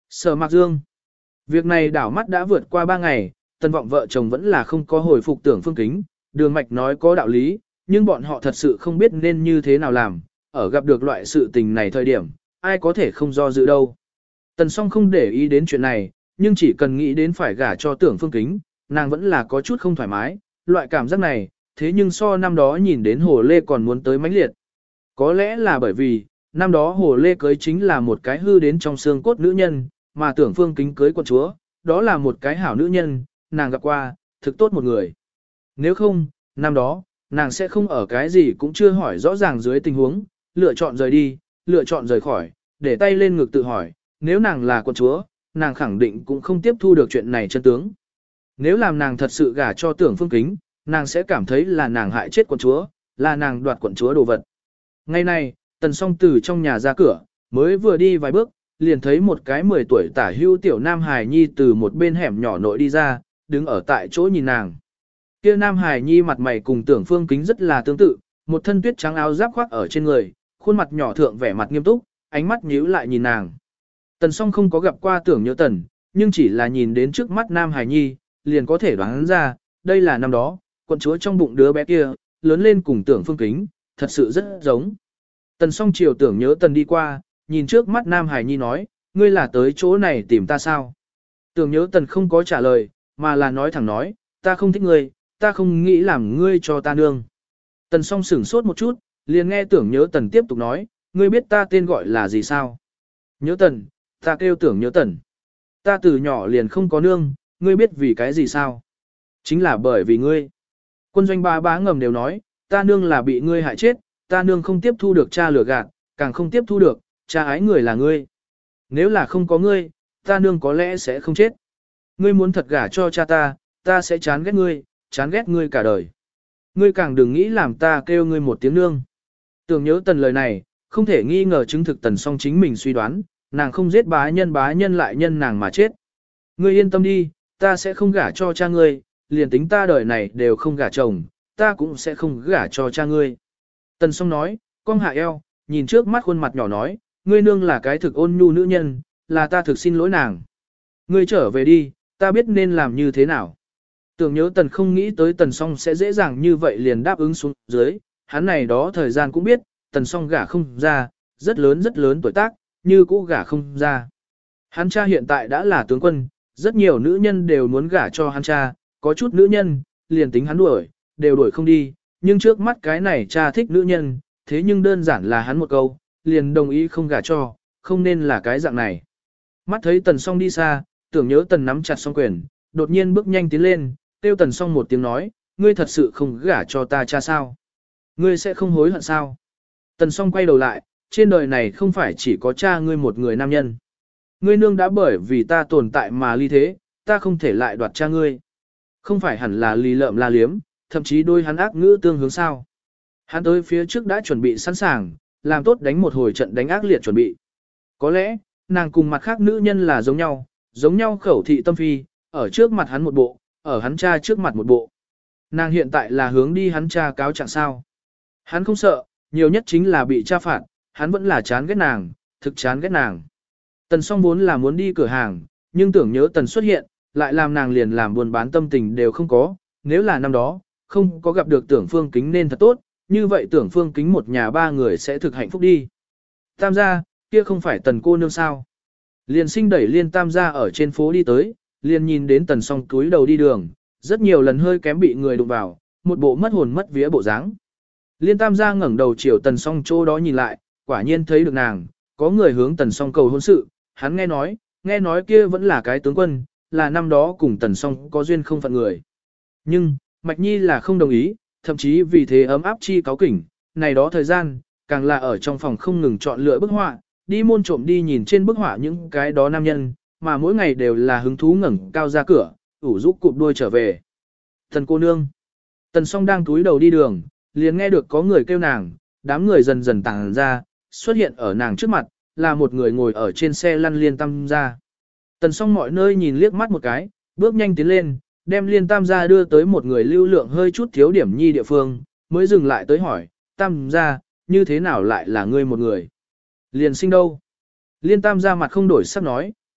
Sở Mạc Dương. Việc này đảo mắt đã vượt qua 3 ngày, Tần Vọng vợ chồng vẫn là không có hồi phục Tưởng Phương Kính, Đường Mạch nói có đạo lý, nhưng bọn họ thật sự không biết nên như thế nào làm, ở gặp được loại sự tình này thời điểm, ai có thể không do dự đâu. Tần Song không để ý đến chuyện này, nhưng chỉ cần nghĩ đến phải gả cho Tưởng Phương Kính, nàng vẫn là có chút không thoải mái, loại cảm giác này, thế nhưng so năm đó nhìn đến Hồ Lê còn muốn tới mãnh liệt. Có lẽ là bởi vì, năm đó Hồ Lê cưới chính là một cái hư đến trong xương cốt nữ nhân, mà Tưởng Phương Kính cưới quận chúa, đó là một cái hảo nữ nhân, nàng gặp qua, thực tốt một người. Nếu không, năm đó, nàng sẽ không ở cái gì cũng chưa hỏi rõ ràng dưới tình huống, lựa chọn rời đi, lựa chọn rời khỏi, để tay lên ngực tự hỏi, nếu nàng là quận chúa, nàng khẳng định cũng không tiếp thu được chuyện này chân tướng. Nếu làm nàng thật sự gả cho Tưởng Phương Kính, nàng sẽ cảm thấy là nàng hại chết quận chúa, là nàng đoạt quận chúa đồ vật. Ngày nay, Tần Song từ trong nhà ra cửa, mới vừa đi vài bước, liền thấy một cái 10 tuổi tả hưu tiểu Nam Hải Nhi từ một bên hẻm nhỏ nội đi ra, đứng ở tại chỗ nhìn nàng. Kia Nam Hải Nhi mặt mày cùng Tưởng Phương Kính rất là tương tự, một thân tuyết trắng áo giáp khoác ở trên người, khuôn mặt nhỏ thượng vẻ mặt nghiêm túc, ánh mắt nhíu lại nhìn nàng. Tần Song không có gặp qua Tưởng Nhớ Tần, nhưng chỉ là nhìn đến trước mắt Nam Hải Nhi, liền có thể đoán ra, đây là năm đó, quận chúa trong bụng đứa bé kia, lớn lên cùng Tưởng Phương Kính, thật sự rất giống. Tần Song chiều Tưởng Nhớ Tần đi qua, nhìn trước mắt Nam Hải Nhi nói, ngươi là tới chỗ này tìm ta sao? Tưởng Nhớ Tần không có trả lời, mà là nói thẳng nói, ta không thích ngươi, ta không nghĩ làm ngươi cho ta nương. Tần Song sửng sốt một chút, liền nghe Tưởng Nhớ Tần tiếp tục nói, ngươi biết ta tên gọi là gì sao? Nhớ Tần, ta kêu Tưởng Nhớ Tần. Ta từ nhỏ liền không có nương, ngươi biết vì cái gì sao? Chính là bởi vì ngươi. Quân doanh ba bá ngầm đều nói, ta nương là bị ngươi hại chết, ta nương không tiếp thu được cha lừa gạt, càng không tiếp thu được, cha ái người là ngươi. Nếu là không có ngươi, ta nương có lẽ sẽ không chết. Ngươi muốn thật gả cho cha ta sẽ chán ghét ngươi cả đời. Ngươi càng đừng nghĩ làm ta kêu ngươi một tiếng nương. Tưởng Nhớ Tần lời này, không thể nghi ngờ chứng thực Tần Song chính mình suy đoán, nàng không giết bá nhân lại nhân nàng mà chết. Ngươi yên tâm đi, ta sẽ không gả cho cha ngươi, liền tính ta đời này đều không gả chồng, ta cũng sẽ không gả cho cha ngươi. Tần Song nói, cong hạ eo, nhìn trước mắt khuôn mặt nhỏ nói, ngươi nương là cái thực ôn nhu nữ nhân, là ta thực xin lỗi nàng. Ngươi trở về đi, ta biết nên làm như thế nào. Tưởng Nhớ Tần không nghĩ tới Tần Song sẽ dễ dàng như vậy liền đáp ứng xuống dưới, hắn này đó thời gian cũng biết, Tần Song gả không ra, rất lớn tuổi tác, như cũ gả không ra. Hắn cha hiện tại đã là tướng quân, rất nhiều nữ nhân đều muốn gả cho hắn cha, có chút nữ nhân, liền tính hắn đuổi, đều đuổi không đi, nhưng trước mắt cái này cha thích nữ nhân, thế nhưng đơn giản là hắn một câu, liền đồng ý không gả cho, không nên là cái dạng này. Mắt thấy Tần Song đi xa, Tưởng Nhớ Tần nắm chặt song quyền, đột nhiên bước nhanh tiến lên, kêu Tần Song một tiếng nói, ngươi thật sự không gả cho ta cha sao? Ngươi sẽ không hối hận sao? Tần Song quay đầu lại, trên đời này không phải chỉ có cha ngươi một người nam nhân. Ngươi nương đã bởi vì ta tồn tại mà ly thế, ta không thể lại đoạt cha ngươi. Không phải hẳn là lì lợm la liếm, thậm chí đôi hắn ác ngữ tương hướng sao. Hắn tới phía trước đã chuẩn bị sẵn sàng, làm tốt đánh một hồi trận đánh ác liệt chuẩn bị. Có lẽ, nàng cùng mặt khác nữ nhân là giống nhau khẩu thị tâm phi, ở trước mặt hắn một bộ, ở hắn cha trước mặt một bộ. Nàng hiện tại là hướng đi hắn cha cáo trạng sao. Hắn không sợ, nhiều nhất chính là bị cha phạt, hắn vẫn là chán ghét nàng, thực chán ghét nàng. Tần Song vốn là muốn đi cửa hàng, nhưng Tưởng Nhớ Tần xuất hiện, lại làm nàng liền làm buồn bán tâm tình đều không có, nếu là năm đó, không có gặp được Tưởng Phương Kính nên thật tốt, như vậy Tưởng Phương Kính một nhà ba người sẽ thực hạnh phúc đi. Tam gia, kia không phải Tần cô nương sao? Liền sinh đẩy Liên Tam gia ở trên phố đi tới, liền nhìn đến Tần Song túi đầu đi đường, rất nhiều lần hơi kém bị người đụng vào, một bộ mất hồn mất vía bộ dáng. Liên Tam gia ngẩng đầu chiều Tần Song chỗ đó nhìn lại, quả nhiên thấy được nàng, có người hướng Tần Song cầu hôn sự, hắn nghe nói kia vẫn là cái tướng quân, là năm đó cùng Tần Song có duyên không phận người. Nhưng, Mạch Nhi là không đồng ý, thậm chí vì thế ấm áp chi cáo kỉnh, này đó thời gian, càng là ở trong phòng không ngừng chọn lựa bức họa, đi môn trộm đi nhìn trên bức họa những cái đó nam nhân, mà mỗi ngày đều là hứng thú ngẩng cao ra cửa, ủ rũ cụp đuôi trở về. Tần cô nương. Tần Song đang túi đầu đi đường, liền nghe được có người kêu nàng, đám người dần dần tàng ra, xuất hiện ở nàng trước mặt, là một người ngồi ở trên xe lăn Liên Tam gia. Tần Song mọi nơi nhìn liếc mắt một cái, bước nhanh tiến lên, đem Liên Tam gia đưa tới một người lưu lượng hơi chút thiếu điểm nhi địa phương, mới dừng lại tới hỏi, Tam gia, như thế nào lại là ngươi một người? Liền sinh đâu? Liên Tam gia mặt không đổi sắc nói,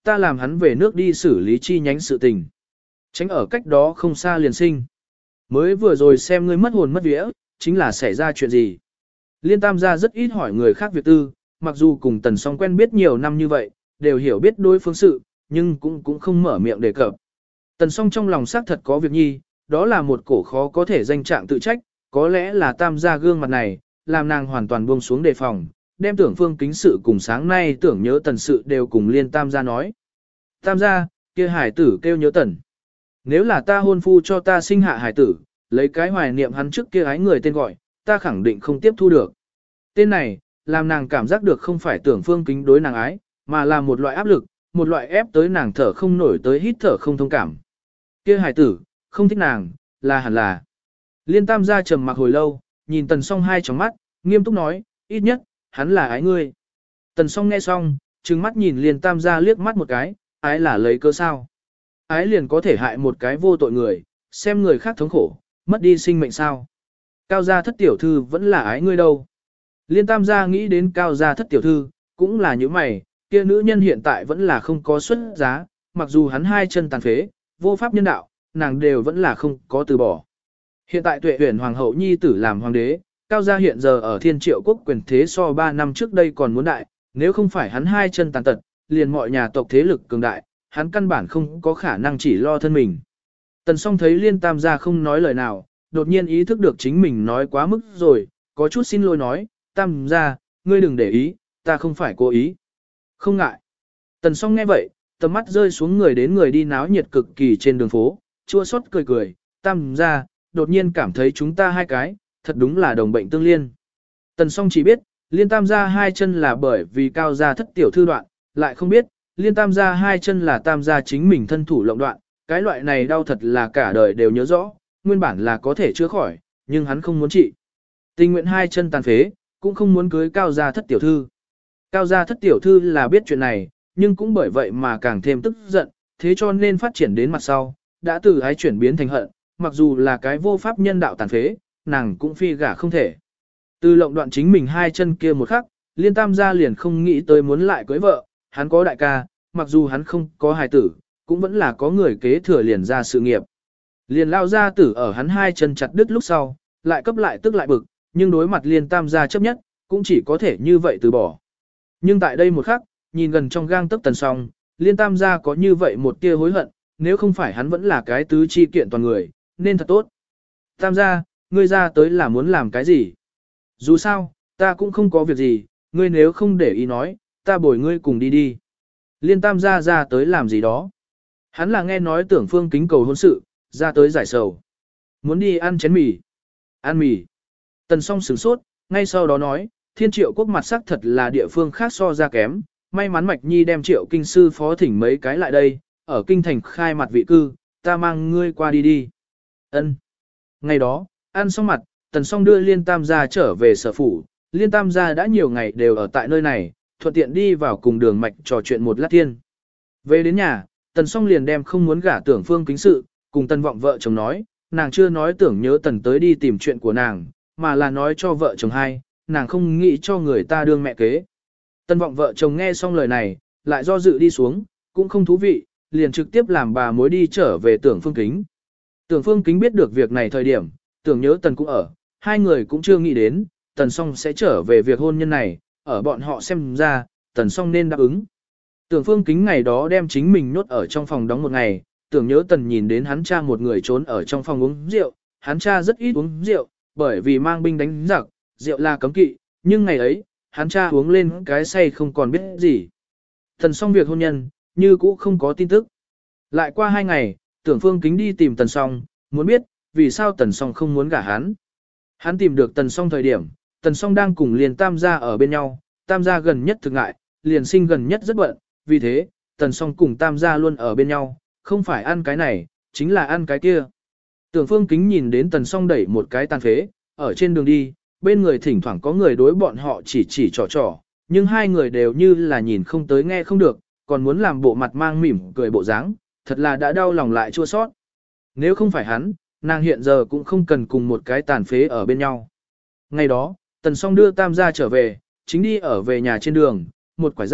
ta làm hắn về nước đi xử lý chi nhánh sự tình. Tránh ở cách đó không xa liền sinh. Mới vừa rồi xem ngươi mất hồn mất vía, chính là xảy ra chuyện gì. Liên Tam gia rất ít hỏi người khác việc tư, mặc dù cùng Tần Song quen biết nhiều năm như vậy, đều hiểu biết đối phương sự, nhưng cũng không mở miệng đề cập. Tần Song trong lòng xác thật có việc nhi, đó là một cổ khó có thể danh trạng tự trách, có lẽ là Tam gia gương mặt này, làm nàng hoàn toàn buông xuống đề phòng, đem Tưởng Phương kính sự cùng sáng nay tưởng nhớ Tần sự đều cùng Liên Tam gia nói. Tam gia, kia hải tử kêu nhớ Tần. Nếu là ta hôn phu cho ta sinh hạ hải tử, lấy cái hoài niệm hắn trước kia ái người tên gọi, ta khẳng định không tiếp thu được. Tên này, làm nàng cảm giác được không phải Tưởng Phương kính đối nàng ái, mà là một loại áp lực, một loại ép tới nàng thở không nổi tới hít thở không thông cảm. Kia hải tử, không thích nàng, là hẳn là. Liên Tam gia trầm mặc hồi lâu, nhìn Tần Song hai tròng mắt, nghiêm túc nói, ít nhất, hắn là ái ngươi. Tần Song nghe xong, trừng mắt nhìn Liên Tam gia liếc mắt một cái, ái là lấy cớ sao? Ái liền có thể hại một cái vô tội người, xem người khác thống khổ, mất đi sinh mệnh sao? Cao gia thất tiểu thư vẫn là ái ngươi đâu? Liên Tam gia nghĩ đến Cao gia thất tiểu thư, cũng là như mày, kia nữ nhân hiện tại vẫn là không có xuất giá, mặc dù hắn hai chân tàn phế, vô pháp nhân đạo, nàng đều vẫn là không có từ bỏ. Hiện tại Tuệ Uyển hoàng hậu nhi tử làm hoàng đế, Cao gia hiện giờ ở Thiên Triệu quốc quyền thế so 3 năm trước đây còn muốn đại, nếu không phải hắn hai chân tàn tật, liền mọi nhà tộc thế lực cường đại, hắn căn bản không có khả năng chỉ lo thân mình. Tần Song thấy Liên Tam gia không nói lời nào, đột nhiên ý thức được chính mình nói quá mức rồi, có chút xin lỗi nói, Tam gia, ngươi đừng để ý, ta không phải cố ý. Không ngại. Tần Song nghe vậy, tầm mắt rơi xuống người đến người đi náo nhiệt cực kỳ trên đường phố, chua xót cười cười, Tam gia, đột nhiên cảm thấy chúng ta hai cái, thật đúng là đồng bệnh tương liên. Tần Song chỉ biết, Liên Tam gia hai chân là bởi vì Cao gia thất tiểu thư đoạn, lại không biết, Liên Tam gia hai chân là Tam gia chính mình thân thủ lộng đoạn, cái loại này đau thật là cả đời đều nhớ rõ, nguyên bản là có thể chữa khỏi, nhưng hắn không muốn trị. Tình nguyện hai chân tàn phế, cũng không muốn cưới Cao gia thất tiểu thư. Cao gia thất tiểu thư là biết chuyện này, nhưng cũng bởi vậy mà càng thêm tức giận, thế cho nên phát triển đến mặt sau, đã từ ái chuyển biến thành hận, mặc dù là cái vô pháp nhân đạo tàn phế, nàng cũng phi gả không thể. Từ lộng đoạn chính mình hai chân kia một khắc, Liên Tam gia liền không nghĩ tới muốn lại cưới vợ, hắn có đại ca, mặc dù hắn không có hài tử, cũng vẫn là có người kế thừa liền ra sự nghiệp. Liền lao gia tử ở hắn hai chân chặt đứt lúc sau, lại cấp lại tức lại bực, nhưng đối mặt Liên Tam gia chấp nhất, cũng chỉ có thể như vậy từ bỏ. Nhưng tại đây một khắc, nhìn gần trong gang tấc Tần Song, Liên Tam gia có như vậy một tia hối hận, nếu không phải hắn vẫn là cái tứ chi kiện toàn người, nên thật tốt. Tam gia, ngươi ra tới là muốn làm cái gì? Dù sao, ta cũng không có việc gì, ngươi nếu không để ý nói, ta bồi ngươi cùng đi đi. Liên Tam gia ra tới làm gì đó? Hắn là nghe nói Tưởng Phương kính cầu hôn sự, ra tới giải sầu. Muốn đi ăn chén mì. Ăn mì. Tần Song sửng sốt, ngay sau đó nói, Thiên Triệu quốc mặt sắc thật là địa phương khác so ra kém, may mắn Mạch Nhi đem Triệu kinh sư phó thỉnh mấy cái lại đây, ở kinh thành khai mặt vị cư, ta mang ngươi qua đi đi. Ân. Ngày đó, ăn xong mặt, Tần Song đưa Liên Tam gia trở về sở phủ, Liên Tam gia đã nhiều ngày đều ở tại nơi này, thuận tiện đi vào cùng Đường Mạch trò chuyện một lát thiên. Về đến nhà, Tần Song liền đem không muốn gả Tưởng Phương kính sự, cùng Tần Vọng vợ chồng nói, nàng chưa nói tưởng nhớ Tần tới đi tìm chuyện của nàng, mà là nói cho vợ chồng hai, nàng không nghĩ cho người ta đương mẹ kế. Tần Vọng vợ chồng nghe xong lời này, lại do dự đi xuống, cũng không thú vị, liền trực tiếp làm bà mối đi trở về Tưởng Phương kính. Tưởng Phương kính biết được việc này thời điểm, tưởng nhớ Tần cũng ở, hai người cũng chưa nghĩ đến, Tần Song sẽ trở về việc hôn nhân này, ở bọn họ xem ra, Tần Song nên đáp ứng. Tưởng Phương kính ngày đó đem chính mình nhốt ở trong phòng đóng một ngày, tưởng nhớ Tần nhìn đến hắn cha một người trốn ở trong phòng uống rượu, hắn cha rất ít uống rượu, bởi vì mang binh đánh giặc, rượu là cấm kỵ, nhưng ngày ấy, hắn cha uống lên cái say không còn biết gì. Tần Song việc hôn nhân, như cũ không có tin tức. Lại qua 2 ngày, tưởng Phương kính đi tìm Tần Song, muốn biết, vì sao Tần Song không muốn gả hắn. Hắn tìm được Tần Song thời điểm, Tần Song đang cùng liền Tam gia ở bên nhau, Tam gia gần nhất thực ngại, liền sinh gần nhất rất bận, vì thế, Tần Song cùng Tam gia luôn ở bên nhau, không phải ăn cái này, chính là ăn cái kia. Tưởng Phương kính nhìn đến Tần Song đẩy một cái tàn phế, ở trên đường đi, bên người thỉnh thoảng có người đối bọn họ chỉ trò trò, nhưng hai người đều như là nhìn không tới nghe không được, còn muốn làm bộ mặt mang mỉm cười bộ dáng, thật là đã đau lòng lại chua sót. Nếu không phải hắn, nàng hiện giờ cũng không cần cùng một cái tàn phế ở bên nhau. Ngày đó, Tần Song đưa Tam gia trở về, chính đi ở về nhà trên đường, một quải rác,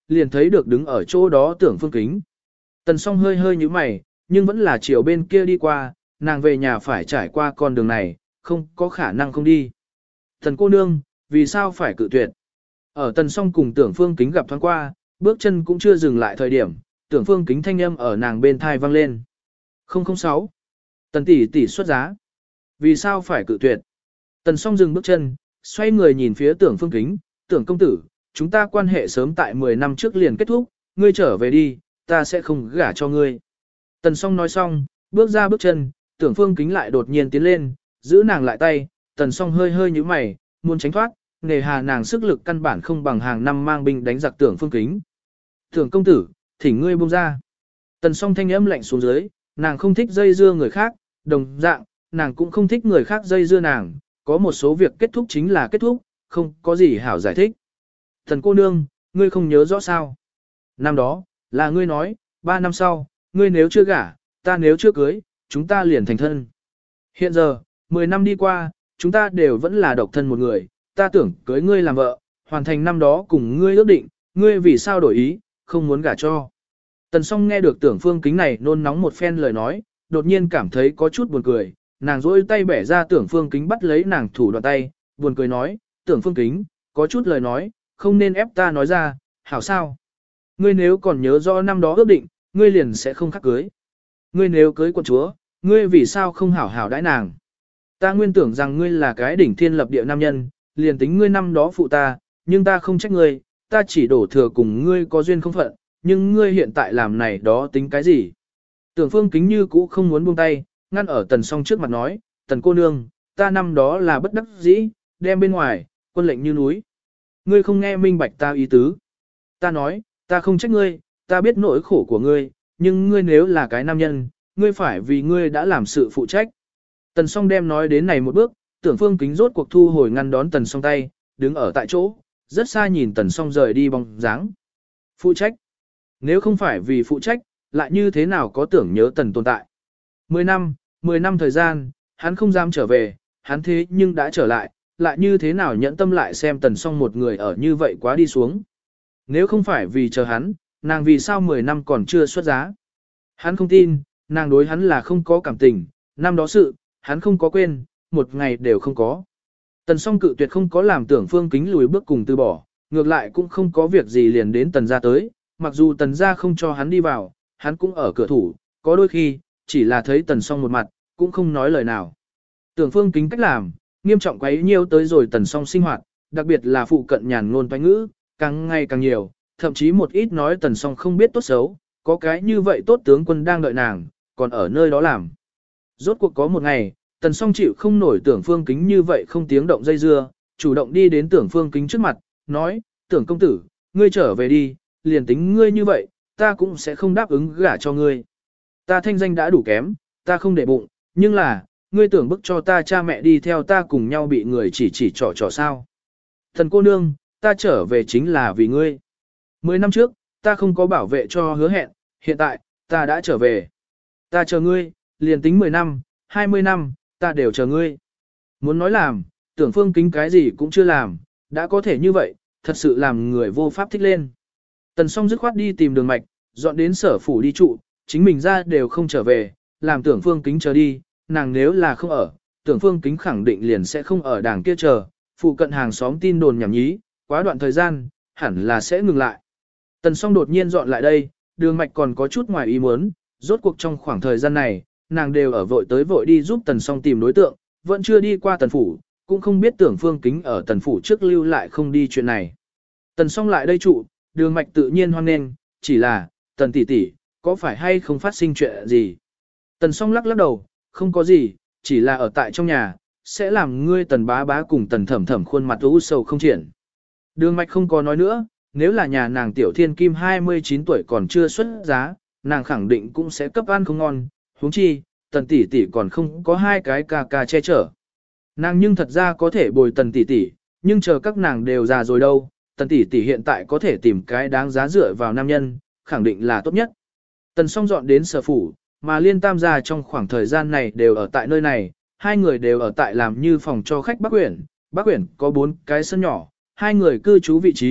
liền thấy được đứng ở chỗ đó Tưởng Phương Kính. Tần Song hơi hơi nhíu mày, nhưng vẫn là chiều bên kia đi qua, nàng về nhà phải trải qua con đường này, không có khả năng không đi. Thần cô nương, vì sao phải cự tuyệt? Ở Tần Song cùng Tưởng Phương Kính gặp thoáng qua, bước chân cũng chưa dừng lại thời điểm, Tưởng Phương Kính thanh âm ở nàng bên thai vang lên. 006. Tần tỷ tỷ xuất giá. Vì sao phải cự tuyệt? Tần Song dừng bước chân, xoay người nhìn phía Tưởng Phương Kính, Tưởng công tử, chúng ta quan hệ sớm tại 10 năm trước liền kết thúc, ngươi trở về đi, ta sẽ không gả cho ngươi. Tần Song nói xong, bước ra bước chân, Tưởng Phương Kính lại đột nhiên tiến lên, giữ nàng lại tay, Tần Song hơi hơi nhíu mày, muốn tránh thoát, nề hà nàng sức lực căn bản không bằng hàng năm mang binh đánh giặc Tưởng Phương Kính. Tưởng công tử, thỉnh ngươi buông ra. Tần Song thanh âm lạnh xuống dưới, nàng không thích dây dưa người khác, đồng dạng, nàng cũng không thích người khác dây dưa nàng, có một số việc kết thúc chính là kết thúc, không có gì hảo giải thích. Thần cô nương, ngươi không nhớ rõ sao? Năm đó, là ngươi nói, 3 năm sau, ngươi nếu chưa gả, ta nếu chưa cưới, chúng ta liền thành thân. Hiện giờ, 10 năm đi qua, chúng ta đều vẫn là độc thân một người, ta tưởng cưới ngươi làm vợ, hoàn thành năm đó cùng ngươi ước định, ngươi vì sao đổi ý, không muốn gả cho. Tần Song nghe được Tưởng Phương Kính này nôn nóng một phen lời nói, đột nhiên cảm thấy có chút buồn cười, nàng rỗi tay bẻ ra Tưởng Phương Kính bắt lấy nàng thủ đoạn tay, buồn cười nói, Tưởng Phương Kính, có chút lời nói, không nên ép ta nói ra, hảo sao? Ngươi nếu còn nhớ rõ năm đó ước định, ngươi liền sẽ không khắc cưới. Ngươi nếu cưới quận chúa, ngươi vì sao không hảo hảo đãi nàng? Ta nguyên tưởng rằng ngươi là cái đỉnh thiên lập địa nam nhân, liền tính ngươi năm đó phụ ta, nhưng ta không trách ngươi, ta chỉ đổ thừa cùng ngươi có duyên không phận, nhưng ngươi hiện tại làm này đó tính cái gì? Tưởng Phương Kính như cũ không muốn buông tay, ngăn ở Tần Song trước mặt nói, Tần cô nương, ta năm đó là bất đắc dĩ, đem bên ngoài, quân lệnh như núi. Ngươi không nghe minh bạch ta ý tứ. Ta nói, ta không trách ngươi, ta biết nỗi khổ của ngươi, nhưng ngươi nếu là cái nam nhân, ngươi phải vì ngươi đã làm sự phụ trách. Tần Song đem nói đến này một bước, Tưởng Phương Kính rốt cuộc thu hồi ngăn đón Tần Song tay, đứng ở tại chỗ, rất xa nhìn Tần Song rời đi bóng dáng. Phụ trách. Nếu không phải vì phụ trách, lại như thế nào có tưởng nhớ Tần tồn tại. 10 năm thời gian, hắn không dám trở về, hắn thế nhưng đã trở lại như thế nào nhẫn tâm lại xem Tần Song một người ở như vậy quá đi xuống. Nếu không phải vì chờ hắn, nàng vì sao 10 năm còn chưa xuất giá. Hắn không tin, nàng đối hắn là không có cảm tình, năm đó sự, hắn không có quên, một ngày đều không có. Tần Song cự tuyệt không có làm Tưởng Phương Kính lùi bước cùng từ bỏ, ngược lại cũng không có việc gì liền đến Tần gia tới, mặc dù Tần gia không cho hắn đi vào, hắn cũng ở cửa thủ, có đôi khi, chỉ là thấy Tần Song một mặt, cũng không nói lời nào. Tưởng Phương Kính cách làm, nghiêm trọng quấy nhiêu tới rồi Tần Song sinh hoạt, đặc biệt là phụ cận nhàn ngôn toanh ngữ, càng ngày càng nhiều, thậm chí một ít nói Tần Song không biết tốt xấu, có cái như vậy tốt tướng quân đang đợi nàng, còn ở nơi đó làm. Rốt cuộc có một ngày, Tần Song chịu không nổi Tưởng Phương Kính như vậy không tiếng động dây dưa, chủ động đi đến Tưởng Phương Kính trước mặt, nói, Tưởng công tử, ngươi trở về đi, liền tính ngươi như vậy, ta cũng sẽ không đáp ứng gả cho ngươi. Ta thanh danh đã đủ kém, ta không để bụng, nhưng là, ngươi tưởng bức cho ta cha mẹ đi theo ta cùng nhau bị người chỉ trỏ sao. Thần cô nương, ta trở về chính là vì ngươi. 10 năm trước, ta không có bảo vệ cho hứa hẹn, hiện tại, ta đã trở về. Ta chờ ngươi, liền tính 10 năm, 20 năm, ta đều chờ ngươi. Muốn nói làm, Tưởng Phương Kính cái gì cũng chưa làm, đã có thể như vậy, thật sự làm người vô pháp thích lên. Tần Song dứt khoát đi tìm Đường Mạch, dọn đến sở phủ đi trụ, chính mình ra đều không trở về, làm Tưởng Phương Kính chờ đi, nàng nếu là không ở, Tưởng Phương Kính khẳng định liền sẽ không ở đàng kia chờ, phụ cận hàng xóm tin đồn nhảm nhí, quá đoạn thời gian, hẳn là sẽ ngừng lại. Tần Song đột nhiên dọn lại đây, Đường Mạch còn có chút ngoài ý muốn, rốt cuộc trong khoảng thời gian này, nàng đều ở vội tới vội đi giúp Tần Song tìm đối tượng, vẫn chưa đi qua Tần phủ, cũng không biết Tưởng Phương Kính ở Tần phủ trước lưu lại không đi chuyện này. Tần Song lại đây trụ, Đường Mạch tự nhiên hoan nghênh, chỉ là, Tần tỷ tỷ, có phải hay không phát sinh chuyện gì? Tần Song lắc lắc đầu, không có gì, chỉ là ở tại trong nhà, sẽ làm ngươi Tần bá bá cùng Tần thẩm thẩm khuôn mặt u sầu không triển. Đường Mạch không có nói nữa, nếu là nhà nàng Tiểu Thiên Kim 29 tuổi còn chưa xuất giá, nàng khẳng định cũng sẽ cấp ăn không ngon, huống chi, Tần tỷ tỷ còn không có hai cái ca ca che chở. Nàng nhưng thật ra có thể bồi Tần tỷ tỷ, nhưng chờ các nàng đều già rồi đâu, Tần tỷ tỷ hiện tại có thể tìm cái đáng giá dựa vào nam nhân, khẳng định là tốt nhất. Tần Song dọn đến sở phủ, mà Liên Tam gia trong khoảng thời gian này đều ở tại nơi này, hai người đều ở tại làm như phòng cho khách Bắc Uyển. Bắc Uyển có 4 cái sân nhỏ, hai người cư trú vị trí,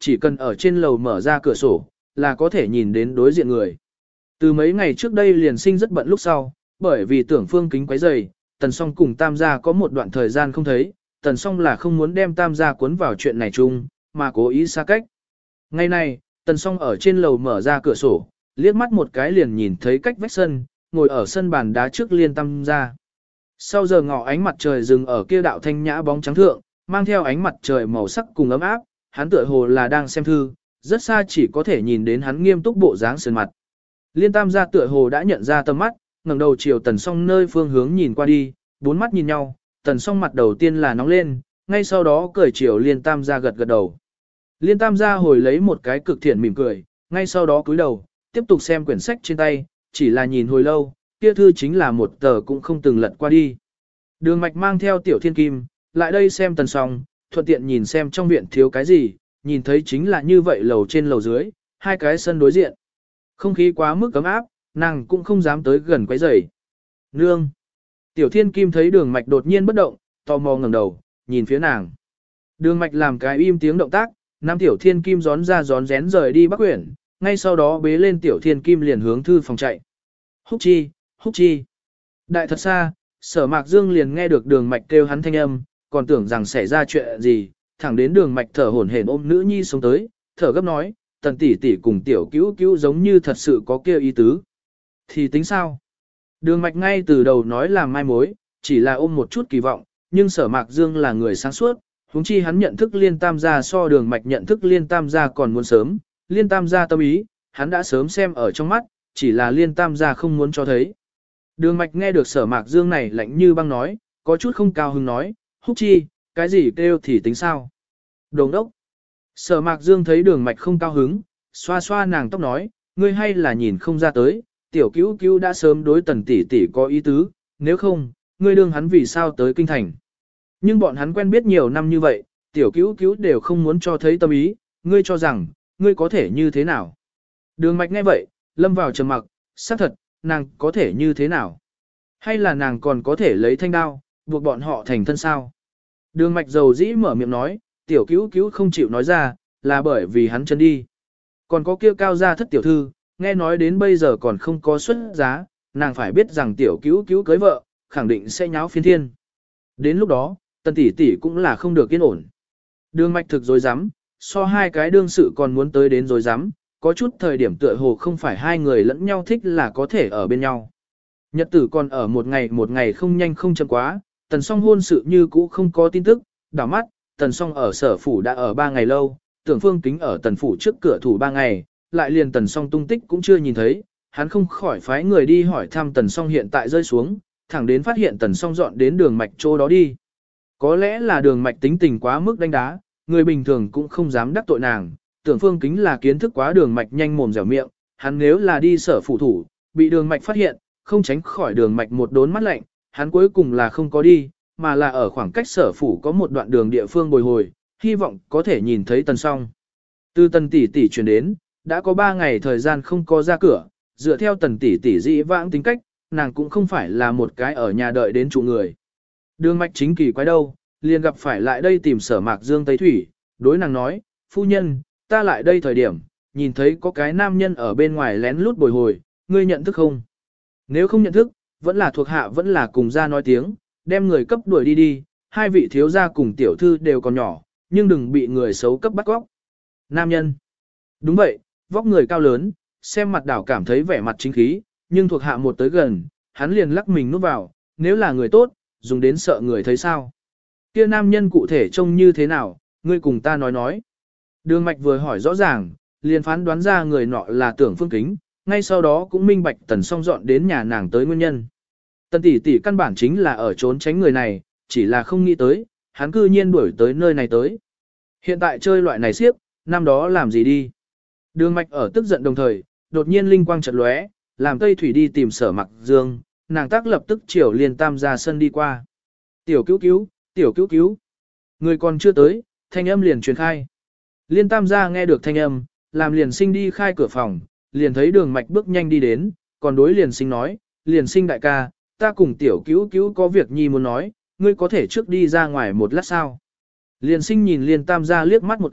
chỉ cần ở trên lầu mở ra cửa sổ, là có thể nhìn đến đối diện người. Từ mấy ngày trước đây liền sinh rất bận lúc sau, bởi vì tưởng phương kính quấy rầy, Tần Song cùng Tam gia có một đoạn thời gian không thấy, Tần Song là không muốn đem Tam gia cuốn vào chuyện này chung, mà cố ý xa cách. Ngày này, Tần Song ở trên lầu mở ra cửa sổ, liếc mắt một cái liền nhìn thấy cách vách sân, ngồi ở sân bàn đá trước Liên Tam gia. Sau giờ ngọ ánh mặt trời dừng ở kia đạo thanh nhã bóng trắng thượng, mang theo ánh mặt trời màu sắc cùng ấm áp, hắn tựa hồ là đang xem thư, rất xa chỉ có thể nhìn đến hắn nghiêm túc bộ dáng sườn mặt. Liên Tam gia tựa hồ đã nhận ra tầm mắt, ngẩng đầu chiều Tần Song nơi phương hướng nhìn qua đi, bốn mắt nhìn nhau, Tần Song mặt đầu tiên là nóng lên, ngay sau đó cười chiều Liên Tam gia gật gật đầu. Liên Tam gia hồi lấy một cái cực thiện mỉm cười, ngay sau đó cúi đầu, tiếp tục xem quyển sách trên tay, chỉ là nhìn hồi lâu, kia thư chính là một tờ cũng không từng lật qua đi. Đường Mạch mang theo Tiểu Thiên Kim, lại đây xem Tần Song, thuận tiện nhìn xem trong viện thiếu cái gì, nhìn thấy chính là như vậy lầu trên lầu dưới, hai cái sân đối diện. Không khí quá mức cấm áp, nàng cũng không dám tới gần quấy rầy. Nương! Tiểu Thiên Kim thấy Đường Mạch đột nhiên bất động, tò mò ngẩng đầu, nhìn phía nàng. Đường Mạch làm cái im tiếng động tác, nam Tiểu Thiên Kim gión ra gión rén rời đi Bắc Uyển, ngay sau đó bế lên Tiểu Thiên Kim liền hướng thư phòng chạy. Húc chi, Húc chi. Đại thật xa, Sở Mạc Dương liền nghe được Đường Mạch kêu hắn thanh âm, còn tưởng rằng xảy ra chuyện gì, thẳng đến Đường Mạch thở hổn hển ôm nữ nhi sống tới, thở gấp nói, Tần tỷ tỷ cùng Tiểu Cứu Cứu giống như thật sự có kia ý tứ. Thì tính sao? Đường Mạch ngay từ đầu nói là mai mối, chỉ là ôm một chút kỳ vọng, nhưng Sở Mạc Dương là người sáng suốt, huống chi hắn nhận thức Liên Tam gia so Đường Mạch nhận thức Liên Tam gia còn muốn sớm, Liên Tam gia tâm ý, hắn đã sớm xem ở trong mắt, chỉ là Liên Tam gia không muốn cho thấy. Đường Mạch nghe được Sở Mạc Dương này lạnh như băng nói, có chút không cao hứng nói, Húc chi, cái gì kêu thì tính sao? Đồng đốc. Sở Mạc Dương thấy Đường Mạch không cao hứng, xoa xoa nàng tóc nói, ngươi hay là nhìn không ra tới, Tiểu Cứu Cứu đã sớm đối Tần tỷ tỷ có ý tứ, nếu không, ngươi đương hắn vì sao tới kinh thành. Nhưng bọn hắn quen biết nhiều năm như vậy, Tiểu Cứu Cứu đều không muốn cho thấy tâm ý, ngươi cho rằng, ngươi có thể như thế nào? Đường Mạch nghe vậy, lâm vào trầm mặc, xác thật, nàng có thể như thế nào? Hay là nàng còn có thể lấy thanh đao, buộc bọn họ thành thân sao? Đường Mạch dầu dĩ mở miệng nói, Tiểu Cứu Cứu không chịu nói ra, là bởi vì hắn chân đi. Còn có kia Cao gia thất tiểu thư, nghe nói đến bây giờ còn không có xuất giá, nàng phải biết rằng Tiểu Cứu Cứu cưới vợ, khẳng định sẽ nháo phiên thiên. Đến lúc đó, Tần tỷ tỷ cũng là không được yên ổn. Đường Mạch thực dối rắm, so hai cái đương sự còn muốn tới đến dối rắm, có chút thời điểm tựa hồ không phải hai người lẫn nhau thích là có thể ở bên nhau. Nhật tử còn ở một ngày không nhanh không chậm quá, Tần Song hôn sự như cũ không có tin tức, đảo mắt, Tần Song ở sở phủ đã ở 3 ngày lâu, Tưởng Phương Kính ở Tần phủ trước cửa thủ 3 ngày, lại liền Tần Song tung tích cũng chưa nhìn thấy, hắn không khỏi phái người đi hỏi thăm Tần Song hiện tại rơi xuống, thẳng đến phát hiện Tần Song dọn đến Đường Mạch chỗ đó đi. Có lẽ là Đường Mạch tính tình quá mức đánh đá, người bình thường cũng không dám đắc tội nàng, Tưởng Phương Kính là kiến thức quá Đường Mạch nhanh mồm dẻo miệng, hắn nếu là đi sở phủ thủ, bị Đường Mạch phát hiện, không tránh khỏi Đường Mạch một đốn mắt lạnh, hắn cuối cùng là không có đi, mà là ở khoảng cách sở phủ có một đoạn đường địa phương bồi hồi, hy vọng có thể nhìn thấy Tần Song. Từ Tần tỷ tỷ chuyển đến, đã có 3 ngày thời gian không có ra cửa, dựa theo Tần tỷ tỷ dĩ vãng tính cách, nàng cũng không phải là một cái ở nhà đợi đến chủ người. Đường Mạch chính kỳ quái đâu, liền gặp phải lại đây tìm Sở Mạc Dương Tây Thủy, đối nàng nói, phu nhân, ta lại đây thời điểm, nhìn thấy có cái nam nhân ở bên ngoài lén lút bồi hồi, ngươi nhận thức không? Nếu không nhận thức, vẫn là thuộc hạ vẫn là cùng ra nói tiếng, đem người cấp đuổi đi đi, hai vị thiếu gia cùng tiểu thư đều còn nhỏ, nhưng đừng bị người xấu cấp bắt góc. Nam nhân. Đúng vậy, vóc người cao lớn, xem mặt đảo cảm thấy vẻ mặt chính khí, nhưng thuộc hạ một tới gần, hắn liền lắc mình núp vào, nếu là người tốt, dùng đến sợ người thấy sao. Kia nam nhân cụ thể trông như thế nào, ngươi cùng ta nói. Đường Mạch vừa hỏi rõ ràng, liền phán đoán ra người nọ là Tưởng Phương Kính, ngay sau đó cũng minh bạch Tần Song dọn đến nhà nàng tới nguyên nhân. Tần tỷ tỷ căn bản chính là ở trốn tránh người này, chỉ là không nghĩ tới, hắn cư nhiên đuổi tới nơi này tới. Hiện tại chơi loại này siếp, năm đó làm gì đi. Đường Mạch ở tức giận đồng thời, đột nhiên linh quang chợt lóe, làm Tây Thủy đi tìm Sở Mạc Dương, nàng tác lập tức chiều Liên Tam ra sân đi qua. Tiểu Cứu Cứu. Người còn chưa tới, thanh âm liền truyền khai. Liên Tam gia nghe được thanh âm, làm liền sinh đi khai cửa phòng, liền thấy Đường Mạch bước nhanh đi đến, còn đối liền sinh nói, liền sinh đại ca, ta cùng Tiểu Cứu Cứu có việc nhi muốn nói, ngươi có thể trước đi ra ngoài một lát sao. Liền sinh nhìn Liên Tam gia liếc mắt một cái,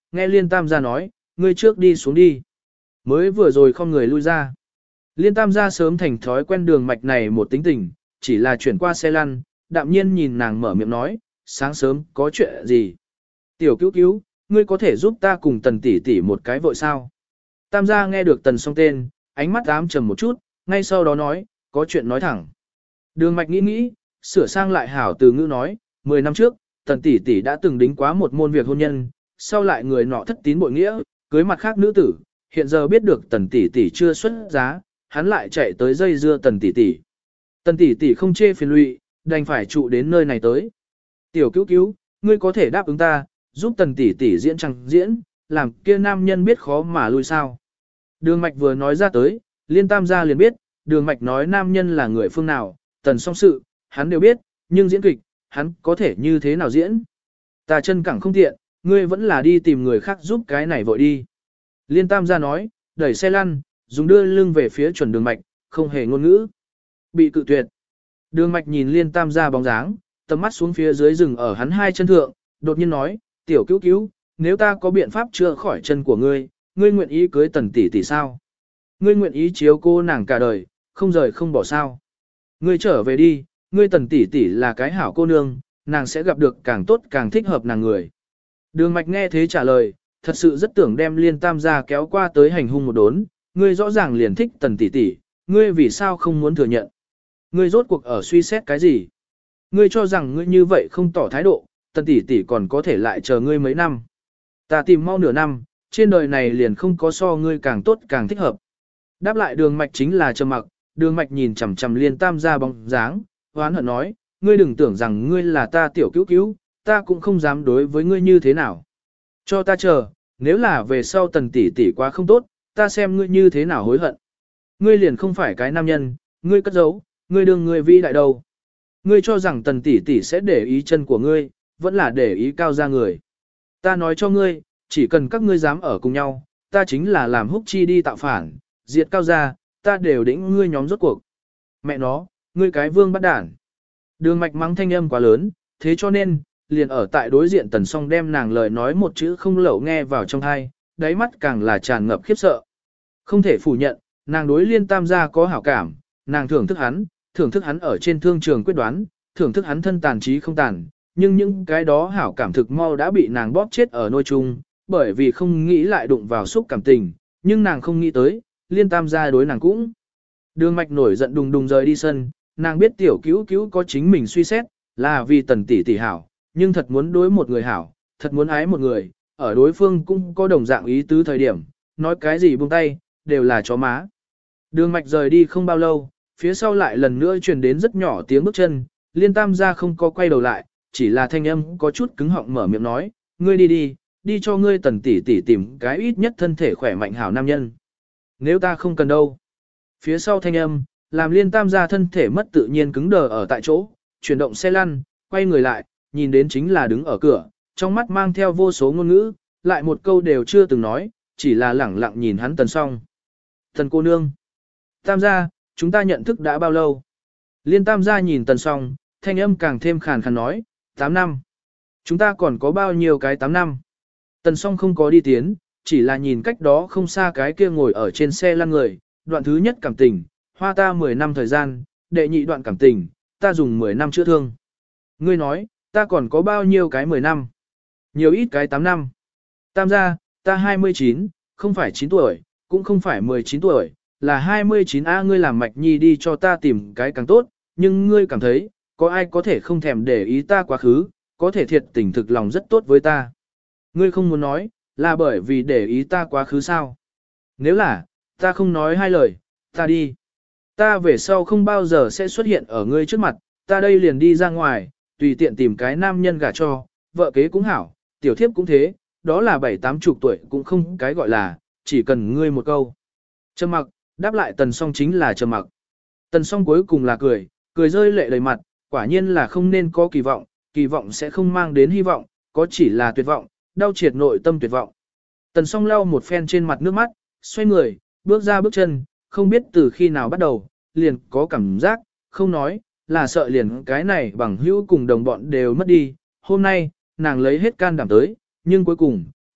nghe Liên Tam gia nói, ngươi trước đi xuống đi. Mới vừa rồi không người lui ra. Liên Tam gia sớm thành thói quen đường mạch này một tính tình, chỉ là chuyển qua xe lăn, đạm nhiên nhìn nàng mở miệng nói, sáng sớm có chuyện gì? Tiểu cứu cứu, ngươi có thể giúp ta cùng tần tỷ tỷ một cái vội sao? Tam gia nghe được tần song tên, ánh mắt ám trầm một chút, ngay sau đó nói, có chuyện nói thẳng. Đường mạch nghĩ nghĩ, sửa sang lại hảo từ ngữ nói, 10 năm trước, tần tỷ tỷ đã từng đính quá một môn việc hôn nhân, sau lại người nọ thất tín bội nghĩa, cưới mặt khác nữ tử, hiện giờ biết được tần tỷ tỷ chưa xuất giá, hắn lại chạy tới dây dưa tần tỷ tỷ. Tần tỷ tỷ không chê phiền lụy, đành phải trụ đến nơi này tới. Tiểu cứu cứu, ngươi có thể đáp ứng ta, giúp tần tỷ tỷ diễn chẳng diễn, làm kia nam nhân biết khó mà lui sao. Đường mạch vừa nói ra tới, Liên Tam gia liền biết, đường mạch nói nam nhân là người phương nào, tần song sự, hắn đều biết, nhưng diễn kịch, hắn có thể như thế nào diễn. Ta chân cẳng không tiện, ngươi vẫn là đi tìm người khác giúp cái này vội đi. Liên Tam gia nói, đẩy xe lăn, dùng đưa lưng về phía chuẩn đường mạch, không hề ngôn ngữ. Bị cự tuyệt. Đường mạch nhìn Liên Tam gia bóng dáng, tầm mắt xuống phía dưới rừng ở hắn hai chân thượng, đột nhiên nói, tiểu cứu cứu, nếu ta có biện pháp chữa khỏi chân của ngươi, ngươi nguyện ý cưới tần tỷ tỷ sao? Ngươi nguyện ý chiếu cô nàng cả đời, không rời không bỏ sao? Ngươi trở về đi, ngươi tần tỷ tỷ là cái hảo cô nương, nàng sẽ gặp được càng tốt càng thích hợp nàng người. Đường mạch nghe thế trả lời, thật sự rất tưởng đem Liên Tam gia kéo qua tới hành hung một đốn, ngươi rõ ràng liền thích tần tỷ tỷ, ngươi vì sao không muốn thừa nhận? Ngươi rốt cuộc ở suy xét cái gì? Ngươi cho rằng ngươi như vậy không tỏ thái độ, tần tỷ tỷ còn có thể lại chờ ngươi mấy năm. Ta tìm mau nửa năm, trên đời này liền không có so ngươi càng tốt càng thích hợp. Đáp lại đường mạch chính là trầm mặc, đường mạch nhìn chằm chằm Liên Tam gia bóng dáng, hoán hận nói, ngươi đừng tưởng rằng ngươi là ta tiểu cứu cứu, ta cũng không dám đối với ngươi như thế nào. Cho ta chờ, nếu là về sau tần tỷ tỷ quá không tốt, ta xem ngươi như thế nào hối hận. Ngươi liền không phải cái nam nhân, ngươi cất giấu, ngươi đương ngươi vĩ đại đâu. Ngươi cho rằng tần tỷ tỷ sẽ để ý chân của ngươi, vẫn là để ý cao ra người. Ta nói cho ngươi, chỉ cần các ngươi dám ở cùng nhau, ta chính là làm húc chi đi tạo phản, diệt cao ra, ta đều đĩnh ngươi nhóm rốt cuộc. Mẹ nó, ngươi cái vương bắt đản. Đường mạch mắng thanh âm quá lớn, thế cho nên, liền ở tại đối diện tần song đem nàng lời nói một chữ không lẩu nghe vào trong tai, đáy mắt càng là tràn ngập khiếp sợ. Không thể phủ nhận, nàng đối Liên Tam gia có hảo cảm, nàng thưởng thức hắn ở trên thương trường quyết đoán, thưởng thức hắn thân tàn trí không tàn, nhưng những cái đó hảo cảm thực mau đã bị nàng bóp chết ở nôi chung, bởi vì không nghĩ lại đụng vào xúc cảm tình, nhưng nàng không nghĩ tới, Liên Tam gia đối nàng cũng. Đường mạch nổi giận đùng đùng rời đi sân, nàng biết tiểu cứu cứu có chính mình suy xét, là vì tần tỷ tỷ hảo, nhưng thật muốn đối một người hảo, thật muốn ái một người, ở đối phương cũng có đồng dạng ý tứ thời điểm, nói cái gì buông tay, đều là chó má. Đường mạch rời đi không bao lâu, phía sau lại lần nữa truyền đến rất nhỏ tiếng bước chân, Liên Tam gia không có quay đầu lại, chỉ là thanh âm có chút cứng họng mở miệng nói, ngươi đi đi, đi cho ngươi tần tỷ tỷ tìm cái ít nhất thân thể khỏe mạnh hảo nam nhân. Nếu ta không cần đâu. Phía sau thanh âm, làm Liên Tam gia thân thể mất tự nhiên cứng đờ ở tại chỗ, chuyển động xe lăn, quay người lại, nhìn đến chính là đứng ở cửa, trong mắt mang theo vô số ngôn ngữ, lại một câu đều chưa từng nói, chỉ là lẳng lặng nhìn hắn tần song. Tần cô nương. Tam gia, chúng ta nhận thức đã bao lâu? Liên Tam gia nhìn tần song, thanh âm càng thêm khàn khàn nói, 8 năm. Chúng ta còn có bao nhiêu cái 8 năm? Tần song không có đi tiến, chỉ là nhìn cách đó không xa cái kia ngồi ở trên xe lăn người, đoạn thứ nhất cảm tình, hoa ta 10 năm thời gian, đệ nhị đoạn cảm tình, ta dùng 10 năm chữa thương. Ngươi nói, ta còn có bao nhiêu cái 10 năm? Nhiều ít cái 8 năm. Tam gia, ta 29, không phải 9 tuổi, cũng không phải 19 tuổi, là 29 A ngươi làm mạch nhi đi cho ta tìm cái càng tốt, nhưng ngươi cảm thấy, có ai có thể không thèm để ý ta quá khứ, có thể thiệt tình thực lòng rất tốt với ta. Ngươi không muốn nói, là bởi vì để ý ta quá khứ sao? Nếu là, ta không nói hai lời, ta đi. Ta về sau không bao giờ sẽ xuất hiện ở ngươi trước mặt, ta đây liền đi ra ngoài, tùy tiện tìm cái nam nhân gả cho, vợ kế cũng hảo, tiểu thiếp cũng thế, đó là 7-80 tuổi cũng không cái gọi là, chỉ cần ngươi một câu. Trầm mặc, đáp lại tần song chính là trầm mặc. Tần song cuối cùng là cười, cười rơi lệ đầy mặt, quả nhiên là không nên có kỳ vọng sẽ không mang đến hy vọng, có chỉ là tuyệt vọng, đau triệt nội tâm tuyệt vọng. Tần song lau một phen trên mặt nước mắt, xoay người, bước ra bước chân, không biết từ khi nào bắt đầu, liền có cảm giác, không nói, là sợ liền cái này bằng hữu cùng đồng bọn đều mất đi. Hôm nay, nàng lấy hết can đảm tới, nhưng cuối cùng,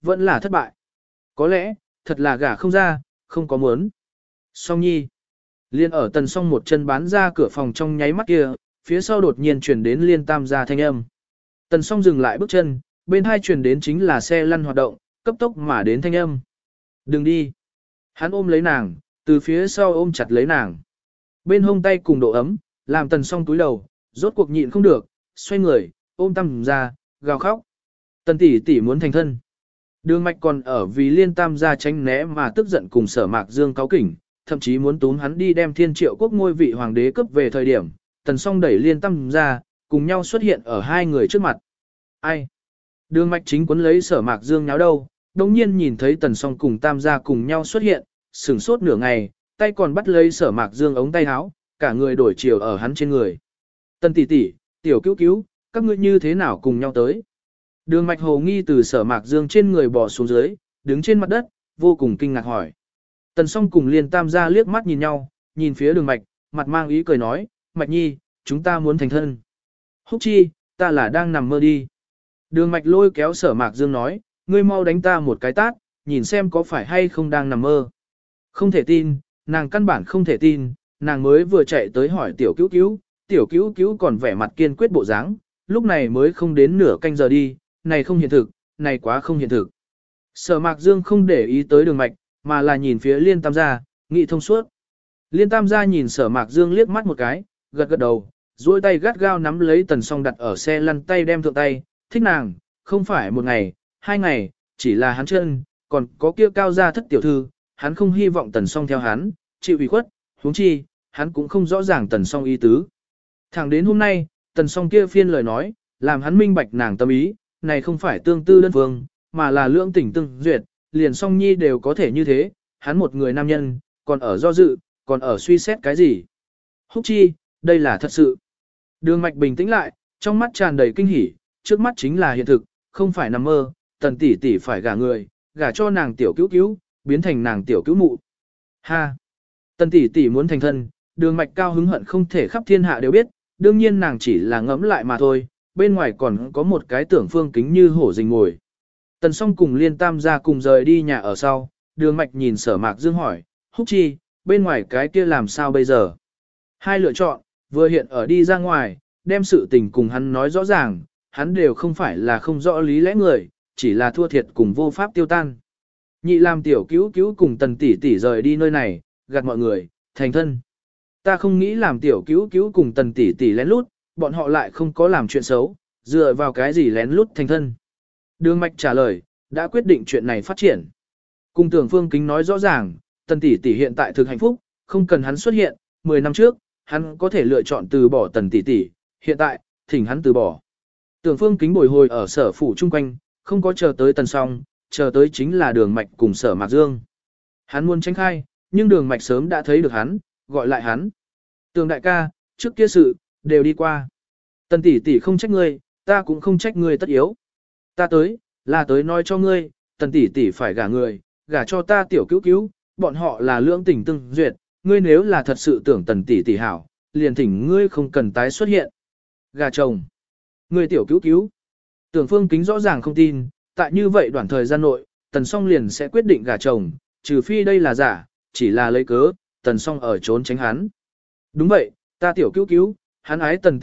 vẫn là thất bại. Có lẽ, thật là gả không ra, không có muốn. Song Nhi. Liên ở Tần Song một chân bán ra cửa phòng trong nháy mắt kia, phía sau đột nhiên truyền đến Liên Tam gia thanh âm. Tần Song dừng lại bước chân, bên hai truyền đến chính là xe lăn hoạt động, cấp tốc mà đến thanh âm. Đừng đi. Hắn ôm lấy nàng, từ phía sau ôm chặt lấy nàng. Bên hông tay cùng độ ấm, làm Tần Song túi đầu, rốt cuộc nhịn không được, xoay người, ôm Tam gia, gào khóc. Tần tỷ tỷ muốn thành thân. Đường Mạch còn ở vì Liên Tam gia tránh né mà tức giận cùng Sở Mạc Dương cáu kỉnh, thậm chí muốn túm hắn đi đem Thiên Triệu quốc ngôi vị hoàng đế cấp về thời điểm, Tần Song đẩy Liên Tam gia, cùng nhau xuất hiện ở hai người trước mặt. Ai? Đường Mạch chính quấn lấy Sở Mạc Dương nháo đâu, đồng nhiên nhìn thấy Tần Song cùng Tam gia cùng nhau xuất hiện, sửng sốt nửa ngày, tay còn bắt lấy Sở Mạc Dương ống tay áo, cả người đổi chiều ở hắn trên người. Tần tỷ tỷ, tiểu cứu cứu, các ngươi như thế nào cùng nhau tới? Đường Mạch hồ nghi từ Sở Mạc Dương trên người bò xuống dưới, đứng trên mặt đất, vô cùng kinh ngạc hỏi. Tần Song cùng Liên Tam gia liếc mắt nhìn nhau, nhìn phía Đường Mạch, mặt mang ý cười nói, Mạch Nhi, chúng ta muốn thành thân. Húc chi, ta là đang nằm mơ đi. Đường Mạch lôi kéo Sở Mạc Dương nói, ngươi mau đánh ta một cái tát, nhìn xem có phải hay không đang nằm mơ. Không thể tin, nàng căn bản không thể tin, nàng mới vừa chạy tới hỏi tiểu cứu cứu còn vẻ mặt kiên quyết bộ dáng, lúc này mới không đến nửa canh giờ đi, này không hiện thực, này quá không hiện thực. Sở Mạc Dương không để ý tới Đường Mạch, mà là nhìn phía Liên Tam gia, nghị thông suốt. Liên Tam gia nhìn Sở Mạc Dương liếc mắt một cái, gật gật đầu, duỗi tay gắt gao nắm lấy Tần Song đặt ở xe lăn tay đem thượng tay, thích nàng, không phải một ngày, hai ngày, chỉ là hắn chân, còn có kia cao gia thất tiểu thư, hắn không hy vọng Tần Song theo hắn, chịu ủy khuất, huống chi, hắn cũng không rõ ràng Tần Song ý tứ. Thẳng đến hôm nay, Tần Song kia phiên lời nói, làm hắn minh bạch nàng tâm ý, này không phải tương tư đơn phương, mà là lưỡng tình tương duyệt, liền Song Nhi đều có thể như thế, hắn một người nam nhân, còn ở do dự, còn ở suy xét cái gì. Húc chi, đây là thật sự. Đường Mạch bình tĩnh lại, trong mắt tràn đầy kinh hỉ, trước mắt chính là hiện thực, không phải nằm mơ, Tần tỷ tỷ phải gả người, gả cho nàng tiểu cứu cứu, biến thành nàng tiểu cứu mụ. Ha! Tần tỷ tỷ muốn thành thân, Đường Mạch cao hứng hận không thể khắp thiên hạ đều biết, đương nhiên nàng chỉ là ngẫm lại mà thôi, bên ngoài còn có một cái Tưởng Phương Kính như hổ rình ngồi. Tần Song cùng Liên Tam gia cùng rời đi nhà ở sau, Đường Mạch nhìn Sở Mạc Dương hỏi, Húc chi, bên ngoài cái kia làm sao bây giờ? Hai lựa chọn, vừa hiện ở đi ra ngoài, đem sự tình cùng hắn nói rõ ràng, hắn đều không phải là không rõ lý lẽ người, chỉ là thua thiệt cùng vô pháp tiêu tan. Nhị làm tiểu cứu cứu cùng Tần tỷ tỷ rời đi nơi này, gạt mọi người, thành thân. Ta không nghĩ làm tiểu cứu cứu cùng Tần tỷ tỷ lén lút, bọn họ lại không có làm chuyện xấu, dựa vào cái gì lén lút thành thân. Đường Mạch trả lời, đã quyết định chuyện này phát triển. Cùng Tưởng Phương Kính nói rõ ràng, Tần tỷ tỷ hiện tại thực hạnh phúc, không cần hắn xuất hiện, 10 năm trước, hắn có thể lựa chọn từ bỏ Tần tỷ tỷ, hiện tại, thỉnh hắn từ bỏ. Tưởng Phương Kính bồi hồi ở Sở phủ chung quanh, không có chờ tới Tần Song, chờ tới chính là Đường Mạch cùng Sở Mạc Dương. Hắn muốn tránh khai, nhưng Đường Mạch sớm đã thấy được hắn, gọi lại hắn. Tưởng đại ca, trước kia sự, đều đi qua. Tần tỷ tỷ không trách ngươi, ta cũng không trách ngươi tất yếu. Ta tới, là tới nói cho ngươi, Tần tỷ tỷ phải gả người, gả cho ta tiểu cứu cứu, bọn họ là lưỡng tình tương duyệt, ngươi nếu là thật sự tưởng Tần tỷ tỷ hảo, liền thỉnh ngươi không cần tái xuất hiện. Gả chồng. Ngươi tiểu cứu cứu. Tưởng Phương Kính rõ ràng không tin, tại như vậy đoạn thời gian nội, Tần Song liền sẽ quyết định gả chồng, trừ phi đây là giả, chỉ là lấy cớ, Tần Song ở trốn tránh hắn. Đúng vậy, ta tiểu cứu cứu, hắn ái Tần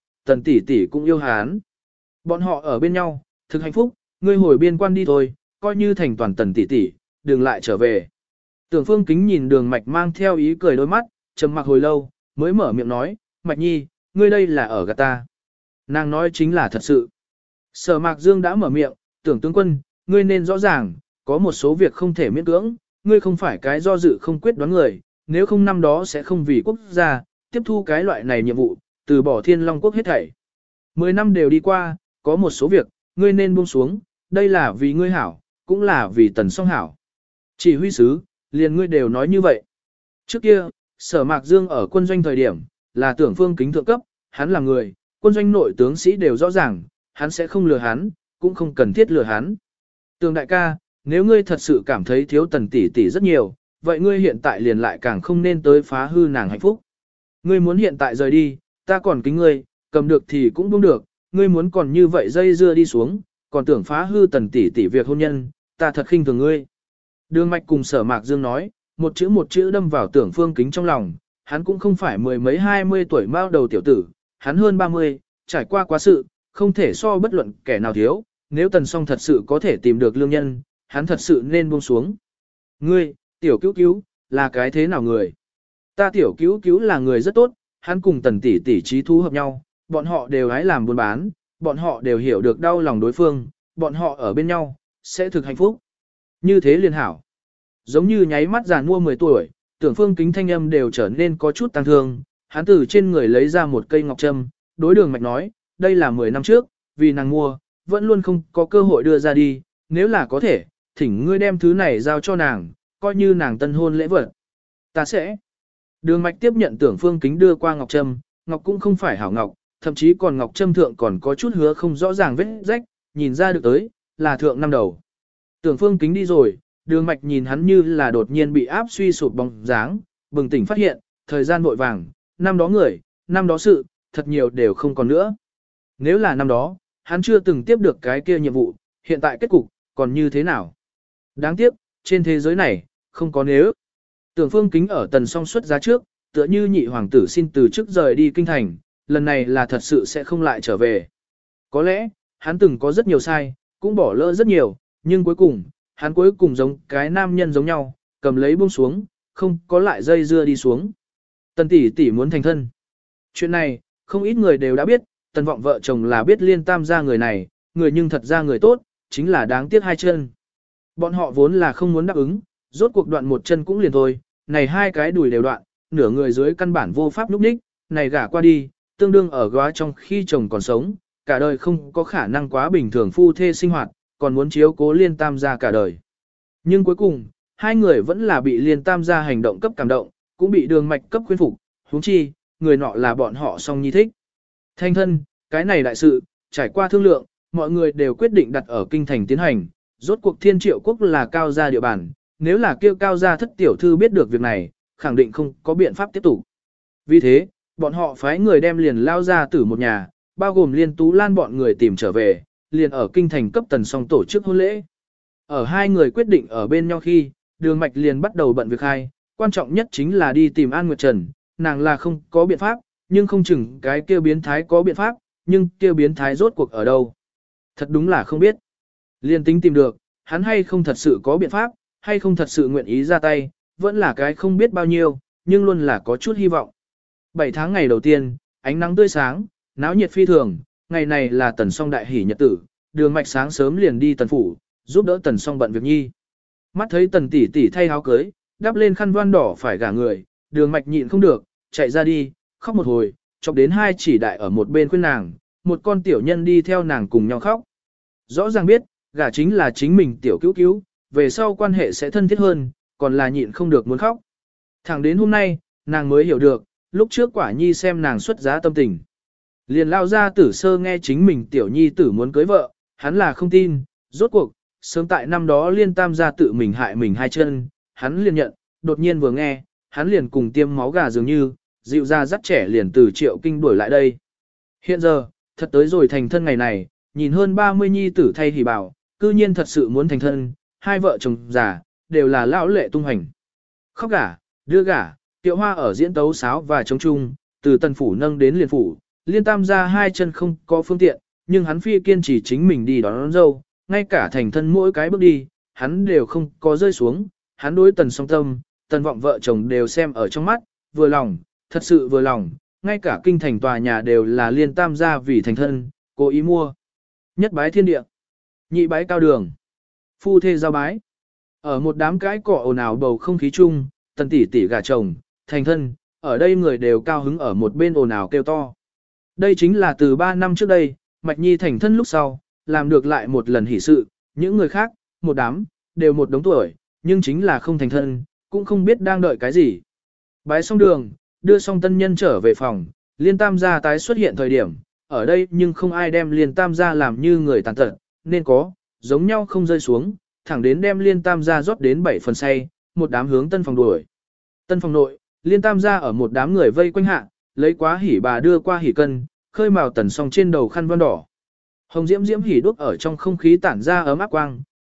tỷ tỷ cũng yêu hắn. Bọn họ ở bên nhau, thực hạnh phúc, ngươi hồi biên quan đi thôi, coi như thành toàn Tần tỷ tỷ, đừng lại trở về. Tưởng Phương Kính nhìn Đường Mạch mang theo ý cười đôi mắt, trầm mặc hồi lâu, mới mở miệng nói, Mạch Nhi, ngươi đây là ở gạt ta. Nàng nói chính là thật sự. Sở Mạc Dương đã mở miệng, Tưởng tướng quân, ngươi nên rõ ràng, có một số việc không thể miễn cưỡng, ngươi không phải cái do dự không quyết đoán người, nếu không năm đó sẽ không vì quốc gia, tiếp thu cái loại này nhiệm vụ, từ bỏ Thiên Long quốc hết thảy. 10 năm đều đi qua, có một số việc, ngươi nên buông xuống, đây là vì ngươi hảo, cũng là vì Tần Song hảo. Chỉ huy sứ, liền ngươi đều nói như vậy. Trước kia, Sở Mạc Dương ở quân doanh thời điểm, là Tưởng Phương Kính thượng cấp, hắn là người, quân doanh nội tướng sĩ đều rõ ràng, hắn sẽ không lừa hắn, cũng không cần thiết lừa hắn. Tưởng đại ca, nếu ngươi thật sự cảm thấy thiếu Tần tỷ tỷ rất nhiều, vậy ngươi hiện tại liền lại càng không nên tới phá hư nàng hạnh phúc. Ngươi muốn hiện tại rời đi, ta còn kính ngươi, cầm được thì cũng buông được, ngươi muốn còn như vậy dây dưa đi xuống, còn tưởng phá hư Tần tỷ tỷ việc hôn nhân, ta thật khinh thường ngươi. Đường Mạch cùng Sở Mạc Dương nói, một chữ đâm vào Tưởng Phương Kính trong lòng, hắn cũng không phải mười mấy 20 tuổi mao đầu tiểu tử, hắn hơn 30, trải qua quá sự, không thể so bất luận kẻ nào thiếu, nếu Tần Song thật sự có thể tìm được lương nhân, hắn thật sự nên buông xuống. Ngươi, tiểu cứu cứu, là cái thế nào người? Ta tiểu cứu cứu là người rất tốt, hắn cùng Tần tỷ tỷ trí thú hợp nhau, bọn họ đều hái làm buôn bán, bọn họ đều hiểu được đau lòng đối phương, bọn họ ở bên nhau, sẽ thực hạnh phúc. Như thế liền hảo. Giống như nháy mắt già mua 10 tuổi, Tưởng Phương Kính thanh âm đều trở nên có chút tăng thương, hắn từ trên người lấy ra một cây ngọc trâm, đối Đường Mạch nói, đây là 10 năm trước, vì nàng mua, vẫn luôn không có cơ hội đưa ra đi, nếu là có thể, thỉnh ngươi đem thứ này giao cho nàng, coi như nàng tân hôn lễ vật. Ta sẽ. Đường Mạch tiếp nhận Tưởng Phương Kính đưa qua ngọc trâm, ngọc cũng không phải hảo ngọc, thậm chí còn ngọc trâm thượng còn có chút hứa không rõ ràng vết rách, nhìn ra được tới, là thượng năm đầu. Tưởng Phương Kính đi rồi, Đường Mạch nhìn hắn như là đột nhiên bị áp suy sụp bóng dáng, bừng tỉnh phát hiện, thời gian vội vàng, năm đó người, năm đó sự, thật nhiều đều không còn nữa. Nếu là năm đó, hắn chưa từng tiếp được cái kia nhiệm vụ, hiện tại kết cục, còn như thế nào? Đáng tiếc, trên thế giới này, không có nếu. Tưởng Phương Kính ở Tần Song xuất giá trước, tựa như nhị hoàng tử xin từ chức rời đi kinh thành, lần này là thật sự sẽ không lại trở về. Có lẽ, hắn từng có rất nhiều sai, cũng bỏ lỡ rất nhiều, nhưng cuối cùng, hắn cuối cùng giống cái nam nhân giống nhau, cầm lấy buông xuống, không có lại dây dưa đi xuống. Tần tỷ tỷ muốn thành thân. Chuyện này, không ít người đều đã biết, Tần Vọng vợ chồng là biết Liên Tam gia người này, người nhưng thật ra người tốt, chính là đáng tiếc hai chân. Bọn họ vốn là không muốn đáp ứng, rốt cuộc đoạn một chân cũng liền thôi, này hai cái đùi đều đoạn, nửa người dưới căn bản vô pháp núp ních, này gả qua đi, tương đương ở góa trong khi chồng còn sống, cả đời không có khả năng quá bình thường phu thê sinh hoạt, còn muốn chiếu cố Liên Tam gia cả đời. Nhưng cuối cùng, hai người vẫn là bị Liên Tam gia hành động cấp cảm động, cũng bị Đường Mạch cấp khuyên phục, huống chi, người nọ là bọn họ song nhi thích. Thanh thân, cái này đại sự, trải qua thương lượng, mọi người đều quyết định đặt ở kinh thành tiến hành, rốt cuộc Thiên Triệu quốc là cao gia địa bàn, nếu là kêu cao gia thất tiểu thư biết được việc này, khẳng định không có biện pháp tiếp tục. Vì thế, bọn họ phái người đem liền lao ra tử một nhà, bao gồm Liên Tú Lan bọn người tìm trở về, liền ở kinh thành cấp Tần Song tổ chức hôn lễ. Ở hai người quyết định ở bên nhau khi, Đường Mạch liền bắt đầu bận việc hai, quan trọng nhất chính là đi tìm An Nguyệt Trần, nàng là không có biện pháp, nhưng không chừng cái kia biến thái có biện pháp, nhưng kia biến thái rốt cuộc ở đâu. Thật đúng là không biết. Liên tính tìm được, hắn hay không thật sự có biện pháp, hay không thật sự nguyện ý ra tay, vẫn là cái không biết bao nhiêu, nhưng luôn là có chút hy vọng. 7 tháng ngày đầu tiên, ánh nắng tươi sáng, náo nhiệt phi thường, ngày này là Tần Song đại hỷ nhật tử, Đường Mạch sáng sớm liền đi Tần phủ, giúp đỡ Tần Song bận việc nhi. Mắt thấy Tần tỷ tỷ thay áo cưới, đắp lên khăn voan đỏ phải gả người, Đường Mạch nhịn không được, chạy ra đi, khóc một hồi, chọc đến hai chỉ đại ở một bên khuyên nàng, một con tiểu nhân đi theo nàng cùng nhau khóc. Rõ ràng biết, gả chính là chính mình tiểu cứu cứu, về sau quan hệ sẽ thân thiết hơn, còn là nhịn không được muốn khóc. Thẳng đến hôm nay, nàng mới hiểu được, lúc trước quả nhi xem nàng xuất giá tâm tình. Liền lao ra tử sơ nghe chính mình tiểu nhi tử muốn cưới vợ, hắn là không tin, rốt cuộc, sớm tại năm đó Liên Tam gia tự mình hại mình hai chân, hắn liền nhận, đột nhiên vừa nghe, hắn liền cùng tiêm máu gà dường như, dịu ra dắt trẻ liền từ Triệu Kinh đuổi lại đây. Hiện giờ, thật tới rồi thành thân ngày này, nhìn hơn 30 nhi tử thay hỉ bảo, cư nhiên thật sự muốn thành thân, hai vợ chồng già, đều là lão lệ tung hành. Khóc gả, đưa gả, Tiệu Hoa ở diễn tấu sáo và trống chung, từ Tần phủ nâng đến Liên phủ, Liên Tam gia hai chân không có phương tiện, nhưng hắn phi kiên trì chính mình đi đón dâu, ngay cả thành thân mỗi cái bước đi, hắn đều không có rơi xuống, hắn đối Tần Song tâm, Tần Vọng vợ chồng đều xem ở trong mắt, vừa lòng, thật sự vừa lòng, ngay cả kinh thành tòa nhà đều là Liên Tam gia vì thành thân, cố ý mua. Nhất bái thiên địa, nhị bái cao đường, phu thê giao bái. Ở một đám cái cọ ồn ào bầu không khí chung, Tần tỷ tỷ gả chồng, thành thân, ở đây người đều cao hứng ở một bên ồn ào kêu to. Đây chính là từ 3 năm trước đây, Mạch Nhi thành thân lúc sau, làm được lại một lần hỷ sự, những người khác, một đám, đều một đống tuổi, nhưng chính là không thành thân, cũng không biết đang đợi cái gì. Bái xong đường, đưa xong tân nhân trở về phòng, Liên Tam gia tái xuất hiện thời điểm, ở đây nhưng không ai đem Liên Tam gia làm như người tàn tật, nên có, giống nhau không rơi xuống, thẳng đến đem Liên Tam gia rót đến 7 phần say, một đám hướng tân phòng đuổi. Tân phòng nội, Liên Tam gia ở một đám người vây quanh hạ, lấy quá hỉ bà đưa qua hỉ cân, khơi màu Tần Song trên đầu khăn voan đỏ. Hồng diễm diễm hỉ đuốc ở trong không khí tản ra ấm áp quang,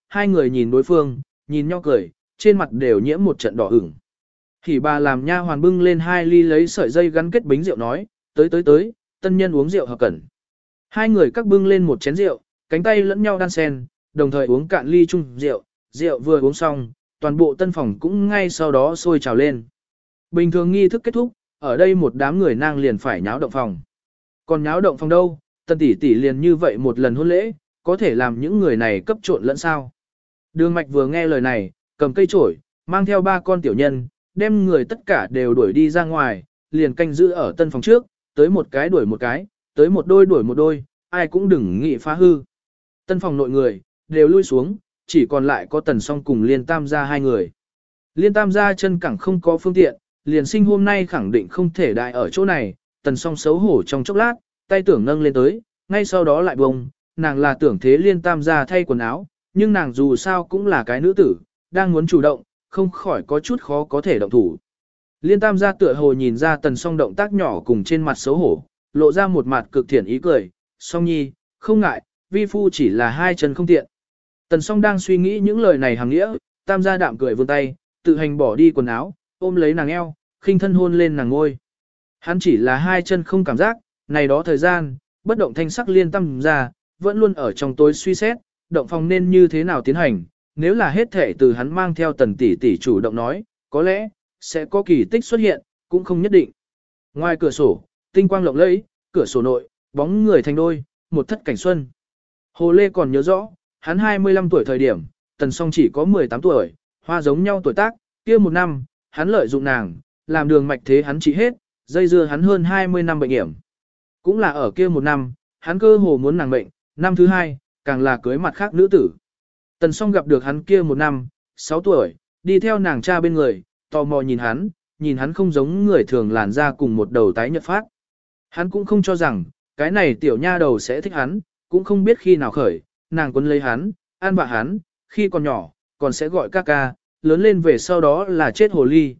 hai người nhìn đối phương, nhìn nhau cười, trên mặt đều nhiễm một trận đỏ ửng. Hỉ bà làm nha hoàn bưng lên 2 ly lấy sợi dây gắn kết bính rượu nói, tới, tân nhân uống rượu hợp cẩn. Hai người các bưng lên một chén rượu, cánh tay lẫn nhau đan sen, đồng thời uống cạn ly chung rượu, rượu vừa uống xong, toàn bộ tân phòng cũng ngay sau đó sôi trào lên. Bình thường nghi thức kết thúc, ở đây một đám người nang liền phải nháo động phòng. Còn nháo động phòng đâu, tân tỷ tỷ liền như vậy một lần hôn lễ, có thể làm những người này cấp trộn lẫn sao. Đường Mạch vừa nghe lời này, cầm cây chổi, mang theo 3 con tiểu nhân, đem người tất cả đều đuổi đi ra ngoài, liền canh giữ ở tân phòng trước, tới một cái đuổi một cái, tới một đôi đuổi một đôi, ai cũng đừng nghĩ phá hư. Tân phòng nội người, đều lui xuống, chỉ còn lại có Tần Song cùng Liên Tam gia 2 người. Liên Tam gia chân cẳng không có phương tiện, liền sinh hôm nay khẳng định không thể đại ở chỗ này, Tần Song xấu hổ trong chốc lát, tay tưởng nâng lên tới, ngay sau đó lại bông, nàng là tưởng thế Liên Tam gia thay quần áo, nhưng nàng dù sao cũng là cái nữ tử, đang muốn chủ động, không khỏi có chút khó có thể động thủ. Liên Tam gia tựa hồ nhìn ra Tần Song động tác nhỏ cùng trên mặt xấu hổ, lộ ra một mặt cực thiện ý cười, Song nhi, không ngại, vi phu chỉ là 2 chân không tiện. Tần Song đang suy nghĩ những lời này hàng nghĩa, Tam gia đạm cười vươn tay, tự hành bỏ đi quần áo, ôm lấy nàng eo, khinh thân hôn lên nàng ngôi. Hắn chỉ là 2 chân không cảm giác, này đó thời gian, bất động thanh sắc Liên Tam gia, vẫn luôn ở trong tối suy xét, động phòng nên như thế nào tiến hành, nếu là hết thể từ hắn mang theo Tần tỷ tỷ chủ động nói, có lẽ, sẽ có kỳ tích xuất hiện, cũng không nhất định. Ngoài cửa sổ, tinh quang lộng lẫy, cửa sổ nội, bóng người thành đôi, một thất cảnh xuân. Hồ Lê còn nhớ rõ, hắn 25 tuổi thời điểm, Tần Song chỉ có 18 tuổi, hoa giống nhau tuổi tác, kia một năm, hắn lợi dụng nàng, làm Đường Mạch thế hắn trị hết, dây dưa hắn hơn 20 năm bệnh hiểm. Cũng là ở kia một năm, hắn cơ hồ muốn nàng bệnh, năm thứ 2, càng là cưới mặt khác nữ tử. Tần Song gặp được hắn kia một năm, 6 tuổi, đi theo nàng cha bên người, tò mò nhìn hắn không giống người thường làn da cùng một đầu tái nhợt phát. Hắn cũng không cho rằng, cái này tiểu nha đầu sẽ thích hắn, cũng không biết khi nào khởi, nàng quấn lấy hắn, an bạ hắn, khi còn nhỏ, còn sẽ gọi ca ca, lớn lên về sau đó là chết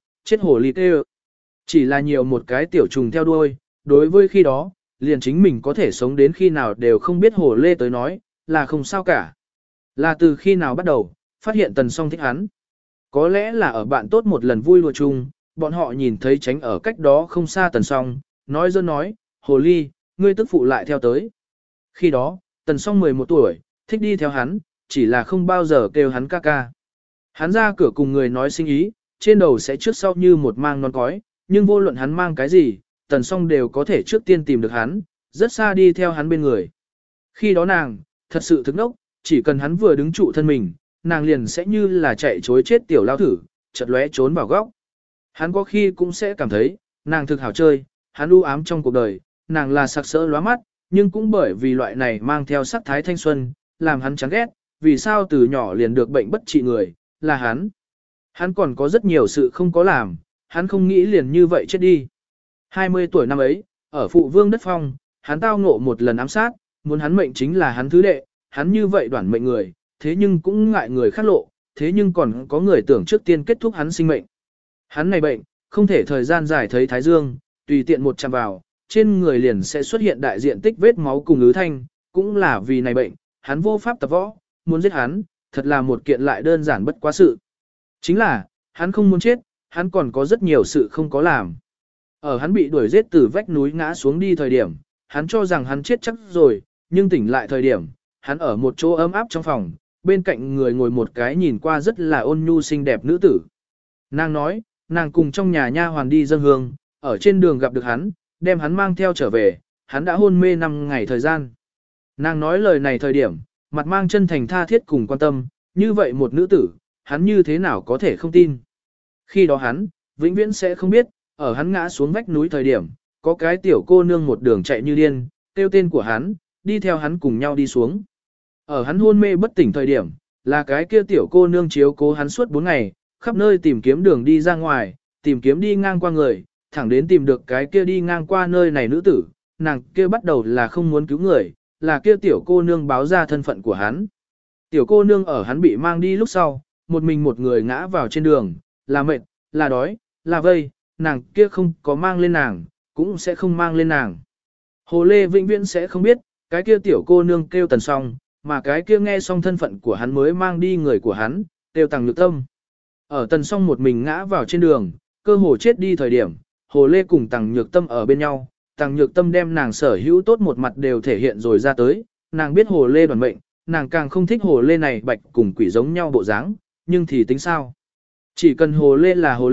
hồ ly kêu. Chỉ là nhiều một cái tiểu trùng theo đuôi, đối với khi đó, liền chính mình có thể sống đến khi nào đều không biết hồ lê tới nói, là không sao cả. Là từ khi nào bắt đầu, phát hiện Tần Song thích hắn. Có lẽ là ở bạn tốt một lần vui đùa chung, bọn họ nhìn thấy tránh ở cách đó không xa Tần Song, nói, hồ ly, ngươi tức phụ lại theo tới. Khi đó, Tần Song 11 tuổi, thích đi theo hắn, chỉ là không bao giờ kêu hắn ca ca. Hắn ra cửa cùng người nói sinh ý, trên đầu sẽ trước sau như một mang non cói, nhưng vô luận hắn mang cái gì, Tần Song đều có thể trước tiên tìm được hắn, rất xa đi theo hắn bên người. Khi đó nàng, thật sự thức nốc, chỉ cần hắn vừa đứng trụ thân mình, nàng liền sẽ như là chạy chối chết tiểu lao thử, chợt lóe trốn vào góc. Hắn có khi cũng sẽ cảm thấy, nàng thực hảo chơi, hắn u ám trong cuộc đời, nàng là sặc sỡ lóa mắt, nhưng cũng bởi vì loại này mang theo sắc thái thanh xuân, làm hắn chán ghét, vì sao từ nhỏ liền được bệnh bất trị người, là hắn. Hắn còn có rất nhiều sự không có làm, hắn không nghĩ liền như vậy chết đi. 20 tuổi năm ấy, ở Phụ Vương Đất Phong, hắn tao ngộ một lần ám sát, muốn hắn mệnh chính là hắn thứ đệ, hắn như vậy đoản mệnh người, thế nhưng cũng ngại người khác lộ, thế nhưng còn có người tưởng trước tiên kết thúc hắn sinh mệnh. Hắn này bệnh, không thể thời gian dài thấy thái dương, tùy tiện một chạm vào, trên người liền sẽ xuất hiện đại diện tích vết máu cùng ứ thanh, cũng là vì này bệnh, hắn vô pháp tập võ, muốn giết hắn, thật là một kiện lại đơn giản bất quá sự. Chính là, hắn không muốn chết, hắn còn có rất nhiều sự không có làm. Ở hắn bị đuổi giết từ vách núi ngã xuống đi thời điểm, hắn cho rằng hắn chết chắc rồi, nhưng tỉnh lại thời điểm, hắn ở một chỗ ấm áp trong phòng, bên cạnh người ngồi một cái nhìn qua rất là ôn nhu xinh đẹp nữ tử. Nàng nói, nàng cùng trong nhà nha hoàn đi dâng hương, ở trên đường gặp được hắn, đem hắn mang theo trở về, hắn đã hôn mê 5 ngày thời gian. Nàng nói lời này thời điểm, mặt mang chân thành tha thiết cùng quan tâm, như vậy một nữ tử, hắn như thế nào có thể không tin. Khi đó hắn, vĩnh viễn sẽ không biết, ở hắn ngã xuống vách núi thời điểm, có cái tiểu cô nương một đường chạy như điên, kêu tên của hắn, đi theo hắn cùng nhau đi xuống. Ở hắn hôn mê bất tỉnh thời điểm, là cái kia tiểu cô nương chiếu cố hắn suốt 4 ngày, khắp nơi tìm kiếm đường đi ra ngoài, tìm kiếm đi ngang qua người, thẳng đến tìm được cái kia đi ngang qua nơi này nữ tử, nàng kia bắt đầu là không muốn cứu người, là kia tiểu cô nương báo ra thân phận của hắn. Tiểu cô nương ở hắn bị mang đi lúc sau, một mình một người ngã vào trên đường, là mệt, là đói, là vây, nàng kia không có mang lên nàng, cũng sẽ không mang lên nàng. Hồ Lê vĩnh viễn sẽ không biết, cái kia tiểu cô nương kêu Tần Song, mà cái kia nghe xong thân phận của hắn mới mang đi người của hắn, đều Tằng Nhược Tâm. Ở Tần Song một mình ngã vào trên đường, cơ hồ chết đi thời điểm, Hồ Lê cùng Tằng Nhược Tâm ở bên nhau, Tằng Nhược Tâm đem nàng sở hữu tốt một mặt đều thể hiện rồi ra tới, nàng biết Hồ Lê đoàn mệnh, nàng càng không thích Hồ Lê này bạch cùng quỷ giống nhau bộ dáng, nhưng thì tính sao? Chỉ cần Hồ Lê,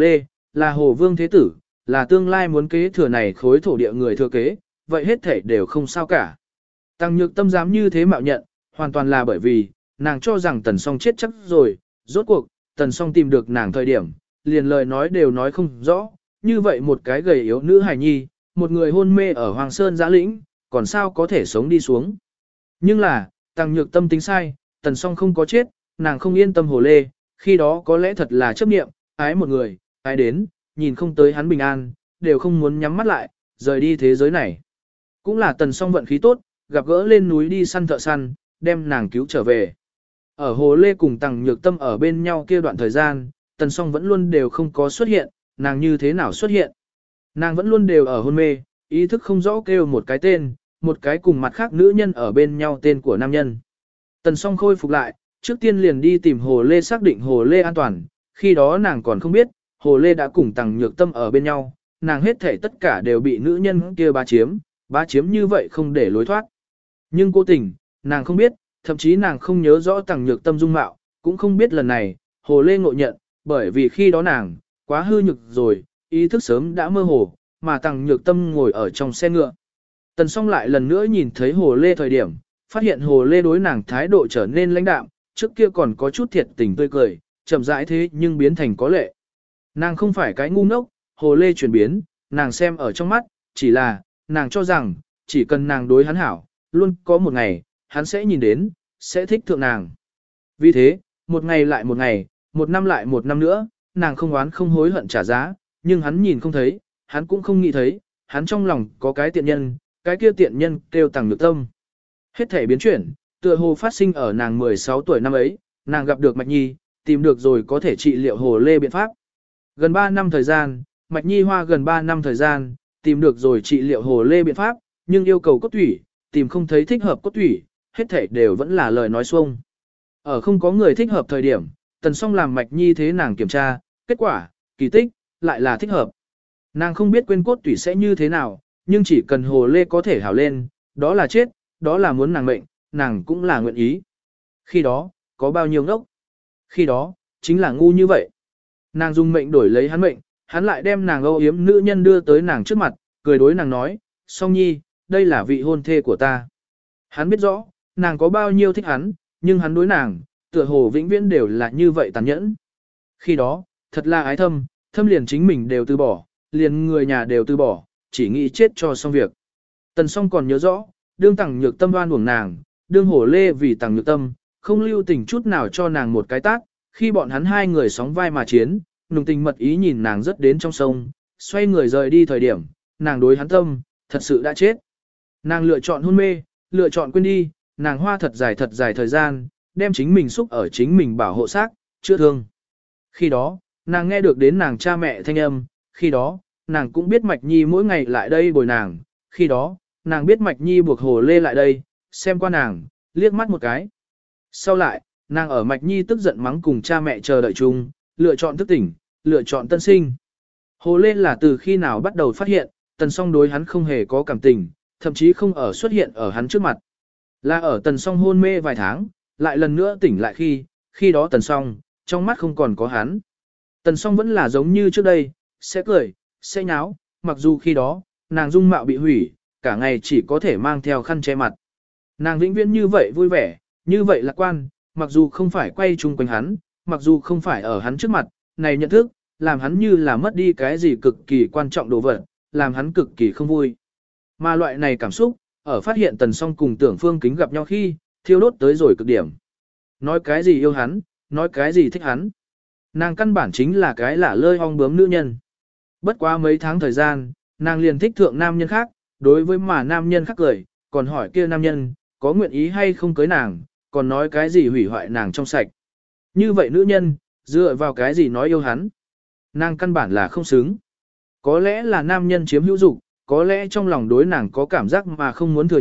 là Hồ Vương Thế Tử, là tương lai muốn kế thừa này khối thổ địa người thừa kế, vậy hết thể đều không sao cả. Tằng Nhược Tâm dám như thế mạo nhận, hoàn toàn là bởi vì, nàng cho rằng Tần Song chết chắc rồi, rốt cuộc, Tần Song tìm được nàng thời điểm, liền lời nói đều nói không rõ, như vậy một cái gầy yếu nữ hài nhi, một người hôn mê ở Hoàng Sơn giã lĩnh, còn sao có thể sống đi xuống. Nhưng là, Tằng Nhược Tâm tính sai, Tần Song không có chết, nàng không yên tâm Hồ Lê, khi đó có lẽ thật là chấp niệm, ái một người, ái đến, nhìn không tới hắn bình an, đều không muốn nhắm mắt lại, rời đi thế giới này. Cũng là Tần Song vận khí tốt, gặp gỡ lên núi đi săn thợ săn, đem nàng cứu trở về. Ở Hồ Lê cùng Tằng Nhược Tâm ở bên nhau kia đoạn thời gian, Tần Song vẫn luôn đều không có xuất hiện, nàng như thế nào xuất hiện. Nàng vẫn luôn đều ở hôn mê, ý thức không rõ kêu một cái tên, một cái cùng mặt khác nữ nhân ở bên nhau tên của nam nhân. Tần Song khôi phục lại, trước tiên liền đi tìm Hồ Lê xác định Hồ Lê an toàn, khi đó nàng còn không biết, Hồ Lê đã cùng Tằng Nhược Tâm ở bên nhau, nàng hết thể tất cả đều bị nữ nhân kia bá chiếm như vậy không để lối thoát. Nhưng cố tình, nàng không biết, thậm chí nàng không nhớ rõ Tằng Nhược Tâm dung mạo, cũng không biết lần này, Hồ Lê ngộ nhận, bởi vì khi đó nàng, quá hư nhược rồi, ý thức sớm đã mơ hồ, mà Tằng Nhược Tâm ngồi ở trong xe ngựa. Tần Song lại lần nữa nhìn thấy Hồ Lê thời điểm, phát hiện Hồ Lê đối nàng thái độ trở nên lãnh đạm, trước kia còn có chút thiệt tình tươi cười, chậm rãi thế nhưng biến thành có lệ. Nàng không phải cái ngu ngốc, Hồ Lê chuyển biến, nàng xem ở trong mắt, chỉ là, nàng cho rằng, chỉ cần nàng đối hắn hảo, luôn có một ngày, hắn sẽ nhìn đến, sẽ thích thượng nàng. Vì thế, một ngày lại một ngày, một năm lại một năm nữa, nàng không oán không hối hận trả giá, nhưng hắn nhìn không thấy, hắn cũng không nghĩ thấy, hắn trong lòng có cái tiện nhân, cái kia tiện nhân kêu Tằng Nhược Tâm. Hết thể biến chuyển, tựa hồ phát sinh ở nàng 16 tuổi năm ấy, nàng gặp được Mạch Nhi, tìm được rồi có thể trị liệu Hồ Lê biện pháp. Gần 3 năm thời gian, Mạch Nhi hoa gần 3 năm thời gian, tìm được rồi trị liệu Hồ Lê biện pháp, nhưng yêu cầu cốt thủy, tìm không thấy thích hợp cốt thủy, hết thể đều vẫn là lời nói xuông. Ở không có người thích hợp thời điểm, Tần Song làm Mạch Nhi thế nàng kiểm tra, kết quả, kỳ tích, lại là thích hợp. Nàng không biết quên cốt thủy sẽ như thế nào, nhưng chỉ cần Hồ Lê có thể hảo lên, đó là chết, đó là muốn nàng mệnh, nàng cũng là nguyện ý. Khi đó, có bao nhiêu ngốc? Khi đó, chính là ngu như vậy. Nàng dùng mệnh đổi lấy hắn mệnh, hắn lại đem nàng âu yếm nữ nhân đưa tới nàng trước mặt, cười đối nàng nói, Song Nhi, đây là vị hôn thê của ta. Hắn biết rõ, nàng có bao nhiêu thích hắn, nhưng hắn đối nàng, tựa hồ vĩnh viễn đều là như vậy tàn nhẫn. Khi đó, thật là ái thâm, thâm liền chính mình đều từ bỏ, liền người nhà đều từ bỏ, chỉ nghĩ chết cho xong việc. Tần Song còn nhớ rõ, đương Tằng Nhược Tâm đoan uổng nàng, đương Hồ Lê vì Tằng Nhược Tâm, không lưu tình chút nào cho nàng một cái tát, khi bọn hắn hai người sóng vai mà chiến, nùng tình mật ý nhìn nàng rất đến trong sông, xoay người rời đi thời điểm, nàng đối hắn tâm, thật sự đã chết. Nàng lựa chọn hôn mê, lựa chọn quên đi, nàng hoa thật dài thời gian, đem chính mình xúc ở chính mình bảo hộ xác, chữa thương. Khi đó, nàng nghe được đến nàng cha mẹ thanh âm, khi đó, nàng cũng biết Mạch Nhi mỗi ngày lại đây bồi nàng, khi đó, nàng biết Mạch Nhi buộc Hồ Lê lại đây, xem qua nàng, liếc mắt một cái. Sau lại, nàng ở Mạch Nhi tức giận mắng cùng cha mẹ chờ đợi chung, lựa chọn thức tỉnh, lựa chọn tân sinh. Hồ Lê là từ khi nào bắt đầu phát hiện, Tần Song đối hắn không hề có cảm tình, thậm chí không ở xuất hiện ở hắn trước mặt. Là ở Tần Song hôn mê vài tháng, lại lần nữa tỉnh lại khi đó Tần Song, trong mắt không còn có hắn. Tần Song vẫn là giống như trước đây, sẽ cười, sẽ nháo, mặc dù khi đó, nàng dung mạo bị hủy, cả ngày chỉ có thể mang theo khăn che mặt. Nàng vĩnh viễn như vậy vui vẻ, như vậy lạc quan, mặc dù không phải quay chung quanh hắn, mặc dù không phải ở hắn trước mặt, này nhận thức, làm hắn như là mất đi cái gì cực kỳ quan trọng đồ vật, làm hắn cực kỳ không vui. Mà loại này cảm xúc, ở phát hiện Tần Song cùng Tưởng Phương Kính gặp nhau khi, thiêu đốt tới rồi cực điểm. Nói cái gì yêu hắn, nói cái gì thích hắn. Nàng căn bản chính là cái lả lơi ong bướm nữ nhân. Bất quá mấy tháng thời gian, nàng liền thích thượng nam nhân khác, đối với mà nam nhân khác cười, còn hỏi kia nam nhân, có nguyện ý hay không cưới nàng, còn nói cái gì hủy hoại nàng trong sạch. Như vậy nữ nhân, dựa vào cái gì nói yêu hắn. Nàng căn bản là không xứng. Có lẽ là nam nhân chiếm hữu dục, có lẽ trong lòng đối nàng có cảm giác mà không muốn thừa nhận,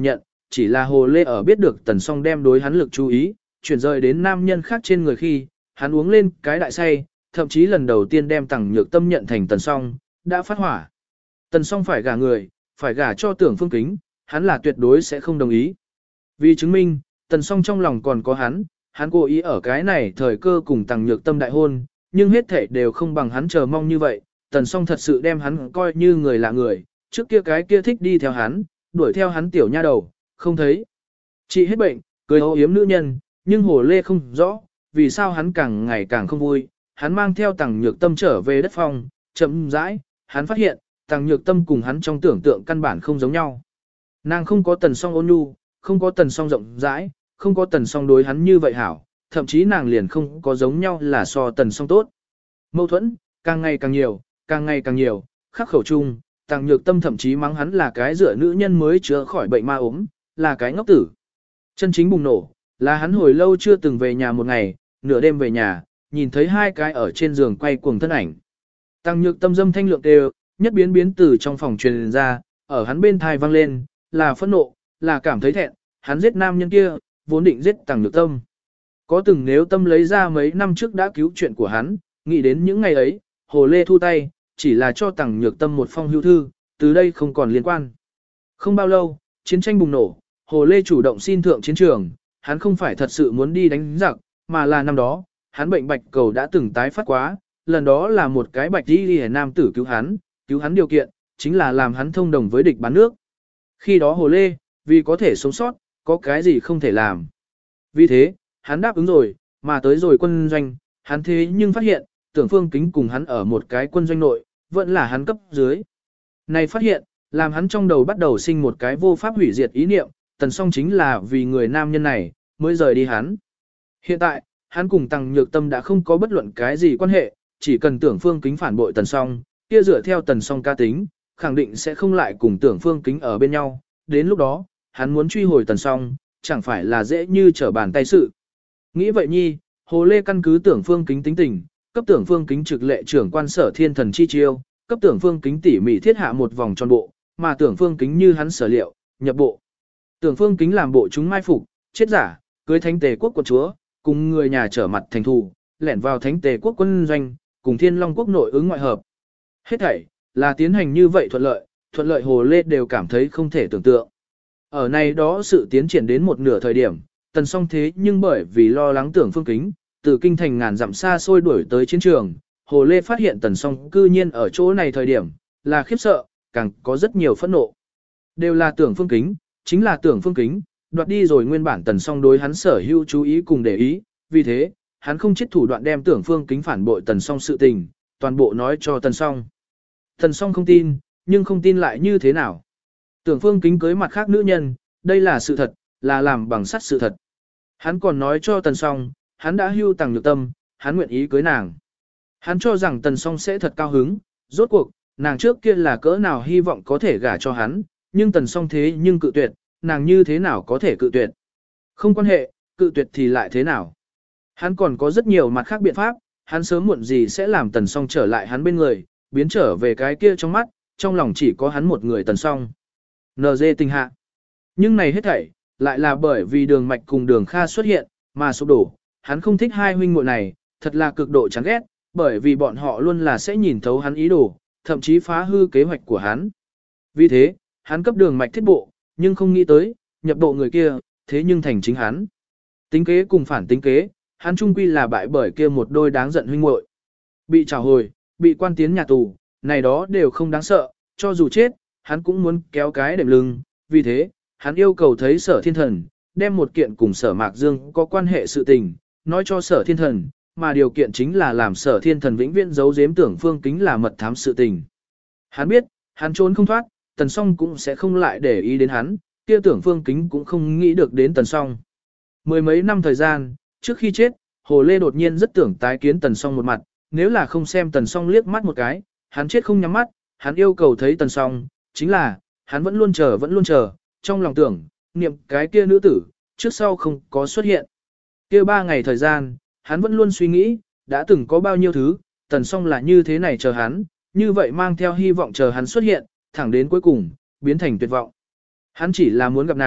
chỉ là Hồ Lê ở biết được Tần Song đem đối hắn lực chú ý, chuyển rời đến nam nhân khác trên người khi, hắn uống lên cái đại say, thậm chí lần đầu tiên đem Tằng Nhược Tâm nhận thành Tần Song, đã phát hỏa. Tần Song phải gả người, phải gả cho Tưởng Phương Kính, hắn là tuyệt đối sẽ không đồng ý. Vì chứng minh, Tần Song trong lòng còn có hắn cố ý ở cái này thời cơ cùng Tằng Nhược Tâm đại hôn, nhưng hết thảy đều không bằng hắn chờ mong như vậy, Tần Song thật sự đem hắn coi như người lạ người, trước kia cái kia thích đi theo hắn, đuổi theo hắn tiểu nha đầu, không thấy. Chị hết bệnh, cười âu yếm nữ nhân, nhưng Hồ Lê không rõ, vì sao hắn càng ngày càng không vui, hắn mang theo Tằng Nhược Tâm trở về đất phong, chậm rãi, hắn phát hiện, Tằng Nhược Tâm cùng hắn trong tưởng tượng căn bản không giống nhau. Nàng không có Tần Song ôn nhu, không có Tần Song rộng rãi, không có Tần Song đối hắn như vậy hảo, thậm chí nàng liền không có giống nhau là so Tần Song tốt. Mâu thuẫn, càng ngày càng nhiều, càng ngày càng nhiều, khắc khẩu chung, Tằng Nhược Tâm thậm chí mắng hắn là cái dựa nữ nhân mới chữa khỏi bệnh ma ốm, là cái ngốc tử. Chân chính bùng nổ, là hắn hồi lâu chưa từng về nhà một ngày, nửa đêm về nhà, nhìn thấy hai cái ở trên giường quay cuồng thân ảnh. Tằng Nhược Tâm dâm thanh lượng đều, nhất biến biến từ trong phòng truyền ra, ở hắn bên thai vang lên, là phẫn nộ, là cảm thấy thẹn, hắn giết nam nhân kia, vốn định giết Tằng Nhược Tâm. Có từng nếu tâm lấy ra mấy năm trước đã cứu chuyện của hắn, nghĩ đến những ngày ấy, Hồ Lê thu tay, chỉ là cho Tằng Nhược Tâm một phong hưu thư, từ đây không còn liên quan. Không bao lâu, chiến tranh bùng nổ, Hồ Lê chủ động xin thượng chiến trường, hắn không phải thật sự muốn đi đánh giặc, mà là năm đó, hắn bệnh bạch cầu đã từng tái phát quá, lần đó là một cái bạch y nam tử cứu hắn điều kiện, chính là làm hắn thông đồng với địch bán nước. Khi đó Hồ Lê, vì có thể sống sót, có cái gì không thể làm. Vì thế, hắn đáp ứng rồi, mà tới rồi quân doanh, hắn thế nhưng phát hiện, Tưởng Phương Kính cùng hắn ở một cái quân doanh nội, vẫn là hắn cấp dưới. Này phát hiện, làm hắn trong đầu bắt đầu sinh một cái vô pháp hủy diệt ý niệm, Tần Song chính là vì người nam nhân này, mới rời đi hắn. Hiện tại, hắn cùng Tằng Nhược Tâm đã không có bất luận cái gì quan hệ, chỉ cần Tưởng Phương Kính phản bội Tần Song, kia dựa theo Tần Song ca tính, khẳng định sẽ không lại cùng Tưởng Phương Kính ở bên nhau, đến lúc đó, hắn muốn truy hồi Tần Song, chẳng phải là dễ như trở bàn tay sự. Nghĩ vậy nhi, Hồ Lê căn cứ Tưởng Phương Kính tính tình, cấp Tưởng Phương Kính trực lệ trưởng quan sở thiên thần chi chiêu, cấp Tưởng Phương Kính tỉ mỉ thiết hạ một vòng tròn bộ, mà Tưởng Phương Kính như hắn sở liệu, nhập bộ. Tưởng Phương Kính làm bộ chúng mai phục, chết giả, cưới thánh tề quốc quân chúa, cùng người nhà trở mặt thành thù, lẻn vào thánh tề quốc quân doanh, cùng Thiên Long quốc nội ứng ngoại hợp. Hết thảy là tiến hành như vậy thuận lợi Hồ Lê đều cảm thấy không thể tưởng tượng. Ở này đó sự tiến triển đến một nửa thời điểm, Tần Song thế nhưng bởi vì lo lắng Tưởng Phương Kính, từ kinh thành ngàn dặm xa xôi đuổi tới chiến trường, Hồ Lê phát hiện Tần Song cư nhiên ở chỗ này thời điểm, là khiếp sợ, càng có rất nhiều phẫn nộ. Đều là Tưởng Phương Kính, chính là Tưởng Phương Kính, đoạt đi rồi nguyên bản Tần Song đối hắn sở hữu chú ý cùng để ý, vì thế, hắn không chết thủ đoạn đem Tưởng Phương Kính phản bội Tần Song sự tình, toàn bộ nói cho Tần Song. Tần Song không tin, nhưng không tin lại như thế nào. Tưởng Phương Kính cưới mặt khác nữ nhân, đây là sự thật, là làm bằng sắt sự thật. Hắn còn nói cho Tần Song, hắn đã hưu Tằng Nhược Tâm, hắn nguyện ý cưới nàng. Hắn cho rằng Tần Song sẽ thật cao hứng, rốt cuộc, nàng trước kia là cỡ nào hy vọng có thể gả cho hắn, nhưng Tần Song thế nhưng cự tuyệt, nàng như thế nào có thể cự tuyệt. Không quan hệ, cự tuyệt thì lại thế nào. Hắn còn có rất nhiều mặt khác biện pháp, hắn sớm muộn gì sẽ làm Tần Song trở lại hắn bên người, biến trở về cái kia trong mắt, trong lòng chỉ có hắn một người Tần Song. NG tình hạ. Nhưng này hết thảy, lại là bởi vì Đường Mạch cùng Đường Kha xuất hiện, mà sụp đổ. Hắn không thích hai huynh muội này, thật là cực độ chán ghét, bởi vì bọn họ luôn là sẽ nhìn thấu hắn ý đồ, thậm chí phá hư kế hoạch của hắn. Vì thế, hắn cấp Đường Mạch thiết bộ, nhưng không nghĩ tới, nhập bộ người kia, thế nhưng thành chính hắn. Tính kế cùng phản tính kế, hắn chung quy là bại bởi kia một đôi đáng giận huynh muội. Bị trảo hồi, bị quan tiến nhà tù, này đó đều không đáng sợ, cho dù chết, hắn cũng muốn kéo cái đệm lưng, vì thế, hắn yêu cầu thấy Sở Thiên Thần, đem một kiện cùng Sở Mạc Dương có quan hệ sự tình, nói cho Sở Thiên Thần, mà điều kiện chính là làm Sở Thiên Thần vĩnh viễn giấu giếm Tưởng Phương Kính là mật thám sự tình. Hắn biết, hắn trốn không thoát, Tần Song cũng sẽ không lại để ý đến hắn, kia Tưởng Phương Kính cũng không nghĩ được đến Tần Song. Mười mấy năm thời gian, trước khi chết, Hồ Lê đột nhiên rất tưởng tái kiến Tần Song một mặt, nếu là không xem Tần Song liếc mắt một cái, hắn chết không nhắm mắt, hắn yêu cầu thấy Tần Song, chính là, hắn vẫn luôn chờ, trong lòng tưởng, niệm cái kia nữ tử, trước sau không có xuất hiện. Kia 3 ngày thời gian, hắn vẫn luôn suy nghĩ, đã từng có bao nhiêu thứ, Tần Song là như thế này chờ hắn, như vậy mang theo hy vọng chờ hắn xuất hiện, thẳng đến cuối cùng, biến thành tuyệt vọng. Hắn chỉ là muốn gặp nàng,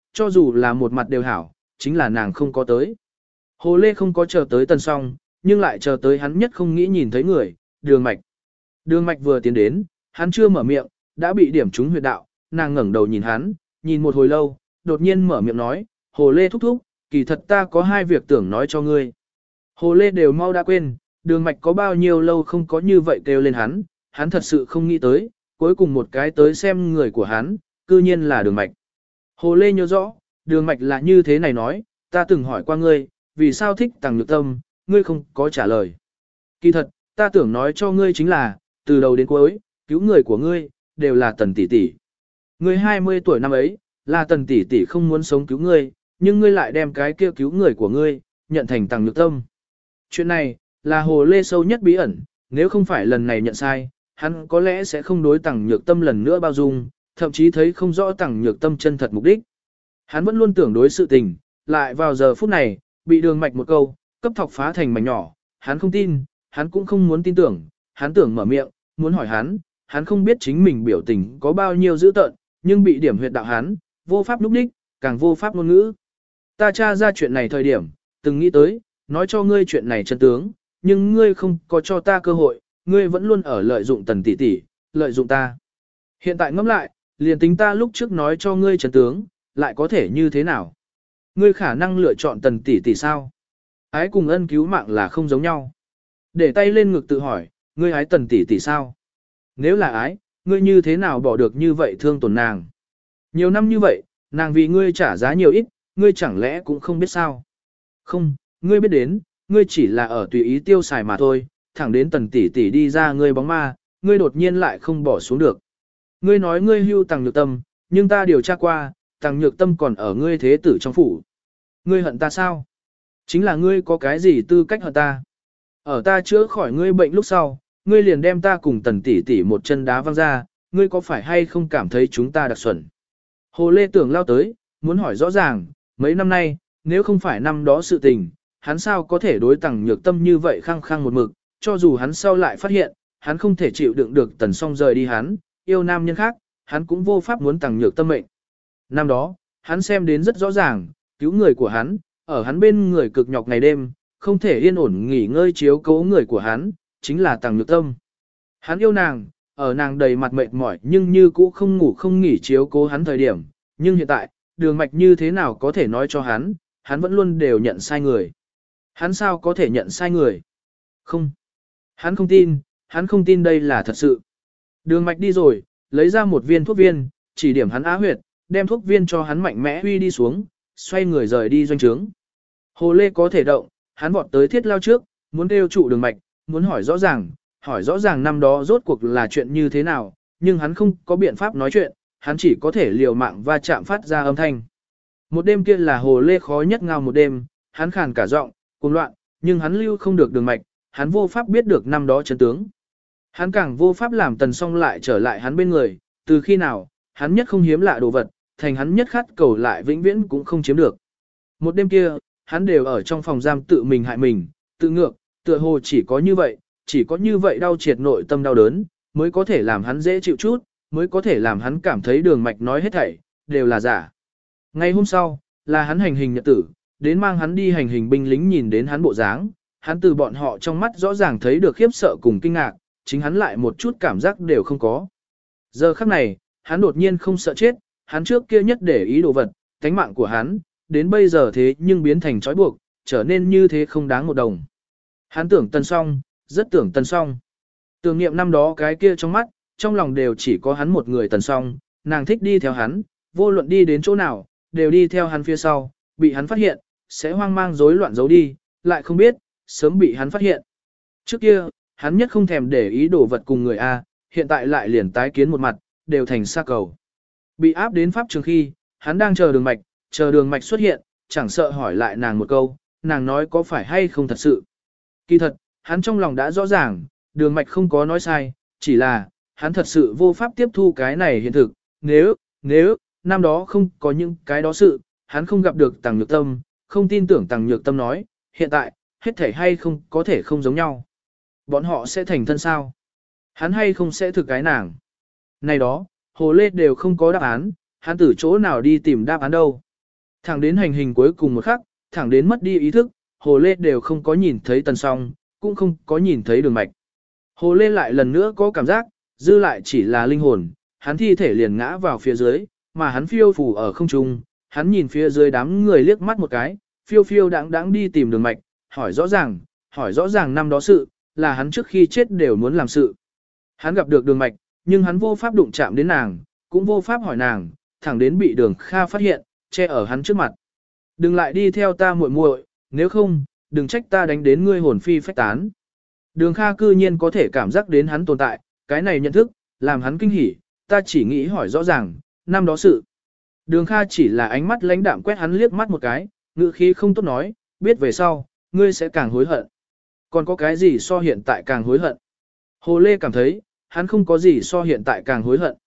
cho dù là một mặt đều hảo, chính là nàng không có tới. Hồ Lê không có chờ tới Tần Song, nhưng lại chờ tới hắn nhất không nghĩ nhìn thấy người, Đường Mạch. Đường Mạch vừa tiến đến, hắn chưa mở miệng, đã bị điểm trúng huyệt đạo, nàng ngẩng đầu nhìn hắn, nhìn một hồi lâu, đột nhiên mở miệng nói, Hồ Lê thúc thúc, kỳ thật ta có hai việc tưởng nói cho ngươi. Hồ Lê đều mau đã quên, Đường Mạch có bao nhiêu lâu không có như vậy kêu lên hắn thật sự không nghĩ tới, cuối cùng một cái tới xem người của hắn, cư nhiên là Đường Mạch. Hồ Lê nhớ rõ, Đường Mạch là như thế này nói, ta từng hỏi qua ngươi, vì sao thích Tằng Nhược Tâm, ngươi không có trả lời. Kỳ thật, ta tưởng nói cho ngươi chính là, từ đầu đến cuối, cứu người của ngươi, đều là Tần tỷ tỷ. Ngươi 20 tuổi năm ấy, là Tần tỷ tỷ không muốn sống cứu ngươi, nhưng ngươi lại đem cái kia cứu người của ngươi, nhận thành Tằng Nhược Tâm. Chuyện này, là Hồ Lê sâu nhất bí ẩn, nếu không phải lần này nhận sai, hắn có lẽ sẽ không đối Tằng Nhược Tâm lần nữa bao dung, thậm chí thấy không rõ Tằng Nhược Tâm chân thật mục đích. Hắn vẫn luôn tưởng đối sự tình, lại vào giờ phút này, bị Đường Mạch một câu, cấp thọc phá thành mảnh nhỏ, hắn không tin, hắn cũng không muốn tin tưởng, hắn tưởng mở miệng, muốn hỏi hắn không biết chính mình biểu tình có bao nhiêu dữ tợn, nhưng bị điểm huyệt đạo hắn, vô pháp lúc đích, càng vô pháp ngôn ngữ. Ta tra ra chuyện này thời điểm, từng nghĩ tới, nói cho ngươi chuyện này chân tướng, nhưng ngươi không có cho ta cơ hội, ngươi vẫn luôn ở lợi dụng Tần tỷ tỷ, lợi dụng ta. Hiện tại ngẫm lại, liền tính ta lúc trước nói cho ngươi chân tướng, lại có thể như thế nào? Ngươi khả năng lựa chọn Tần tỷ tỷ sao? Ái cùng ân cứu mạng là không giống nhau. Để tay lên ngực tự hỏi, ngươi ái Tần tỷ tỷ sao? Nếu là ái, ngươi như thế nào bỏ được như vậy thương tổn nàng? Nhiều năm như vậy, nàng vì ngươi trả giá nhiều ít, ngươi chẳng lẽ cũng không biết sao? Không, ngươi biết đến, ngươi chỉ là ở tùy ý tiêu xài mà thôi, thẳng đến Tần tỷ tỷ đi ra ngươi bóng ma, ngươi đột nhiên lại không bỏ xuống được. Ngươi nói ngươi hưu Tằng Nhược Tâm, nhưng ta điều tra qua, Tằng Nhược Tâm còn ở ngươi thế tử trong phủ. Ngươi hận ta sao? Chính là ngươi có cái gì tư cách hận ta? Ở ta chữa khỏi ngươi bệnh lúc sau, ngươi liền đem ta cùng Tần tỷ tỷ một chân đá văng ra, ngươi có phải hay không cảm thấy chúng ta đặc xuẩn? Hồ Lê tưởng lao tới, muốn hỏi rõ ràng, mấy năm nay, nếu không phải năm đó sự tình, hắn sao có thể đối Tằng Nhược Tâm như vậy khăng khăng một mực, cho dù hắn sau lại phát hiện, hắn không thể chịu đựng được Tần Song rời đi hắn, yêu nam nhân khác, hắn cũng vô pháp muốn Tằng Nhược Tâm mệnh. Năm đó, hắn xem đến rất rõ ràng, cứu người của hắn, ở hắn bên người cực nhọc ngày đêm, không thể yên ổn nghỉ ngơi chiếu cố người của hắn, chính là Tằng Nhược Tâm. Hắn yêu nàng, ở nàng đầy mặt mệt mỏi nhưng như cũ không ngủ không nghỉ chiếu cố hắn thời điểm, nhưng hiện tại, Đường Mạch như thế nào có thể nói cho hắn vẫn luôn đều nhận sai người. Hắn sao có thể nhận sai người? Không. Hắn không tin đây là thật sự. Đường Mạch đi rồi, lấy ra một viên thuốc viên, chỉ điểm hắn á huyệt, đem thuốc viên cho hắn mạnh mẽ huy đi xuống, xoay người rời đi doanh trướng. Hồ Lê có thể động, hắn vọt tới thiết lao trước, muốn kêu trụ Đường Mạch, muốn hỏi rõ ràng năm đó rốt cuộc là chuyện như thế nào, nhưng hắn không có biện pháp nói chuyện, hắn chỉ có thể liều mạng va chạm phát ra âm thanh. Một đêm kia là Hồ Lê khó nhất ngao một đêm, hắn khàn cả giọng, cuồng loạn, nhưng hắn lưu không được Đường Mạch, hắn vô pháp biết được năm đó chân tướng. Hắn càng vô pháp làm Tần Song lại trở lại hắn bên người, từ khi nào, hắn nhất không hiếm lạ đồ vật, thành hắn nhất khát cầu lại vĩnh viễn cũng không chiếm được. Một đêm kia, hắn đều ở trong phòng giam tự mình hại mình, tự ngược, tựa hồ chỉ có như vậy đau triệt nội tâm đau đớn, mới có thể làm hắn dễ chịu chút, mới có thể làm hắn cảm thấy Đường Mạch nói hết thảy, đều là giả. Ngày hôm sau, là hắn hành hình nhật tử, đến mang hắn đi hành hình binh lính nhìn đến hắn bộ dáng, hắn từ bọn họ trong mắt rõ ràng thấy được khiếp sợ cùng kinh ngạc, chính hắn lại một chút cảm giác đều không có. Giờ khắc này, hắn đột nhiên không sợ chết, hắn trước kia nhất để ý đồ vật, tánh mạng của hắn, đến bây giờ thế nhưng biến thành trói buộc, trở nên như thế không đáng một đồng. Hắn tưởng Tần Song, rất tưởng Tần Song. Tưởng niệm năm đó cái kia trong mắt, trong lòng đều chỉ có hắn một người Tần Song, nàng thích đi theo hắn, vô luận đi đến chỗ nào, đều đi theo hắn phía sau, bị hắn phát hiện, sẽ hoang mang rối loạn giấu đi, lại không biết, sớm bị hắn phát hiện. Trước kia, hắn nhất không thèm để ý đồ vật cùng người A, hiện tại lại liền tái kiến một mặt, đều thành xa cầu. Bị áp đến pháp trường khi, hắn đang chờ Đường Mạch xuất hiện, chẳng sợ hỏi lại nàng một câu, nàng nói có phải hay không thật sự. Kỳ thật, hắn trong lòng đã rõ ràng, Đường Mạch không có nói sai, chỉ là, hắn thật sự vô pháp tiếp thu cái này hiện thực, nếu, năm đó không có những cái đó sự, hắn không gặp được Tằng Nhược Tâm, không tin tưởng Tằng Nhược Tâm nói, hiện tại, hết thể hay không có thể không giống nhau. Bọn họ sẽ thành thân sao? Hắn hay không sẽ thực cái nàng? Này đó, Hồ Lê đều không có đáp án, hắn từ chỗ nào đi tìm đáp án đâu. Thẳng đến hành hình cuối cùng một khắc, thẳng đến mất đi ý thức, Hồ Lê đều không có nhìn thấy Tần Song, cũng không có nhìn thấy Đường Mạch. Hồ Lê lại lần nữa có cảm giác, dư lại chỉ là linh hồn, hắn thi thể liền ngã vào phía dưới, mà hắn phiêu phù ở không trung, hắn nhìn phía dưới đám người liếc mắt một cái, phiêu phiêu đáng đáng đi tìm Đường Mạch, hỏi rõ ràng năm đó sự, là hắn trước khi chết đều muốn làm sự. Hắn gặp được Đường Mạch, nhưng hắn vô pháp đụng chạm đến nàng, cũng vô pháp hỏi nàng, thẳng đến bị Đường Kha phát hiện, che ở hắn trước mặt. Đừng lại đi theo ta muội muội, nếu không, đừng trách ta đánh đến ngươi hồn phi phách tán. Đường Kha cư nhiên có thể cảm giác đến hắn tồn tại, cái này nhận thức, làm hắn kinh hỉ, ta chỉ nghĩ hỏi rõ ràng, năm đó sự. Đường Kha chỉ là ánh mắt lãnh đạm quét hắn liếc mắt một cái, ngữ khí không tốt nói, biết về sau, ngươi sẽ càng hối hận. Còn có cái gì so hiện tại càng hối hận? Hồ Lê cảm thấy, hắn không có gì so hiện tại càng hối hận.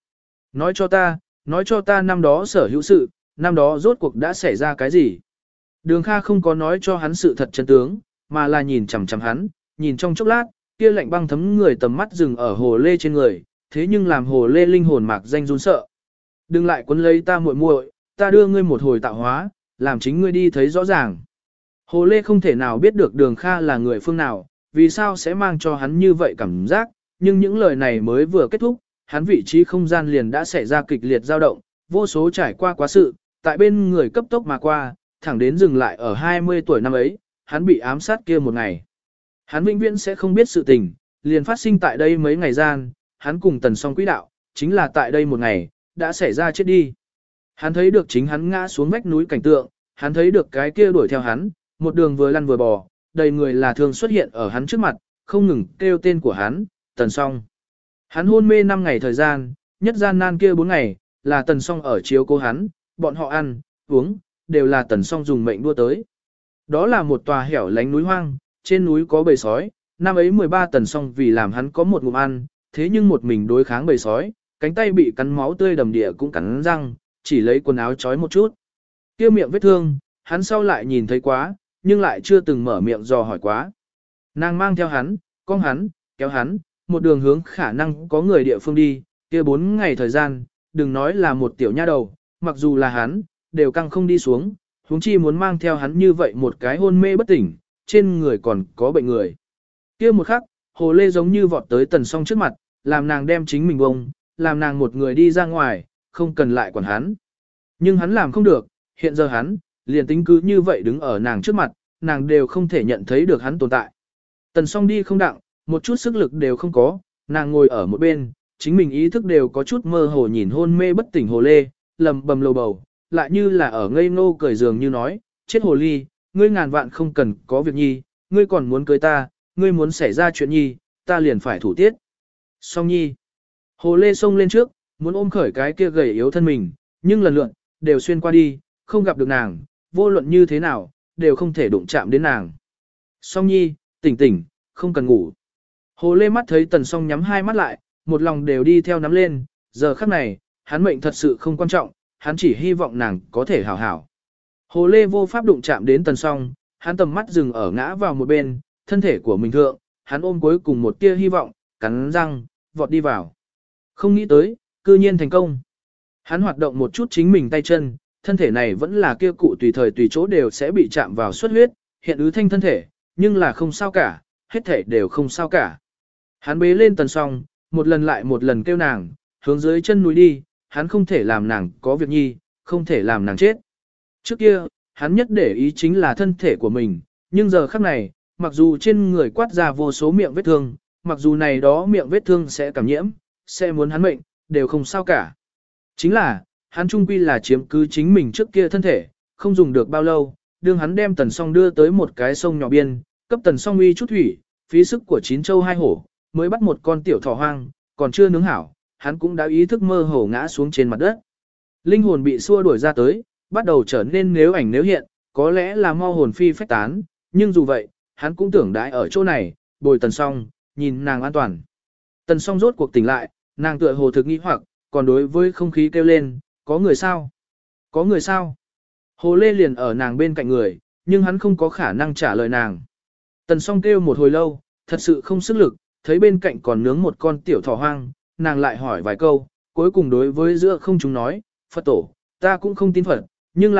Nói cho ta năm đó sở hữu sự, năm đó rốt cuộc đã xảy ra cái gì? Đường Kha không có nói cho hắn sự thật chân tướng, mà là nhìn chằm chằm hắn, nhìn trong chốc lát, kia lạnh băng thấm người tầm mắt dừng ở Hồ Lê trên người, thế nhưng làm Hồ Lê linh hồn mạc danh run sợ. Đừng lại quấn lấy ta muội muội, ta đưa ngươi một hồi tạo hóa, làm chính ngươi đi thấy rõ ràng. Hồ Lê không thể nào biết được Đường Kha là người phương nào, vì sao sẽ mang cho hắn như vậy cảm giác, nhưng những lời này mới vừa kết thúc, hắn vị trí không gian liền đã xảy ra kịch liệt dao động, vô số trải qua quá sự, tại bên người cấp tốc mà qua, thẳng đến dừng lại ở 20 tuổi năm ấy, hắn bị ám sát kia một ngày. Hắn vĩnh viễn sẽ không biết sự tình, liền phát sinh tại đây mấy ngày gian, hắn cùng Tần Song quỹ đạo, chính là tại đây một ngày, đã xảy ra chết đi. Hắn thấy được chính hắn ngã xuống vách núi cảnh tượng, hắn thấy được cái kia đuổi theo hắn, một đường vừa lăn vừa bò, đầy người là thương xuất hiện ở hắn trước mặt, không ngừng kêu tên của hắn, Tần Song. Hắn hôn mê 5 ngày thời gian, nhất gian nan kia 4 ngày, là Tần Song ở chiếu cố hắn, bọn họ ăn, uống, đều là Tần Song dùng mệnh đua tới. Đó là một tòa hẻo lánh núi hoang, trên núi có bầy sói, năm ấy 13 Tần Song vì làm hắn có một ngụm ăn, thế nhưng một mình đối kháng bầy sói, cánh tay bị cắn máu tươi đầm địa cũng cắn răng, chỉ lấy quần áo trói một chút. Kia miệng vết thương, hắn sau lại nhìn thấy quá, nhưng lại chưa từng mở miệng dò hỏi quá. Nàng mang theo hắn, cong hắn, kéo hắn, một đường hướng khả năng có người địa phương đi, kia 4 ngày thời gian, đừng nói là một tiểu nha đầu, mặc dù là hắn, đều căng không đi xuống, huống chi muốn mang theo hắn như vậy một cái hôn mê bất tỉnh, trên người còn có bệnh người. Kia một khắc, Hồ Lê giống như vọt tới Tần Song trước mặt, làm nàng đem chính mình bông, làm nàng một người đi ra ngoài, không cần lại quản hắn. Nhưng hắn làm không được, hiện giờ hắn, liền tính cứ như vậy đứng ở nàng trước mặt, nàng đều không thể nhận thấy được hắn tồn tại. Tần Song đi không đặng, một chút sức lực đều không có, nàng ngồi ở một bên, chính mình ý thức đều có chút mơ hồ nhìn hôn mê bất tỉnh Hồ Lê, lầm bầm lầu bầu, lại như là ở ngây ngô cười dường như nói, chết hồ ly, ngươi ngàn vạn không cần có việc nhi, ngươi còn muốn cưới ta, ngươi muốn xảy ra chuyện nhi, ta liền phải thủ tiết. Song nhi, Hồ Lê xông lên trước, muốn ôm khởi cái kia gầy yếu thân mình, nhưng lần lượt, đều xuyên qua đi, không gặp được nàng, vô luận như thế nào, đều không thể đụng chạm đến nàng. Song nhi, tỉnh tỉnh, không cần ngủ. Hồ Lê mắt thấy Tần Song nhắm hai mắt lại, một lòng đều đi theo nắm lên, giờ khắc này, hắn mệnh thật sự không quan trọng, hắn chỉ hy vọng nàng có thể hảo hảo. Hồ Lê vô pháp đụng chạm đến Tần Song, hắn tầm mắt dừng ở ngã vào một bên, thân thể của mình thượng, hắn ôm cuối cùng một tia hy vọng, cắn răng, vọt đi vào. Không nghĩ tới, cư nhiên thành công. Hắn hoạt động một chút chính mình tay chân, thân thể này vẫn là kia cụ tùy thời tùy chỗ đều sẽ bị chạm vào xuất huyết, hiện ứ thanh thân thể, nhưng là không sao cả, hết thể đều không sao cả. Hắn bế lên Tần Song, một lần lại một lần kêu nàng, hướng dưới chân núi đi, hắn không thể làm nàng có việc nhi, không thể làm nàng chết. Trước kia, hắn nhất để ý chính là thân thể của mình, nhưng giờ khắc này, mặc dù trên người quát ra vô số miệng vết thương, mặc dù này đó miệng vết thương sẽ cảm nhiễm, sẽ muốn hắn mệnh, đều không sao cả. Chính là, hắn trung quy là chiếm cứ chính mình trước kia thân thể, không dùng được bao lâu, đương hắn đem Tần Song đưa tới một cái sông nhỏ biên, cấp Tần Song uy chút thủy, phí sức của 9 châu 2 hổ, mới bắt một con tiểu thỏ hoang, còn chưa nướng hảo, hắn cũng đã ý thức mơ hồ ngã xuống trên mặt đất. Linh hồn bị xua đuổi ra tới, bắt đầu trở nên nếu ảnh nếu hiện, có lẽ là mau hồn phi phách tán, nhưng dù vậy, hắn cũng tưởng đãi ở chỗ này, bồi Tần Song, nhìn nàng an toàn. Tần Song rốt cuộc tỉnh lại, nàng tựa hồ thực nghi hoặc, còn đối với không khí kêu lên, có người sao? Có người sao? Hồ Lê liền ở nàng bên cạnh người, nhưng hắn không có khả năng trả lời nàng. Tần Song kêu một hồi lâu, thật sự không sức lực, thấy bên cạnh còn nướng một con tiểu thỏ hoang, nàng lại hỏi vài câu, cuối cùng đối với giữa không chúng nói, Phật tổ, ta cũng không tin Phật, nhưng là,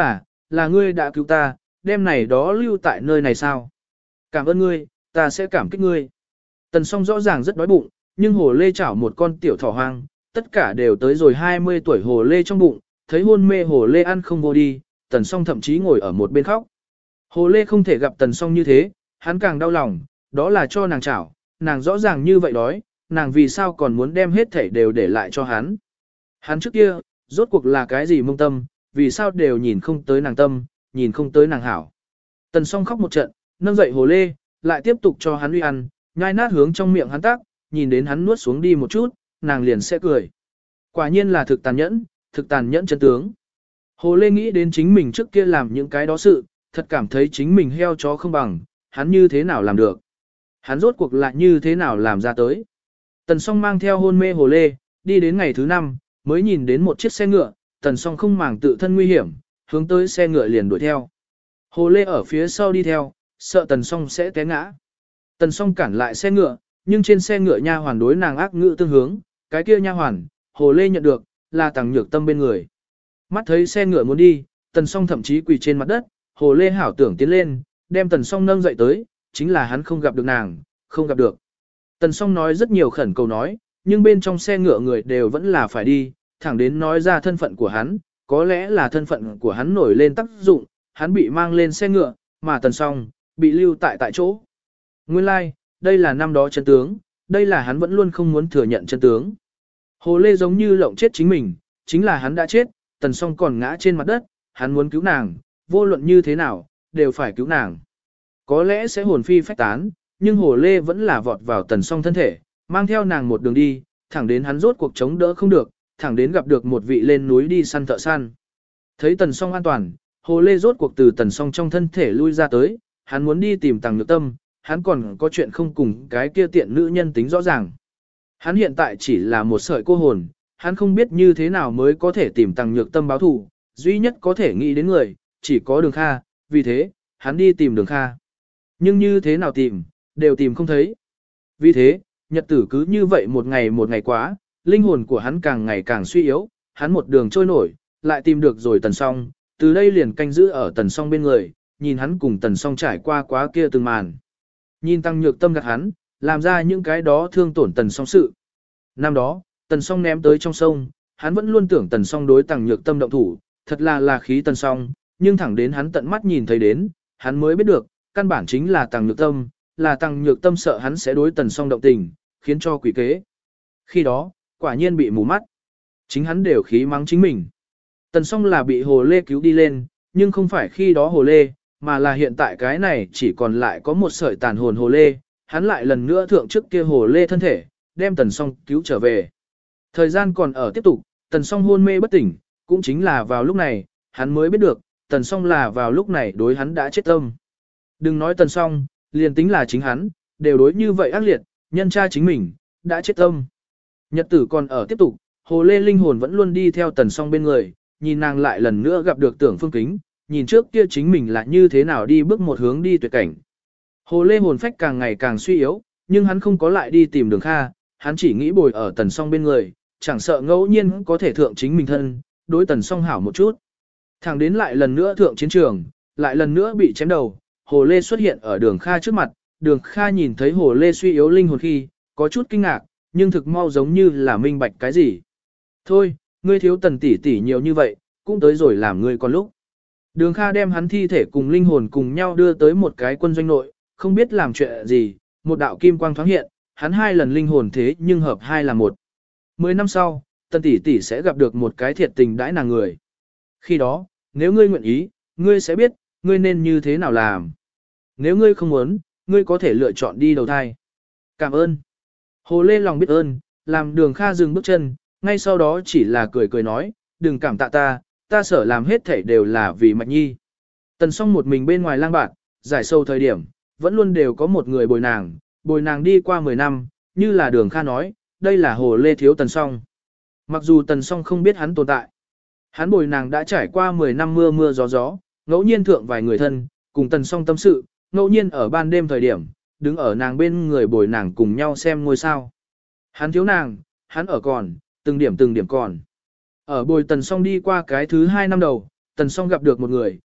là ngươi đã cứu ta, đem này đó lưu tại nơi này sao? Cảm ơn ngươi, ta sẽ cảm kích ngươi. Tần Song rõ ràng rất đói bụng, nhưng hồ lê chảo một con tiểu thỏ hoang, tất cả đều tới rồi 20 tuổi hồ lê trong bụng, thấy hôn mê hồ lê ăn không vô đi, Tần Song thậm chí ngồi ở một bên khóc. Hồ lê không thể gặp Tần Song như thế, hắn càng đau lòng, đó là cho nàng chảo, nàng rõ ràng như vậy đói, nàng vì sao còn muốn đem hết thảy đều để lại cho hắn. Hắn trước kia, rốt cuộc là cái gì mông tâm, vì sao đều nhìn không tới nàng tâm, nhìn không tới nàng hảo. Tần Song khóc một trận, nâng dậy hồ lê, lại tiếp tục cho hắn uy ăn, nhai nát hướng trong miệng hắn tác, nhìn đến hắn nuốt xuống đi một chút, nàng liền sẽ cười. Quả nhiên là thực tàn nhẫn chân tướng. Hồ lê nghĩ đến chính mình trước kia làm những cái đó sự, thật cảm thấy chính mình heo chó không bằng, hắn như thế nào làm được. Hắn rốt cuộc lại như thế nào làm ra tới. Tần Song mang theo hôn mê hồ lê, đi đến ngày thứ 5, mới nhìn đến một chiếc xe ngựa, Tần Song không màng tự thân nguy hiểm, hướng tới xe ngựa liền đuổi theo. Hồ lê ở phía sau đi theo, sợ Tần Song sẽ té ngã. Tần Song cản lại xe ngựa, nhưng trên xe ngựa nha hoàn đối nàng ác ngữ tương hướng, cái kia nha hoàn, hồ lê nhận được, là Tằng Nhược Tâm bên người. Mắt thấy xe ngựa muốn đi, Tần Song thậm chí quỳ trên mặt đất, hồ lê hảo tưởng tiến lên, đem Tần Song nâng dậy tới, chính là hắn không gặp được nàng, không gặp được. Tần Song nói rất nhiều khẩn cầu nói, nhưng bên trong xe ngựa người đều vẫn là phải đi, thẳng đến nói ra thân phận của hắn, có lẽ là thân phận của hắn nổi lên tác dụng, hắn bị mang lên xe ngựa, mà Tần Song bị lưu tại chỗ. Nguyên lai, like, đây là năm đó chân tướng, đây là hắn vẫn luôn không muốn thừa nhận chân tướng. Hồ lê giống như lộng chết chính mình, chính là hắn đã chết, Tần Song còn ngã trên mặt đất, hắn muốn cứu nàng, vô luận như thế nào, đều phải cứu nàng. Có lẽ sẽ hồn phi phách tán, nhưng hồ lê vẫn là vọt vào Tần Song thân thể, mang theo nàng một đường đi, thẳng đến hắn rốt cuộc chống đỡ không được, thẳng đến gặp được một vị lên núi đi săn thợ săn. Thấy Tần Song an toàn, hồ lê rốt cuộc từ Tần Song trong thân thể lui ra tới, hắn muốn đi tìm Tằng Nhược Tâm, hắn còn có chuyện không cùng cái kia tiện nữ nhân tính rõ ràng. Hắn hiện tại chỉ là một sợi cô hồn, hắn không biết như thế nào mới có thể tìm Tằng Nhược Tâm báo thù, duy nhất có thể nghĩ đến người, chỉ có Đường Kha, vì thế, hắn đi tìm Đường Kha. Nhưng như thế nào tìm, đều tìm không thấy. Vì thế, nhật tử cứ như vậy một ngày quá, linh hồn của hắn càng ngày càng suy yếu, hắn một đường trôi nổi, lại tìm được rồi Tần Song, từ đây liền canh giữ ở Tần Song bên người, nhìn hắn cùng Tần Song trải qua quá kia từng màn. Nhìn Tằng Nhược Tâm gạt hắn, làm ra những cái đó thương tổn Tần Song sự. Năm đó, Tần Song ném tới trong sông, hắn vẫn luôn tưởng Tần Song đối Tằng Nhược Tâm động thủ, thật là khí Tần Song, nhưng thẳng đến hắn tận mắt nhìn thấy đến, hắn mới biết được, căn bản chính là Tằng Nhược Tâm, là Tằng Nhược Tâm sợ hắn sẽ đối Tần Song động tình, khiến cho quỷ kế. Khi đó, quả nhiên bị mù mắt. Chính hắn đều khí mắng chính mình. Tần Song là bị hồ lê cứu đi lên, nhưng không phải khi đó hồ lê, mà là hiện tại cái này chỉ còn lại có một sợi tàn hồn hồ lê, hắn lại lần nữa thượng trước kia hồ lê thân thể, đem Tần Song cứu trở về. Thời gian còn ở tiếp tục, Tần Song hôn mê bất tỉnh, cũng chính là vào lúc này, hắn mới biết được, Tần Song là vào lúc này đối hắn đã chết tâm. Đừng nói Tần Song, liền tính là chính hắn, đều đối như vậy ác liệt, nhân tra chính mình, đã chết tâm. Nhật tử còn ở tiếp tục, hồ lê linh hồn vẫn luôn đi theo Tần Song bên người, nhìn nàng lại lần nữa gặp được Tưởng Phương Kính, nhìn trước kia chính mình là như thế nào đi bước một hướng đi tuyệt cảnh. Hồ lê hồn phách càng ngày càng suy yếu, nhưng hắn không có lại đi tìm Đường Kha, hắn chỉ nghĩ bồi ở Tần Song bên người, chẳng sợ ngẫu nhiên có thể thượng chính mình thân, đối Tần Song hảo một chút. Thẳng đến lại lần nữa thượng chiến trường, lại lần nữa bị chém đầu, hồ lê xuất hiện ở Đường Kha trước mặt, Đường Kha nhìn thấy hồ lê suy yếu linh hồn khi, có chút kinh ngạc, nhưng thực mau giống như là minh bạch cái gì. Thôi, ngươi thiếu Tần tỷ tỷ nhiều như vậy, cũng tới rồi làm ngươi còn lúc. Đường Kha đem hắn thi thể cùng linh hồn cùng nhau đưa tới một cái quân doanh nội, không biết làm chuyện gì, một đạo kim quang thoáng hiện, hắn 2 lần linh hồn thế nhưng hợp 2 là 1. 10 năm sau, Tần tỷ tỷ sẽ gặp được một cái thiệt tình đãi nàng người. Khi đó, nếu ngươi nguyện ý, ngươi sẽ biết, ngươi nên như thế nào làm. Nếu ngươi không muốn, ngươi có thể lựa chọn đi đầu thai. Cảm ơn. Hồ lê lòng biết ơn, làm Đường Kha dừng bước chân, ngay sau đó chỉ là cười nói, đừng cảm tạ ta sợ làm hết thảy đều là vì Mạch Nhi. Tần Song một mình bên ngoài lang bạt, giải sâu thời điểm, vẫn luôn đều có một người bồi nàng đi qua 10 năm, như là Đường Kha nói, đây là hồ lê thiếu Tần Song. Mặc dù Tần Song không biết hắn tồn tại, hắn bồi nàng đã trải qua 10 năm mưa gió, ngẫu nhiên thượng vài người thân, cùng Tần Song tâm sự, ngẫu nhiên ở ban đêm thời điểm, đứng ở nàng bên người bồi nàng cùng nhau xem ngôi sao. Hắn thiếu nàng, hắn ở còn, từng điểm còn. Ở bồi Tần Song đi qua cái thứ 2 năm đầu, Tần Song gặp được một người,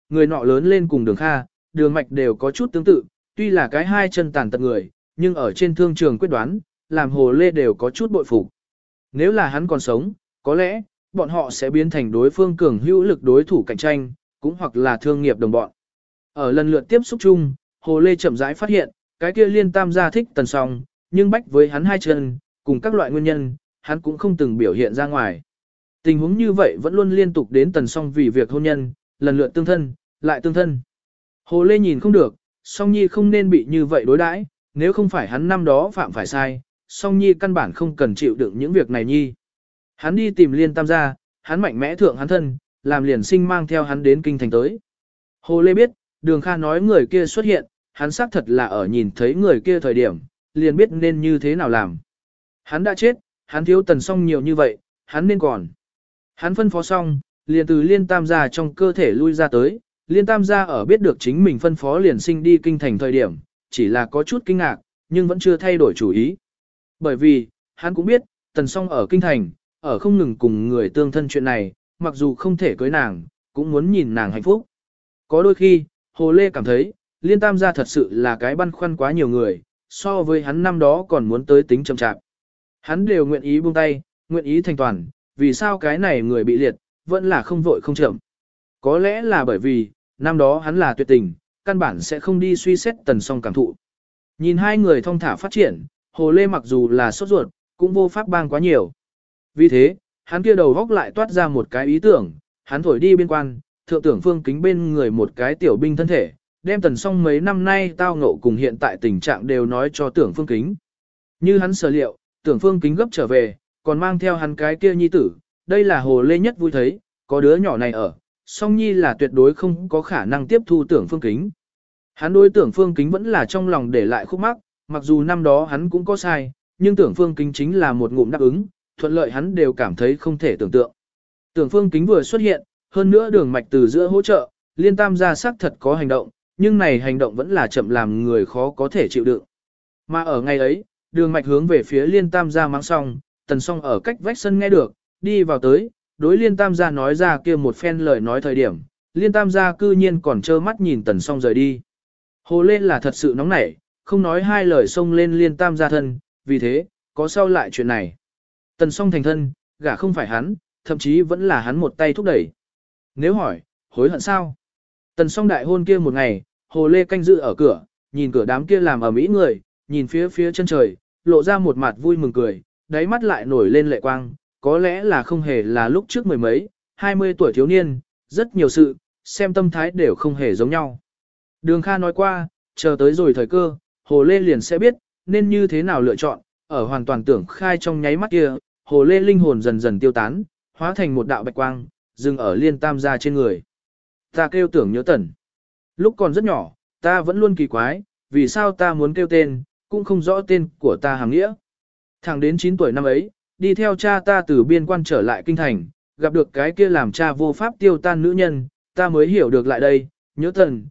người nọ lớn lên cùng Đường Kha, Đường Mạch đều có chút tương tự, tuy là cái hai chân tàn tật người, nhưng ở trên thương trường quyết đoán, làm Hồ Lê đều có chút bội phục. Nếu là hắn còn sống, có lẽ, bọn họ sẽ biến thành đối phương cường hữu lực đối thủ cạnh tranh, cũng hoặc là thương nghiệp đồng bọn. Ở lần lượt tiếp xúc chung, Hồ Lê chậm rãi phát hiện, cái kia Liên Tam gia thích Tần Song, nhưng bách với hắn hai chân, cùng các loại nguyên nhân, hắn cũng không từng biểu hiện ra ngoài. Tình huống như vậy vẫn luôn liên tục đến Tần Song vì việc hôn nhân, lần lượt tương thân, lại tương thân. Hồ Lê nhìn không được, Song Nhi không nên bị như vậy đối đãi, nếu không phải hắn năm đó phạm phải sai, Song Nhi căn bản không cần chịu đựng những việc này nhi. Hắn đi tìm Liên Tam gia, hắn mạnh mẽ thượng hắn thân, làm liền sinh mang theo hắn đến kinh thành tới. Hồ Lê biết, Đường Kha nói người kia xuất hiện, hắn xác thật là ở nhìn thấy người kia thời điểm, liền biết nên như thế nào làm. Hắn đã chết, hắn thiếu Tần Song nhiều như vậy, hắn nên còn. Hắn phân phó xong, liền từ Liên Tam gia trong cơ thể lui ra tới, Liên Tam gia ở biết được chính mình phân phó liền sinh đi kinh thành thời điểm, chỉ là có chút kinh ngạc, nhưng vẫn chưa thay đổi chủ ý. Bởi vì, hắn cũng biết, Tần Song ở kinh thành, ở không ngừng cùng người tương thân chuyện này, mặc dù không thể cưới nàng, cũng muốn nhìn nàng hạnh phúc. Có đôi khi, Hồ Lê cảm thấy, Liên Tam gia thật sự là cái băn khoăn quá nhiều người, so với hắn năm đó còn muốn tới tính chậm chạp. Hắn đều nguyện ý buông tay, nguyện ý thành toàn, vì sao cái này người bị liệt, vẫn là không vội không chậm. Có lẽ là bởi vì, năm đó hắn là tuyệt tình, căn bản sẽ không đi suy xét Tần Song cảm thụ. Nhìn hai người thong thả phát triển, Hồ Lê mặc dù là sốt ruột, cũng vô pháp bang quá nhiều. Vì thế, hắn kia đầu góc lại toát ra một cái ý tưởng, hắn thổi đi biên quan, thượng tưởng Phương Kính bên người một cái tiểu binh thân thể, đem Tần Song mấy năm nay tao ngộ cùng hiện tại tình trạng đều nói cho tưởng Phương Kính. Như hắn sở liệu, tưởng Phương Kính gấp trở về, còn mang theo hắn cái kia nhi tử, đây là Hồ Lê nhất vui thấy, có đứa nhỏ này ở, Song Nhi là tuyệt đối không có khả năng tiếp thu tưởng Phương Kính. Hắn đối tưởng Phương Kính vẫn là trong lòng để lại khúc mắc, mặc dù năm đó hắn cũng có sai, nhưng tưởng Phương Kính chính là một ngụm đáp ứng, thuận lợi hắn đều cảm thấy không thể tưởng tượng. Tưởng Phương Kính vừa xuất hiện, hơn nữa Đường Mạch từ giữa hỗ trợ, Liên Tam gia xác thật có hành động, nhưng này hành động vẫn là chậm làm người khó có thể chịu đựng. Mà ở ngày ấy, Đường Mạch hướng về phía Liên Tam gia mắng xong, Tần Song ở cách vách sân nghe được, đi vào tới, đối Liên Tam gia nói ra kia một phen lời nói thời điểm, Liên Tam gia cư nhiên còn trơ mắt nhìn Tần Song rời đi. Hồ Lê là thật sự nóng nảy, không nói hai lời xông lên Liên Tam gia thân, vì thế, có sau lại chuyện này. Tần Song thành thân, gả không phải hắn, thậm chí vẫn là hắn một tay thúc đẩy. Nếu hỏi, hối hận sao? Tần Song đại hôn kia một ngày, Hồ Lê canh giữ ở cửa, nhìn cửa đám kia làm ở mỹ người, nhìn phía chân trời, lộ ra một mặt vui mừng cười, đáy mắt lại nổi lên lệ quang, có lẽ là không hề là lúc trước mười mấy, 20 tuổi thiếu niên, rất nhiều sự, xem tâm thái đều không hề giống nhau. Đường Kha nói qua, chờ tới rồi thời cơ, Hồ Lê liền sẽ biết, nên như thế nào lựa chọn, ở hoàn toàn tưởng khai trong nháy mắt kia, Hồ Lê linh hồn dần dần tiêu tán, hóa thành một đạo bạch quang, dừng ở Liên Tam gia trên người. Ta kêu tưởng nhớ Tần. Lúc còn rất nhỏ, ta vẫn luôn kỳ quái, vì sao ta muốn kêu tên, cũng không rõ tên của ta hàm nghĩa. Thẳng đến 9 tuổi năm ấy, đi theo cha ta từ biên quan trở lại kinh thành, gặp được cái kia làm cha vô pháp tiêu tan nữ nhân, ta mới hiểu được lại đây, nhớ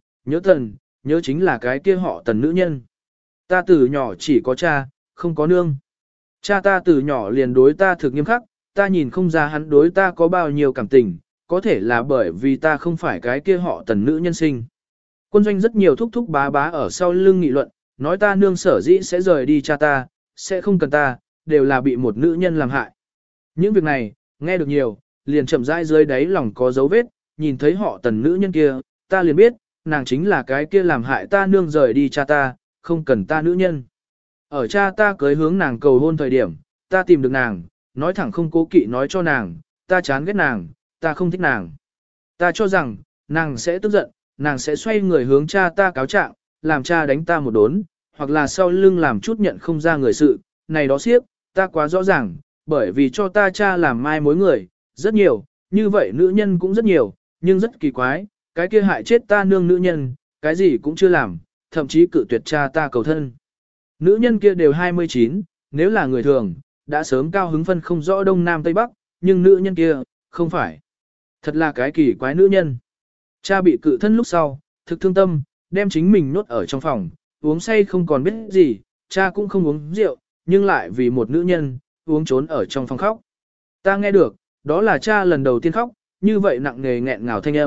Tần, nhớ chính là cái kia họ Tần nữ nhân. Ta từ nhỏ chỉ có cha, không có nương. Cha ta từ nhỏ liền đối ta thực nghiêm khắc, ta nhìn không ra hắn đối ta có bao nhiêu cảm tình, có thể là bởi vì ta không phải cái kia họ Tần nữ nhân sinh. Quân doanh rất nhiều thúc thúc bá bá ở sau lưng nghị luận, nói ta nương sở dĩ sẽ rời đi cha ta, sẽ không cần ta, đều là bị một nữ nhân làm hại. Những việc này, nghe được nhiều, liền chậm rãi dưới đáy lòng có dấu vết, nhìn thấy họ Tần nữ nhân kia, ta liền biết, nàng chính là cái kia làm hại ta nương rời đi cha ta, không cần ta nữ nhân. Ở cha ta cưới hướng nàng cầu hôn thời điểm, ta tìm được nàng, nói thẳng không cố kỵ nói cho nàng, ta chán ghét nàng, ta không thích nàng. Ta cho rằng, nàng sẽ tức giận, nàng sẽ xoay người hướng cha ta cáo trạng, làm cha đánh ta một đốn, hoặc là sau lưng làm chút nhận không ra người sự, này đó siếp, ta quá rõ ràng, bởi vì cho ta cha làm mai mối người, rất nhiều, như vậy nữ nhân cũng rất nhiều, nhưng rất kỳ quái, cái kia hại chết ta nương nữ nhân, cái gì cũng chưa làm, thậm chí cự tuyệt cha ta cầu thân. Nữ nhân kia đều 29, nếu là người thường, đã sớm cao hứng phân không rõ đông nam tây bắc, nhưng nữ nhân kia, không phải. Thật là cái kỳ quái nữ nhân. Cha bị cự thân lúc sau, thực thương tâm, đem chính mình nhốt ở trong phòng, uống say không còn biết gì, cha cũng không uống rượu, nhưng lại vì một nữ nhân, uống trốn ở trong phòng khóc. Ta nghe được, đó là cha lần đầu tiên khóc, như vậy nặng nề nghẹn ngào thanh âm,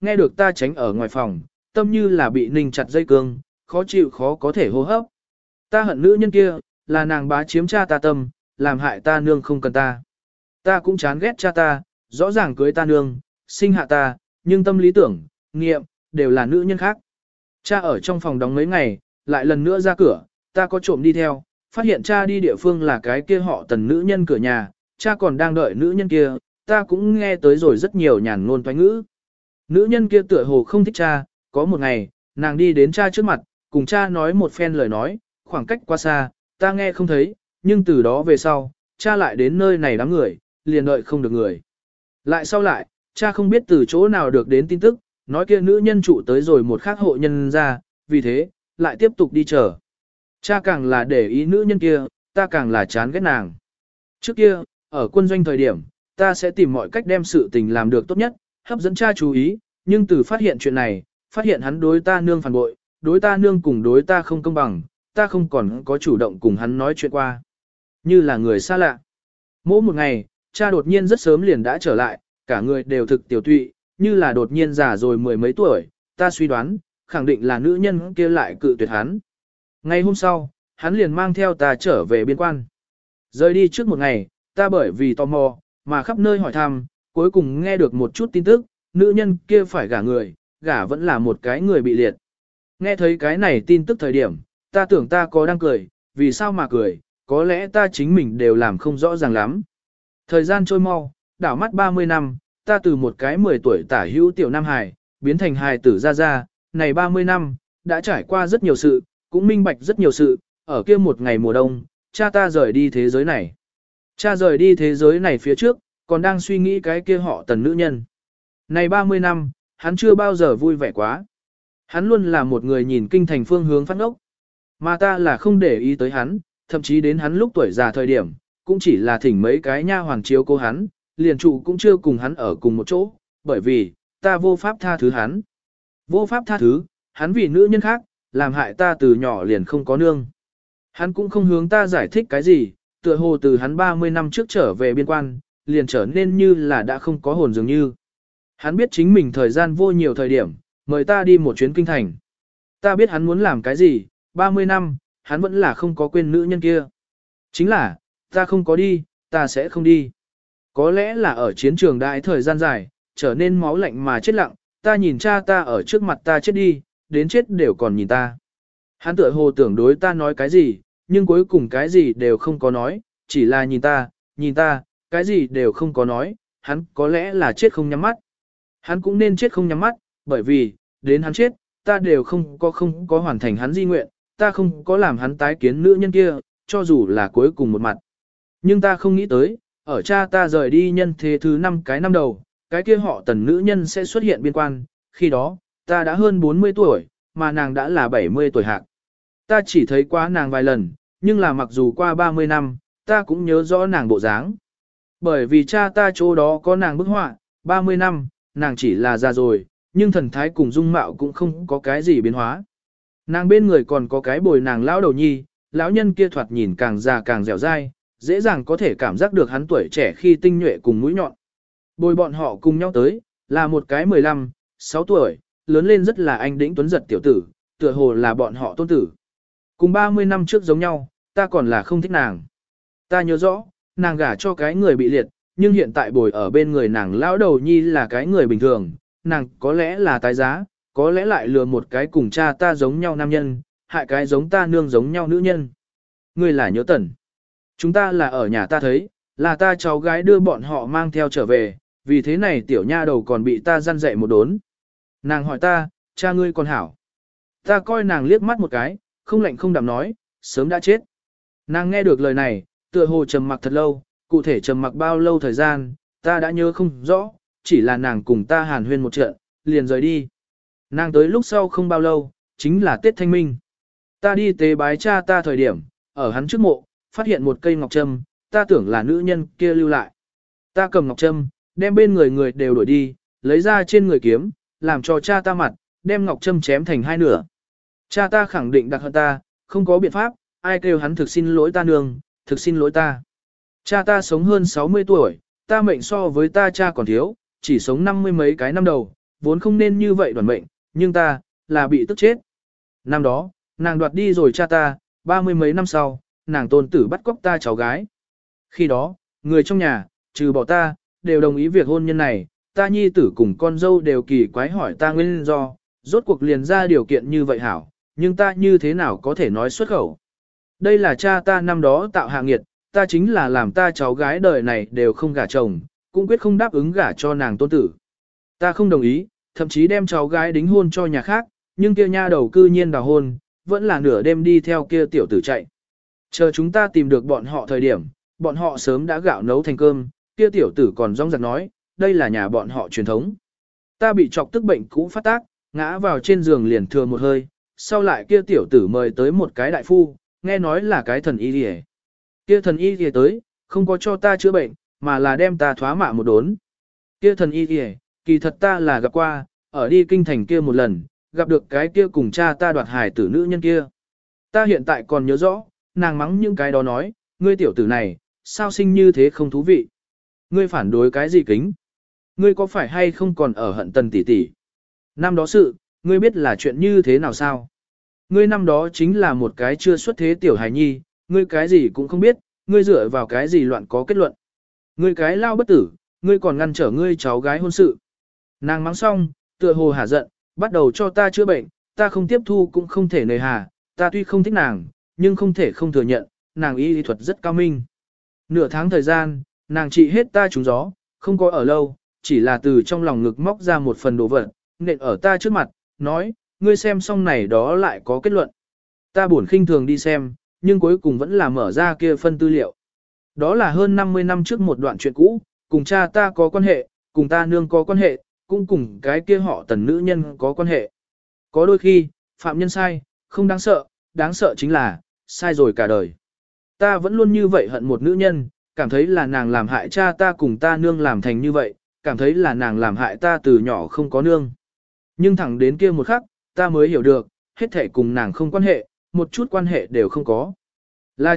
nghe được ta tránh ở ngoài phòng, tâm như là bị ninh chặt dây cương, khó chịu khó có thể hô hấp. Ta hận nữ nhân kia, là nàng bá chiếm cha ta tâm, làm hại ta nương không cần ta. Ta cũng chán ghét cha ta, rõ ràng cưới ta nương, sinh hạ ta, nhưng tâm lý tưởng, nghiệm, đều là nữ nhân khác. Cha ở trong phòng đóng mấy ngày, lại lần nữa ra cửa, ta có trộm đi theo, phát hiện cha đi địa phương là cái kia họ Tần nữ nhân cửa nhà, cha còn đang đợi nữ nhân kia, ta cũng nghe tới rồi rất nhiều nhàn ngôn toái ngữ. Nữ nhân kia tựa hồ không thích cha, có một ngày, nàng đi đến cha trước mặt, cùng cha nói một phen lời nói, khoảng cách quá xa, ta nghe không thấy, nhưng từ đó về sau, cha lại đến nơi này đám người, liền đợi không được người. Lại sau lại, cha không biết từ chỗ nào được đến tin tức, nói kia nữ nhân trụ tới rồi một khác hộ nhân ra, vì thế, lại tiếp tục đi chờ. Cha càng là để ý nữ nhân kia, ta càng là chán ghét nàng. Trước kia, ở quân doanh thời điểm, ta sẽ tìm mọi cách đem sự tình làm được tốt nhất, hấp dẫn cha chú ý, nhưng từ phát hiện chuyện này, phát hiện hắn đối ta nương phản bội, đối ta nương cùng đối ta không công bằng, ta không còn có chủ động cùng hắn nói chuyện qua. Như là người xa lạ. Mỗi một ngày, cha đột nhiên rất sớm liền đã trở lại, cả người đều thực tiểu tụy, như là đột nhiên già rồi mười mấy tuổi, ta suy đoán, khẳng định là nữ nhân kia lại cự tuyệt hắn. Ngày hôm sau, hắn liền mang theo ta trở về biên quan. Rời đi trước một ngày, ta bởi vì tò mò, mà khắp nơi hỏi thăm, cuối cùng nghe được một chút tin tức, nữ nhân kia phải gả người, gả vẫn là một cái người bị liệt. Nghe thấy cái này tin tức thời điểm, ta tưởng ta có đang cười, vì sao mà cười, có lẽ ta chính mình đều làm không rõ ràng lắm. Thời gian trôi mau, đảo mắt 30 năm, ta từ một cái 10 tuổi tả hữu tiểu nam hài, biến thành hài tử ra, này 30 năm, đã trải qua rất nhiều sự, cũng minh bạch rất nhiều sự, ở kia một ngày mùa đông, cha ta rời đi thế giới này. Cha rời đi thế giới này phía trước, còn đang suy nghĩ cái kia họ Tần nữ nhân. Này 30 năm, hắn chưa bao giờ vui vẻ quá. Hắn luôn là một người nhìn kinh thành phương hướng phát ngốc. Mà ta là không để ý tới hắn, thậm chí đến hắn lúc tuổi già thời điểm, cũng chỉ là thỉnh mấy cái nha hoàng chiếu cố hắn, liền trụ cũng chưa cùng hắn ở cùng một chỗ, bởi vì, ta vô pháp tha thứ hắn. Vô pháp tha thứ, hắn vì nữ nhân khác, làm hại ta từ nhỏ liền không có nương. Hắn cũng không hướng ta giải thích cái gì, tựa hồ từ hắn 30 năm trước trở về biên quan, liền trở nên như là đã không có hồn dường như. Hắn biết chính mình thời gian vô nhiều thời điểm, mời ta đi một chuyến kinh thành. Ta biết hắn muốn làm cái gì, 30 năm, hắn vẫn là không có quên nữ nhân kia. Chính là, ta không có đi, ta sẽ không đi. Có lẽ là ở chiến trường đại thời gian dài, trở nên máu lạnh mà chết lặng, ta nhìn cha ta ở trước mặt ta chết đi, đến chết đều còn nhìn ta. Hắn tựa hồ tưởng đối ta nói cái gì, nhưng cuối cùng cái gì đều không có nói, chỉ là nhìn ta, cái gì đều không có nói, hắn có lẽ là chết không nhắm mắt. Hắn cũng nên chết không nhắm mắt, bởi vì, đến hắn chết, ta đều không có hoàn thành hắn di nguyện, ta không có làm hắn tái kiến nữ nhân kia, cho dù là cuối cùng một mặt. Nhưng ta không nghĩ tới, ở cha ta rời đi nhân thế thứ 5 cái năm đầu, cái kia họ Tần nữ nhân sẽ xuất hiện biên quan, khi đó, ta đã hơn 40 tuổi, mà nàng đã là 70 tuổi hạc. Ta chỉ thấy qua nàng vài lần, nhưng là mặc dù qua 30 năm, ta cũng nhớ rõ nàng bộ dáng. Bởi vì cha ta chỗ đó có nàng bức họa, 30 năm, nàng chỉ là già rồi, nhưng thần thái cùng dung mạo cũng không có cái gì biến hóa. Nàng bên người còn có cái bồi nàng lão đầu nhi, lão nhân kia thoạt nhìn càng già càng dẻo dai, dễ dàng có thể cảm giác được hắn tuổi trẻ khi tinh nhuệ cùng mũi nhọn. Bồi bọn họ cùng nhau tới, là một cái 15, 6 tuổi, lớn lên rất là anh đĩnh tuấn giật tiểu tử, tựa hồ là bọn họ tôn tử. Cùng 30 năm trước giống nhau, ta còn là không thích nàng. Ta nhớ rõ, nàng gả cho cái người bị liệt, nhưng hiện tại bồi ở bên người nàng lão đầu nhi là cái người bình thường, nàng có lẽ là tái giá, có lẽ lại lừa một cái cùng cha ta giống nhau nam nhân, hại cái giống ta nương giống nhau nữ nhân. Ngươi là Nhớ Tần. Chúng ta là ở nhà ta thấy, là ta cháu gái đưa bọn họ mang theo trở về, vì thế này tiểu nha đầu còn bị ta răn dạy một đốn. Nàng hỏi ta, cha ngươi còn hảo. Ta coi nàng liếc mắt một cái, không lạnh không đạm nói, sớm đã chết. Nàng nghe được lời này, tựa hồ trầm mặc thật lâu, cụ thể trầm mặc bao lâu thời gian, ta đã nhớ không rõ, chỉ là nàng cùng ta hàn huyên một trận, liền rời đi. Nàng tới lúc sau không bao lâu, chính là Tết Thanh Minh. Ta đi tế bái cha ta thời điểm, ở hắn trước mộ, phát hiện một cây ngọc trâm, ta tưởng là nữ nhân kia lưu lại. Ta cầm ngọc trâm, đem bên người người đều đuổi đi, lấy ra trên người kiếm, làm cho cha ta mặt, đem ngọc trâm chém thành hai nửa. Cha ta khẳng định đặc hơn ta, không có biện pháp, ai kêu hắn thực xin lỗi ta nương, thực xin lỗi ta. Cha ta sống hơn 60 tuổi, ta mệnh so với ta cha còn thiếu, chỉ sống 50 mấy cái năm đầu, vốn không nên như vậy đoàn mệnh, nhưng ta, là bị tức chết. Năm đó, nàng đoạt đi rồi cha ta, 30 mấy năm sau, nàng tôn tử bắt cóc ta cháu gái. Khi đó, người trong nhà, trừ bỏ ta, đều đồng ý việc hôn nhân này, ta nhi tử cùng con dâu đều kỳ quái hỏi ta nguyên do, rốt cuộc liền ra điều kiện như vậy hảo, nhưng ta như thế nào có thể nói xuất khẩu. Đây là cha ta năm đó tạo hạ nghiệt, ta chính là làm ta cháu gái đời này đều không gả chồng, cũng quyết không đáp ứng gả cho nàng tôn tử. Ta không đồng ý, thậm chí đem cháu gái đính hôn cho nhà khác, nhưng kia nha đầu cư nhiên đào hôn, vẫn là nửa đêm đi theo kia tiểu tử chạy. Chờ chúng ta tìm được bọn họ thời điểm, bọn họ sớm đã gạo nấu thành cơm, kia tiểu tử còn rong rạc nói, đây là nhà bọn họ truyền thống. Ta bị chọc tức bệnh cũ phát tác, ngã vào trên giường liền thừa một hơi, sau lại kia tiểu tử mời tới một cái đại phu, nghe nói là cái thần y liề. Kia thần y liề tới, không có cho ta chữa bệnh, mà là đem ta thoá mạ một đốn. Kia thần y liề, kỳ thật ta là gặp qua, ở đi kinh thành kia một lần, gặp được cái kia cùng cha ta đoạt hài tử nữ nhân kia. Ta hiện tại còn nhớ rõ, nàng mắng những cái đó nói, ngươi tiểu tử này, sao sinh như thế không thú vị. Ngươi phản đối cái gì kính? Ngươi có phải hay không còn ở hận Tần tỷ tỷ? Năm đó sự, ngươi biết là chuyện như thế nào sao? Ngươi năm đó chính là một cái chưa xuất thế tiểu hài nhi, ngươi cái gì cũng không biết, ngươi dựa vào cái gì loạn có kết luận. Ngươi cái lao bất tử, ngươi còn ngăn trở ngươi cháu gái hôn sự. Nàng mắng xong, tựa hồ hả giận, bắt đầu cho ta chữa bệnh, ta không tiếp thu cũng không thể nề hà, ta tuy không thích nàng, nhưng không thể không thừa nhận, nàng y lý thuật rất cao minh. Nửa tháng thời gian, nàng trị hết ta trúng gió, không có ở lâu, chỉ là từ trong lòng ngực móc ra một phần đồ vật, nện ở ta trước mặt, nói, ngươi xem xong này đó lại có kết luận. Ta buồn khinh thường đi xem, nhưng cuối cùng vẫn là mở ra kia phân tư liệu. Đó là hơn 50 năm trước một đoạn chuyện cũ, cùng cha ta có quan hệ, cùng ta nương có quan hệ, cũng cùng cái kia họ Tần nữ nhân có quan hệ. Có đôi khi, phạm nhân sai, không đáng sợ chính là, sai rồi cả đời. Ta vẫn luôn như vậy hận một nữ nhân, cảm thấy là nàng làm hại cha ta cùng ta nương làm thành như vậy, cảm thấy là nàng làm hại ta từ nhỏ không có nương. Nhưng thẳng đến kia một khắc, ta mới hiểu được, hết thể cùng nàng không quan hệ, một chút quan hệ đều không có. Là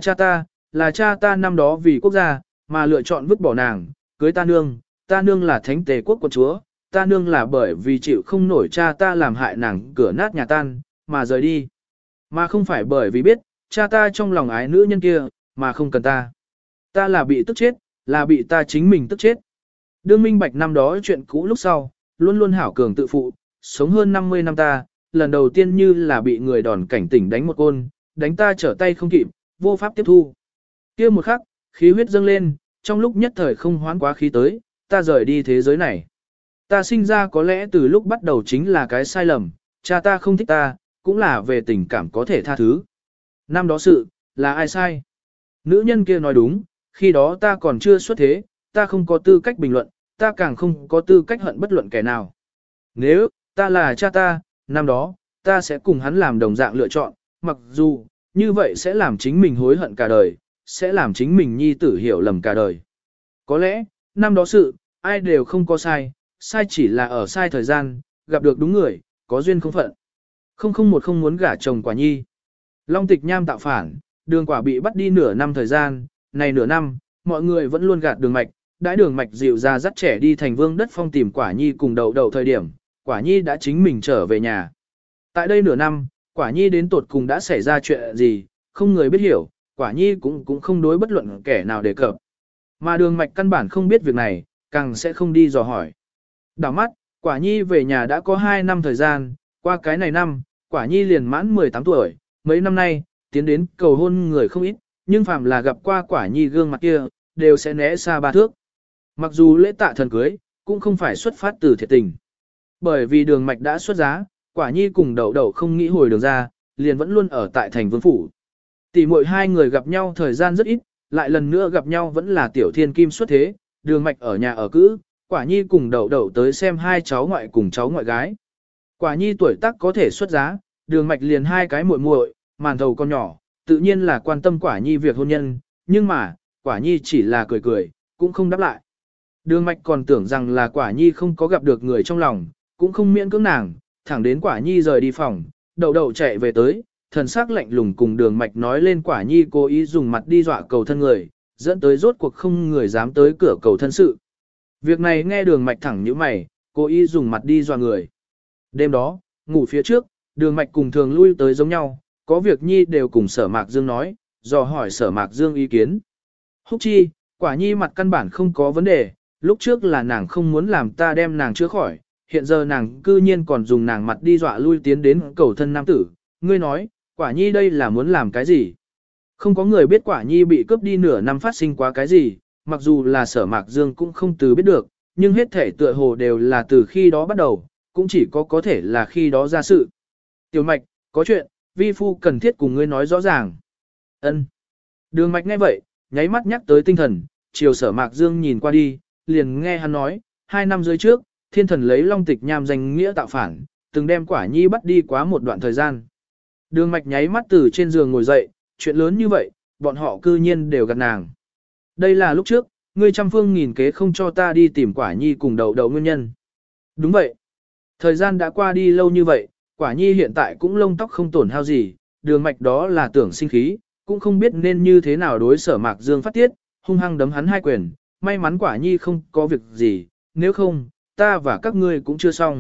cha ta năm đó vì quốc gia, mà lựa chọn vứt bỏ nàng, cưới ta nương là thánh tề quốc quân chúa, ta nương là bởi vì chịu không nổi cha ta làm hại nàng cửa nát nhà tan, mà rời đi. Mà không phải bởi vì biết, cha ta trong lòng ái nữ nhân kia, mà không cần ta. Ta là bị tức chết, là bị ta chính mình tức chết. Đương minh bạch năm đó chuyện cũ lúc sau, luôn luôn hảo cường tự phụ, sống hơn 50 năm ta, lần đầu tiên như là bị người đòn cảnh tỉnh đánh một côn, đánh ta trở tay không kịp, vô pháp tiếp thu. Kia một khắc, khí huyết dâng lên, trong lúc nhất thời không hoán quá khí tới, ta rời đi thế giới này. Ta sinh ra có lẽ từ lúc bắt đầu chính là cái sai lầm, cha ta không thích ta, cũng là về tình cảm có thể tha thứ. Năm đó sự, là ai sai? Nữ nhân kia nói đúng, khi đó ta còn chưa xuất thế, ta không có tư cách bình luận, ta càng không có tư cách hận bất luận kẻ nào. Nếu, ta là cha ta, năm đó, ta sẽ cùng hắn làm đồng dạng lựa chọn, mặc dù, như vậy sẽ làm chính mình hối hận cả đời, sẽ làm chính mình nhi tử hiểu lầm cả đời. Có lẽ, năm đó sự, ai đều không có sai, sai chỉ là ở sai thời gian, gặp được đúng người, có duyên không phận. 001 không muốn gả chồng Quả Nhi. Long Tịch Nham tạo phản, Đường Quả bị bắt đi nửa năm thời gian, này nửa năm, mọi người vẫn luôn gạt Đường Mạch, đãi Đường Mạch dịu ra dắt trẻ đi thành Vương Đất Phong tìm Quả Nhi cùng đầu thời điểm, Quả Nhi đã chính mình trở về nhà. Tại đây nửa năm, Quả Nhi đến tột cùng đã xảy ra chuyện gì, không người biết hiểu, Quả Nhi cũng không đối bất luận kẻ nào đề cập. Mà Đường Mạch căn bản không biết việc này, càng sẽ không đi dò hỏi. Đảo mắt, Quả Nhi về nhà đã có 2 năm thời gian, qua cái này năm, Quả Nhi liền mãn 18 tuổi, mấy năm nay, tiến đến cầu hôn người không ít, nhưng phàm là gặp qua Quả Nhi gương mặt kia, đều sẽ né xa 3 thước. Mặc dù lễ tạ thần cưới, cũng không phải xuất phát từ thiệt tình. Bởi vì Đường Mạch đã xuất giá, Quả Nhi cùng Đậu không nghĩ hồi đường ra, liền vẫn luôn ở tại thành Vương phủ. Tỷ muội hai người gặp nhau thời gian rất ít, lại lần nữa gặp nhau vẫn là Tiểu Thiên Kim xuất thế, Đường Mạch ở nhà ở cữ, Quả Nhi cùng Đậu tới xem hai cháu ngoại cùng cháu ngoại gái. Quả Nhi tuổi tác có thể xuất giá, Đường Mạch liền 2 cái muội muội, Màn Thầu con nhỏ, tự nhiên là quan tâm Quả Nhi việc hôn nhân, nhưng mà, Quả Nhi chỉ là cười cười, cũng không đáp lại. Đường Mạch còn tưởng rằng là Quả Nhi không có gặp được người trong lòng, cũng không miễn cưỡng nàng, thẳng đến Quả Nhi rời đi phòng, Đậu chạy về tới, thần sắc lạnh lùng cùng Đường Mạch nói lên Quả Nhi cố ý dùng mặt đi dọa cầu thân người, dẫn tới rốt cuộc không người dám tới cửa cầu thân sự. Việc này nghe Đường Mạch thẳng nhíu mày, cố ý dùng mặt đi dọa người. Đêm đó, ngủ phía trước, Đường Mạch cùng thường lui tới giống nhau, có việc nhi đều cùng Sở Mạc Dương nói, dò hỏi Sở Mạc Dương ý kiến. Húc chi, quả nhi mặt căn bản không có vấn đề, lúc trước là nàng không muốn làm ta đem nàng chữa khỏi, hiện giờ nàng cư nhiên còn dùng nàng mặt đi dọa lui tiến đến cầu thân nam tử, ngươi nói, quả nhi đây là muốn làm cái gì? Không có người biết quả nhi bị cướp đi nửa năm phát sinh quá cái gì, mặc dù là Sở Mạc Dương cũng không từ biết được, nhưng hết thể tựa hồ đều là từ khi đó bắt đầu, cũng chỉ có thể là khi đó ra sự. Tiểu Mạch, có chuyện, vi phu cần thiết cùng ngươi nói rõ ràng. Ân. Đường Mạch nghe vậy, nháy mắt nhắc tới tinh thần, chiều Sở Mạc Dương nhìn qua đi, liền nghe hắn nói, 2 năm dưới trước, thiên thần lấy Long Tịch Nham danh nghĩa tạo phản, từng đem quả nhi bắt đi quá một đoạn thời gian. Đường Mạch nháy mắt từ trên giường ngồi dậy, chuyện lớn như vậy, bọn họ cư nhiên đều gạt nàng. Đây là lúc trước, ngươi trăm phương nghìn kế không cho ta đi tìm quả nhi cùng đầu nguyên nhân. Đúng vậy. Thời gian đã qua đi lâu như vậy, quả nhi hiện tại cũng lông tóc không tổn hao gì, Đường Mạch đó là tưởng sinh khí, cũng không biết nên như thế nào đối Sở Mạc Dương phát tiết, hung hăng đấm hắn 2 quyền, may mắn quả nhi không có việc gì, nếu không, ta và các ngươi cũng chưa xong.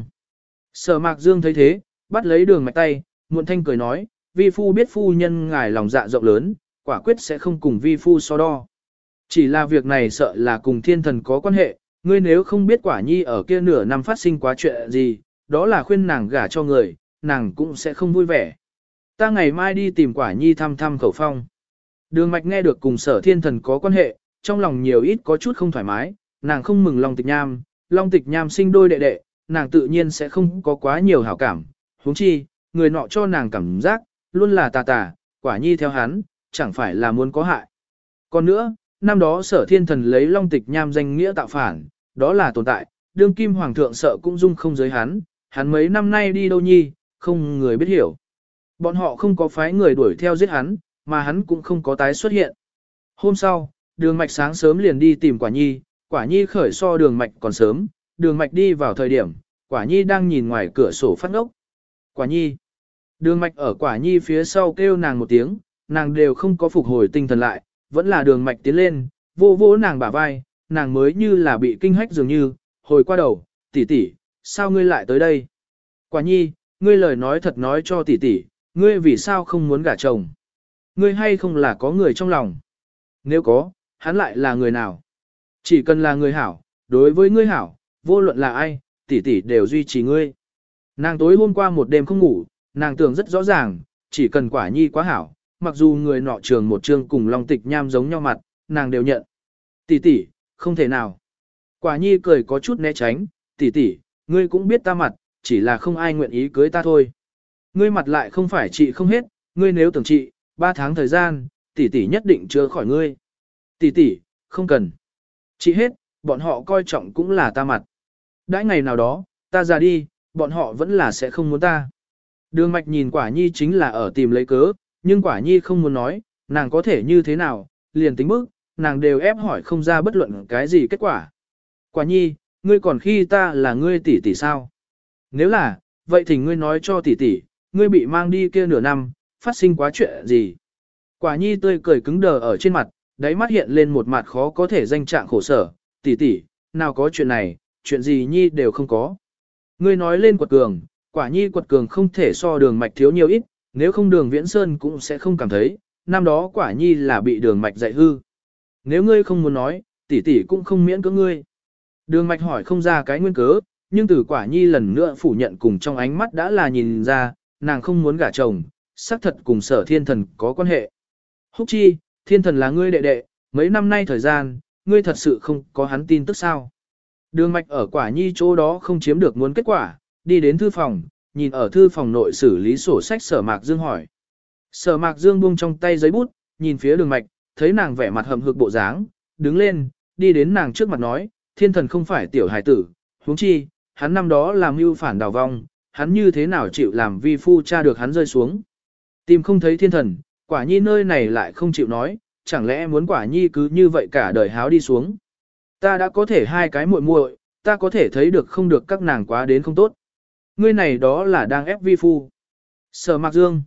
Sở Mạc Dương thấy thế, bắt lấy Đường Mạch tay, muộn thanh cười nói, vi phu biết phu nhân ngài lòng dạ rộng lớn, quả quyết sẽ không cùng vi phu so đo. Chỉ là việc này sợ là cùng thiên thần có quan hệ, ngươi nếu không biết quả nhi ở kia nửa năm phát sinh quá chuyện gì, đó là khuyên nàng gả cho người, nàng cũng sẽ không vui vẻ. Ta ngày mai đi tìm quả nhi thăm thăm khẩu phong. Đường Mạch nghe được cùng Sở thiên thần có quan hệ, trong lòng nhiều ít có chút không thoải mái, nàng không mừng Long Tịch Nham sinh đôi đệ đệ, nàng tự nhiên sẽ không có quá nhiều hảo cảm. Huống chi, người nọ cho nàng cảm giác, luôn là tà, quả nhi theo hắn, chẳng phải là muốn có hại. Còn nữa, năm đó Sở thiên thần lấy Long Tịch Nham danh nghĩa tạo phản, đó là tồn tại, đương kim hoàng thượng sợ cũng dung không giới hắn mấy năm nay đi đâu nhi, không người biết hiểu. Bọn họ không có phái người đuổi theo giết hắn, mà hắn cũng không có tái xuất hiện. Hôm sau, Đường Mạch sáng sớm liền đi tìm quả nhi khởi so Đường Mạch còn sớm, Đường Mạch đi vào thời điểm, quả nhi đang nhìn ngoài cửa sổ phát ngốc. Quả nhi. Đường Mạch ở quả nhi phía sau kêu nàng một tiếng, nàng đều không có phục hồi tinh thần lại, vẫn là Đường Mạch tiến lên, vô vỗ nàng bả vai, nàng mới như là bị kinh hách dường như, hồi qua đầu, tỷ tỷ, sao ngươi lại tới đây? Quả nhi, ngươi lời nói thật nói cho tỷ tỷ, ngươi vì sao không muốn gả chồng? Ngươi hay không là có người trong lòng? Nếu có, hắn lại là người nào? Chỉ cần là người hảo, đối với ngươi hảo, vô luận là ai, tỷ tỷ đều duy trì ngươi. Nàng tối hôm qua một đêm không ngủ, nàng tưởng rất rõ ràng, chỉ cần quả nhi quá hảo, mặc dù người nọ trường một chương cùng Long Tịch Nham giống nhau mặt, nàng đều nhận. Tỷ tỷ, không thể nào. Quả nhi cười có chút né tránh, tỷ tỷ, ngươi cũng biết ta mặt, chỉ là không ai nguyện ý cưới ta thôi. Ngươi mặt lại không phải trị không hết, ngươi nếu tưởng trị, 3 tháng thời gian, tỷ tỷ nhất định chữa khỏi ngươi. Tỷ tỷ, không cần. Trị hết, bọn họ coi trọng cũng là ta mặt. Đãi ngày nào đó, ta ra đi, bọn họ vẫn là sẽ không muốn ta. Đường Mạch nhìn quả nhi chính là ở tìm lấy cớ, nhưng quả nhi không muốn nói, nàng có thể như thế nào, liền tính bức, nàng đều ép hỏi không ra bất luận cái gì kết quả. Quả nhi, ngươi còn khi ta là ngươi tỷ tỷ sao? Nếu là, vậy thì ngươi nói cho tỷ tỷ, ngươi bị mang đi kia nửa năm, phát sinh quá chuyện gì? Quả nhi tươi cười cứng đờ ở trên mặt, đáy mắt hiện lên một mặt khó có thể danh trạng khổ sở, tỷ tỷ, nào có chuyện này, chuyện gì nhi đều không có. Ngươi nói lên quật cường, quả nhi quật cường không thể so Đường Mạch thiếu nhiều ít, nếu không Đường Viễn Sơn cũng sẽ không cảm thấy, năm đó quả nhi là bị Đường Mạch dạy hư. Nếu ngươi không muốn nói, tỷ tỷ cũng không miễn cưỡng ngươi. Đường Mạch hỏi không ra cái nguyên cớ, nhưng từ quả nhi lần nữa phủ nhận cùng trong ánh mắt đã là nhìn ra, nàng không muốn gả chồng, xác thật cùng Sở thiên thần có quan hệ. Húc chi, thiên thần là ngươi đệ đệ, mấy năm nay thời gian, ngươi thật sự không có hắn tin tức sao? Đường Mạch ở quả nhi chỗ đó không chiếm được muốn kết quả, đi đến thư phòng, nhìn ở thư phòng nội xử lý sổ sách Sở Mạc Dương hỏi. Sở Mạc Dương buông trong tay giấy bút, nhìn phía Đường Mạch, thấy nàng vẻ mặt hậm hực bộ dáng, đứng lên, đi đến nàng trước mặt nói, thiên thần không phải tiểu hài tử, huống chi, hắn năm đó làm mưu phản đào vong, hắn như thế nào chịu làm vi phu cha được hắn rơi xuống. Tìm không thấy thiên thần, quả nhi nơi này lại không chịu nói, chẳng lẽ muốn quả nhi cứ như vậy cả đời háo đi xuống. Ta đã có thể 2 cái muội muội, ta có thể thấy được không được các nàng quá đến không tốt. Ngươi này đó là đang ép vi phu. Sở Mạc Dương.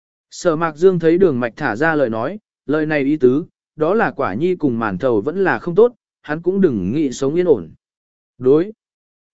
Sở Mạc Dương thấy Đường Mạch thả ra lời nói, lời này ý tứ, đó là quả nhi cùng màn thầu vẫn là không tốt, hắn cũng đừng nghĩ sống yên ổn. Đối.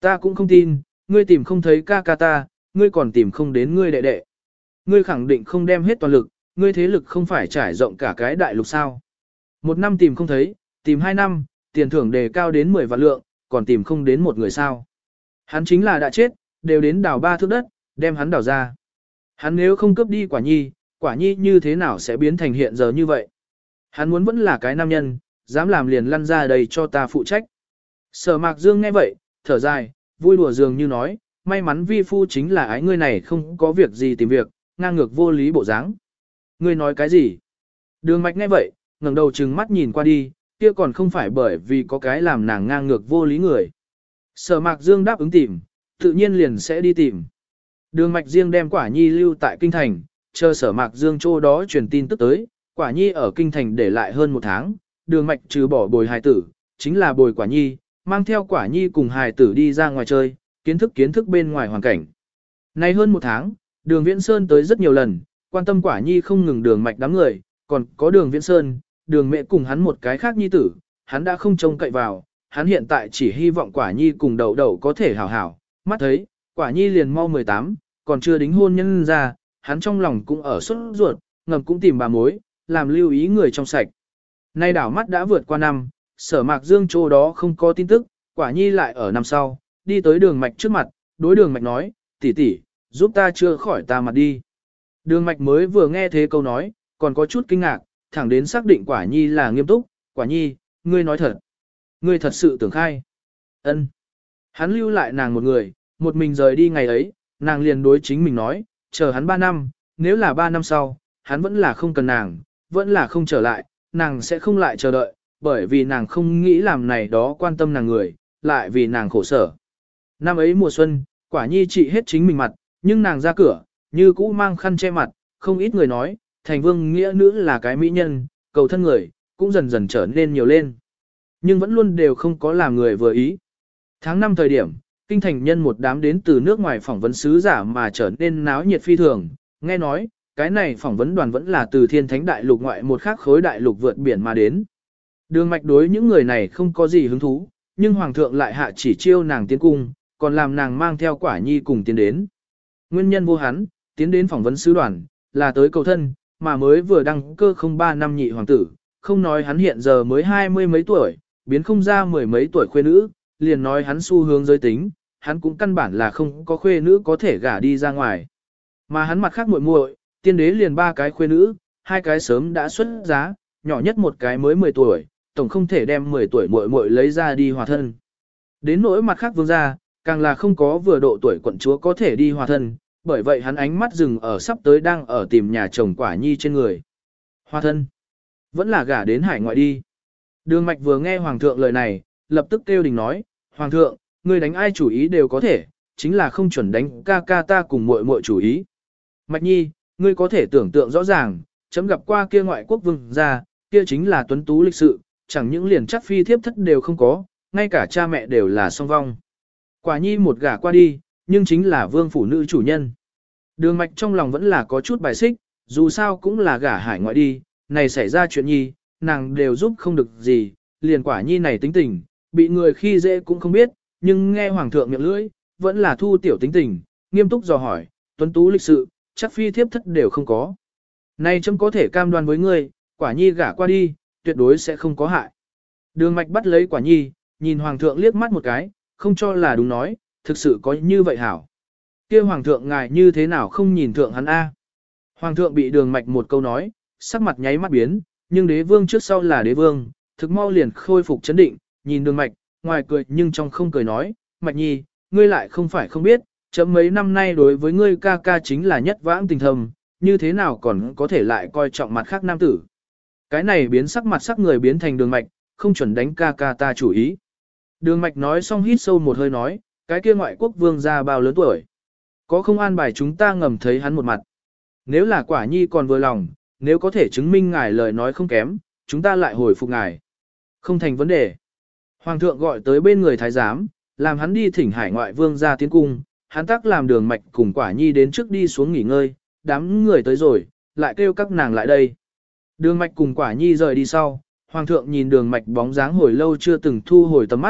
Ta cũng không tin, ngươi tìm không thấy ca ca ta, ngươi còn tìm không đến ngươi đệ đệ. Ngươi khẳng định không đem hết toàn lực, ngươi thế lực không phải trải rộng cả cái đại lục sao. 1 năm tìm không thấy, tìm 2 năm, tiền thưởng đề cao đến 10 vạn lượng, còn tìm không đến một người sao. Hắn chính là đã chết, đều đến đào 3 thước đất, đem hắn đào ra. Hắn nếu không cướp đi quả nhi như thế nào sẽ biến thành hiện giờ như vậy. Hắn muốn vẫn là cái nam nhân, dám làm liền lăn ra đây cho ta phụ trách. Sở Mạc Dương nghe vậy, thở dài, vui đùa dường như nói, may mắn vi phu chính là ái ngươi này không có việc gì tìm việc, ngang ngược vô lý bộ dáng. Ngươi nói cái gì? Đường Mạch nghe vậy, ngẩng đầu trừng mắt nhìn qua đi, kia còn không phải bởi vì có cái làm nàng ngang ngược vô lý người. Sở Mạc Dương đáp ứng tìm, tự nhiên liền sẽ đi tìm. Đường Mạch riêng đem Quả Nhi lưu tại kinh thành, chờ Sở Mạc Dương chỗ đó truyền tin tức tới, Quả Nhi ở kinh thành để lại hơn 1 tháng, Đường Mạch trừ bỏ bồi hài tử, chính là bồi Quả Nhi, mang theo Quả Nhi cùng hài tử đi ra ngoài chơi, kiến thức bên ngoài hoàn cảnh. Nay hơn 1 tháng, Đường Viễn Sơn tới rất nhiều lần, quan tâm Quả Nhi không ngừng Đường Mạch đám người, còn có Đường Viễn Sơn, Đường Mẹ cùng hắn một cái khác nhi tử, hắn đã không trông cậy vào, hắn hiện tại chỉ hy vọng Quả Nhi cùng Đậu Đậu có thể hảo hảo, mắt thấy, Quả Nhi liền mau 18, còn chưa đính hôn nhân ra, hắn trong lòng cũng ở sốt ruột, ngầm cũng tìm bà mối, làm lưu ý người trong sạch. Nay đảo mắt đã vượt qua năm, Sở Mạc Dương chỗ đó không có tin tức, Quả Nhi lại ở năm sau, đi tới Đường Mạch trước mặt, đối Đường Mạch nói, tỷ tỷ, giúp ta chưa khỏi ta mặt đi. Đường Mạch mới vừa nghe thế câu nói, còn có chút kinh ngạc, thẳng đến xác định Quả Nhi là nghiêm túc, Quả Nhi, ngươi nói thật. Ngươi thật sự tưởng khai. Ân. Hắn lưu lại nàng một người, một mình rời đi ngày ấy, nàng liền đối chính mình nói, chờ hắn 3 năm, nếu là 3 năm sau, hắn vẫn là không cần nàng, vẫn là không trở lại, nàng sẽ không lại chờ đợi, bởi vì nàng không nghĩ làm này đó quan tâm nàng người, lại vì nàng khổ sở. Năm ấy mùa xuân, Quả Nhi trị hết chính mình mặt, nhưng nàng ra cửa, như cũ mang khăn che mặt, không ít người nói, thành vương nghĩa nữ là cái mỹ nhân, cầu thân người, cũng dần dần trở nên nhiều lên. Nhưng vẫn luôn đều không có làm người vừa ý. Tháng 5 thời điểm, kinh thành nhân một đám đến từ nước ngoài phỏng vấn sứ giả mà trở nên náo nhiệt phi thường, nghe nói, cái này phỏng vấn đoàn vẫn là từ thiên thánh đại lục ngoại một khác khối đại lục vượt biển mà đến. Đường Mạch đối những người này không có gì hứng thú, nhưng Hoàng thượng lại hạ chỉ chiêu nàng tiến cung, còn làm nàng mang theo Quả Nhi cùng tiến đến. Nguyên nhân vô hắn, tiến đến phỏng vấn sứ đoàn, là tới cầu thân, mà mới vừa đăng cơ không 3 năm nhị hoàng tử, không nói hắn hiện giờ mới 20 mấy tuổi, biến không ra 10 mấy tuổi khuê nữ, liền nói hắn xu hướng giới tính, hắn cũng căn bản là không có khuê nữ có thể gả đi ra ngoài. Mà hắn mặt khác muội muội, tiên đế liền 3 cái khuê nữ, 2 cái sớm đã xuất giá, nhỏ nhất một cái mới 10 tuổi, tổng không thể đem 10 tuổi muội muội lấy ra đi hòa thân. Đến nỗi mặt khác vương gia, càng là không có vừa độ tuổi quận chúa có thể đi hòa thân, bởi vậy hắn ánh mắt dừng ở sắp tới đang ở tìm nhà chồng Quả Nhi trên người. Hòa thân, vẫn là gả đến hải ngoại đi. Đường Mạch vừa nghe Hoàng thượng lời này, lập tức kêu đình nói, Hoàng thượng, ngươi đánh ai chủ ý đều có thể, chính là không chuẩn đánh ca ca ta cùng muội muội chủ ý. Mạch Nhi, ngươi có thể tưởng tượng rõ ràng, chấm gặp qua kia ngoại quốc vương gia, kia chính là tuấn tú lịch sự, chẳng những liền chắc phi thiếp thất đều không có, ngay cả cha mẹ đều là song vong. Quả Nhi một gả qua đi, nhưng chính là vương phủ nữ chủ nhân. Đường Mạch trong lòng vẫn là có chút bài xích, dù sao cũng là gả hải ngoại đi, này xảy ra chuyện Nhi, nàng đều giúp không được gì, liền Quả Nhi này tính tình, bị người khi dễ cũng không biết, nhưng nghe Hoàng thượng miệng lưỡi, vẫn là thu tiểu tính tình, nghiêm túc dò hỏi, tuấn tú lịch sự, chắc phi thiếp thất đều không có. Nay chấm có thể cam đoan với ngươi, Quả Nhi gả qua đi, tuyệt đối sẽ không có hại. Đường Mạch bắt lấy Quả Nhi, nhìn Hoàng thượng liếc mắt một cái, không cho là đúng nói, thực sự có như vậy hảo. Kia Hoàng thượng ngài như thế nào không nhìn thượng hắn A. Hoàng thượng bị Đường Mạch một câu nói, sắc mặt nháy mắt biến, nhưng đế vương trước sau là đế vương, thực mau liền khôi phục chấn định, nhìn Đường Mạch, ngoài cười nhưng trong không cười nói, Mạch Nhi, ngươi lại không phải không biết, chấm mấy năm nay đối với ngươi ca ca chính là nhất vãng tình thầm, như thế nào còn có thể lại coi trọng mặt khác nam tử. Cái này biến sắc mặt sắc người biến thành Đường Mạch, không chuẩn đánh ca ca ta chủ ý. Đường Mạch nói xong hít sâu một hơi nói, cái kia ngoại quốc vương gia bao lớn tuổi. Có không an bài chúng ta ngầm thấy hắn một mặt. Nếu là Quả Nhi còn vừa lòng, nếu có thể chứng minh ngài lời nói không kém, chúng ta lại hồi phục ngài. Không thành vấn đề. Hoàng thượng gọi tới bên người thái giám, làm hắn đi thỉnh hải ngoại vương gia tiến cung, hắn tác làm Đường Mạch cùng Quả Nhi đến trước đi xuống nghỉ ngơi, đám người tới rồi, lại kêu các nàng lại đây. Đường Mạch cùng Quả Nhi rời đi sau, Hoàng thượng nhìn Đường Mạch bóng dáng hồi lâu chưa từng thu hồi tầm mắt,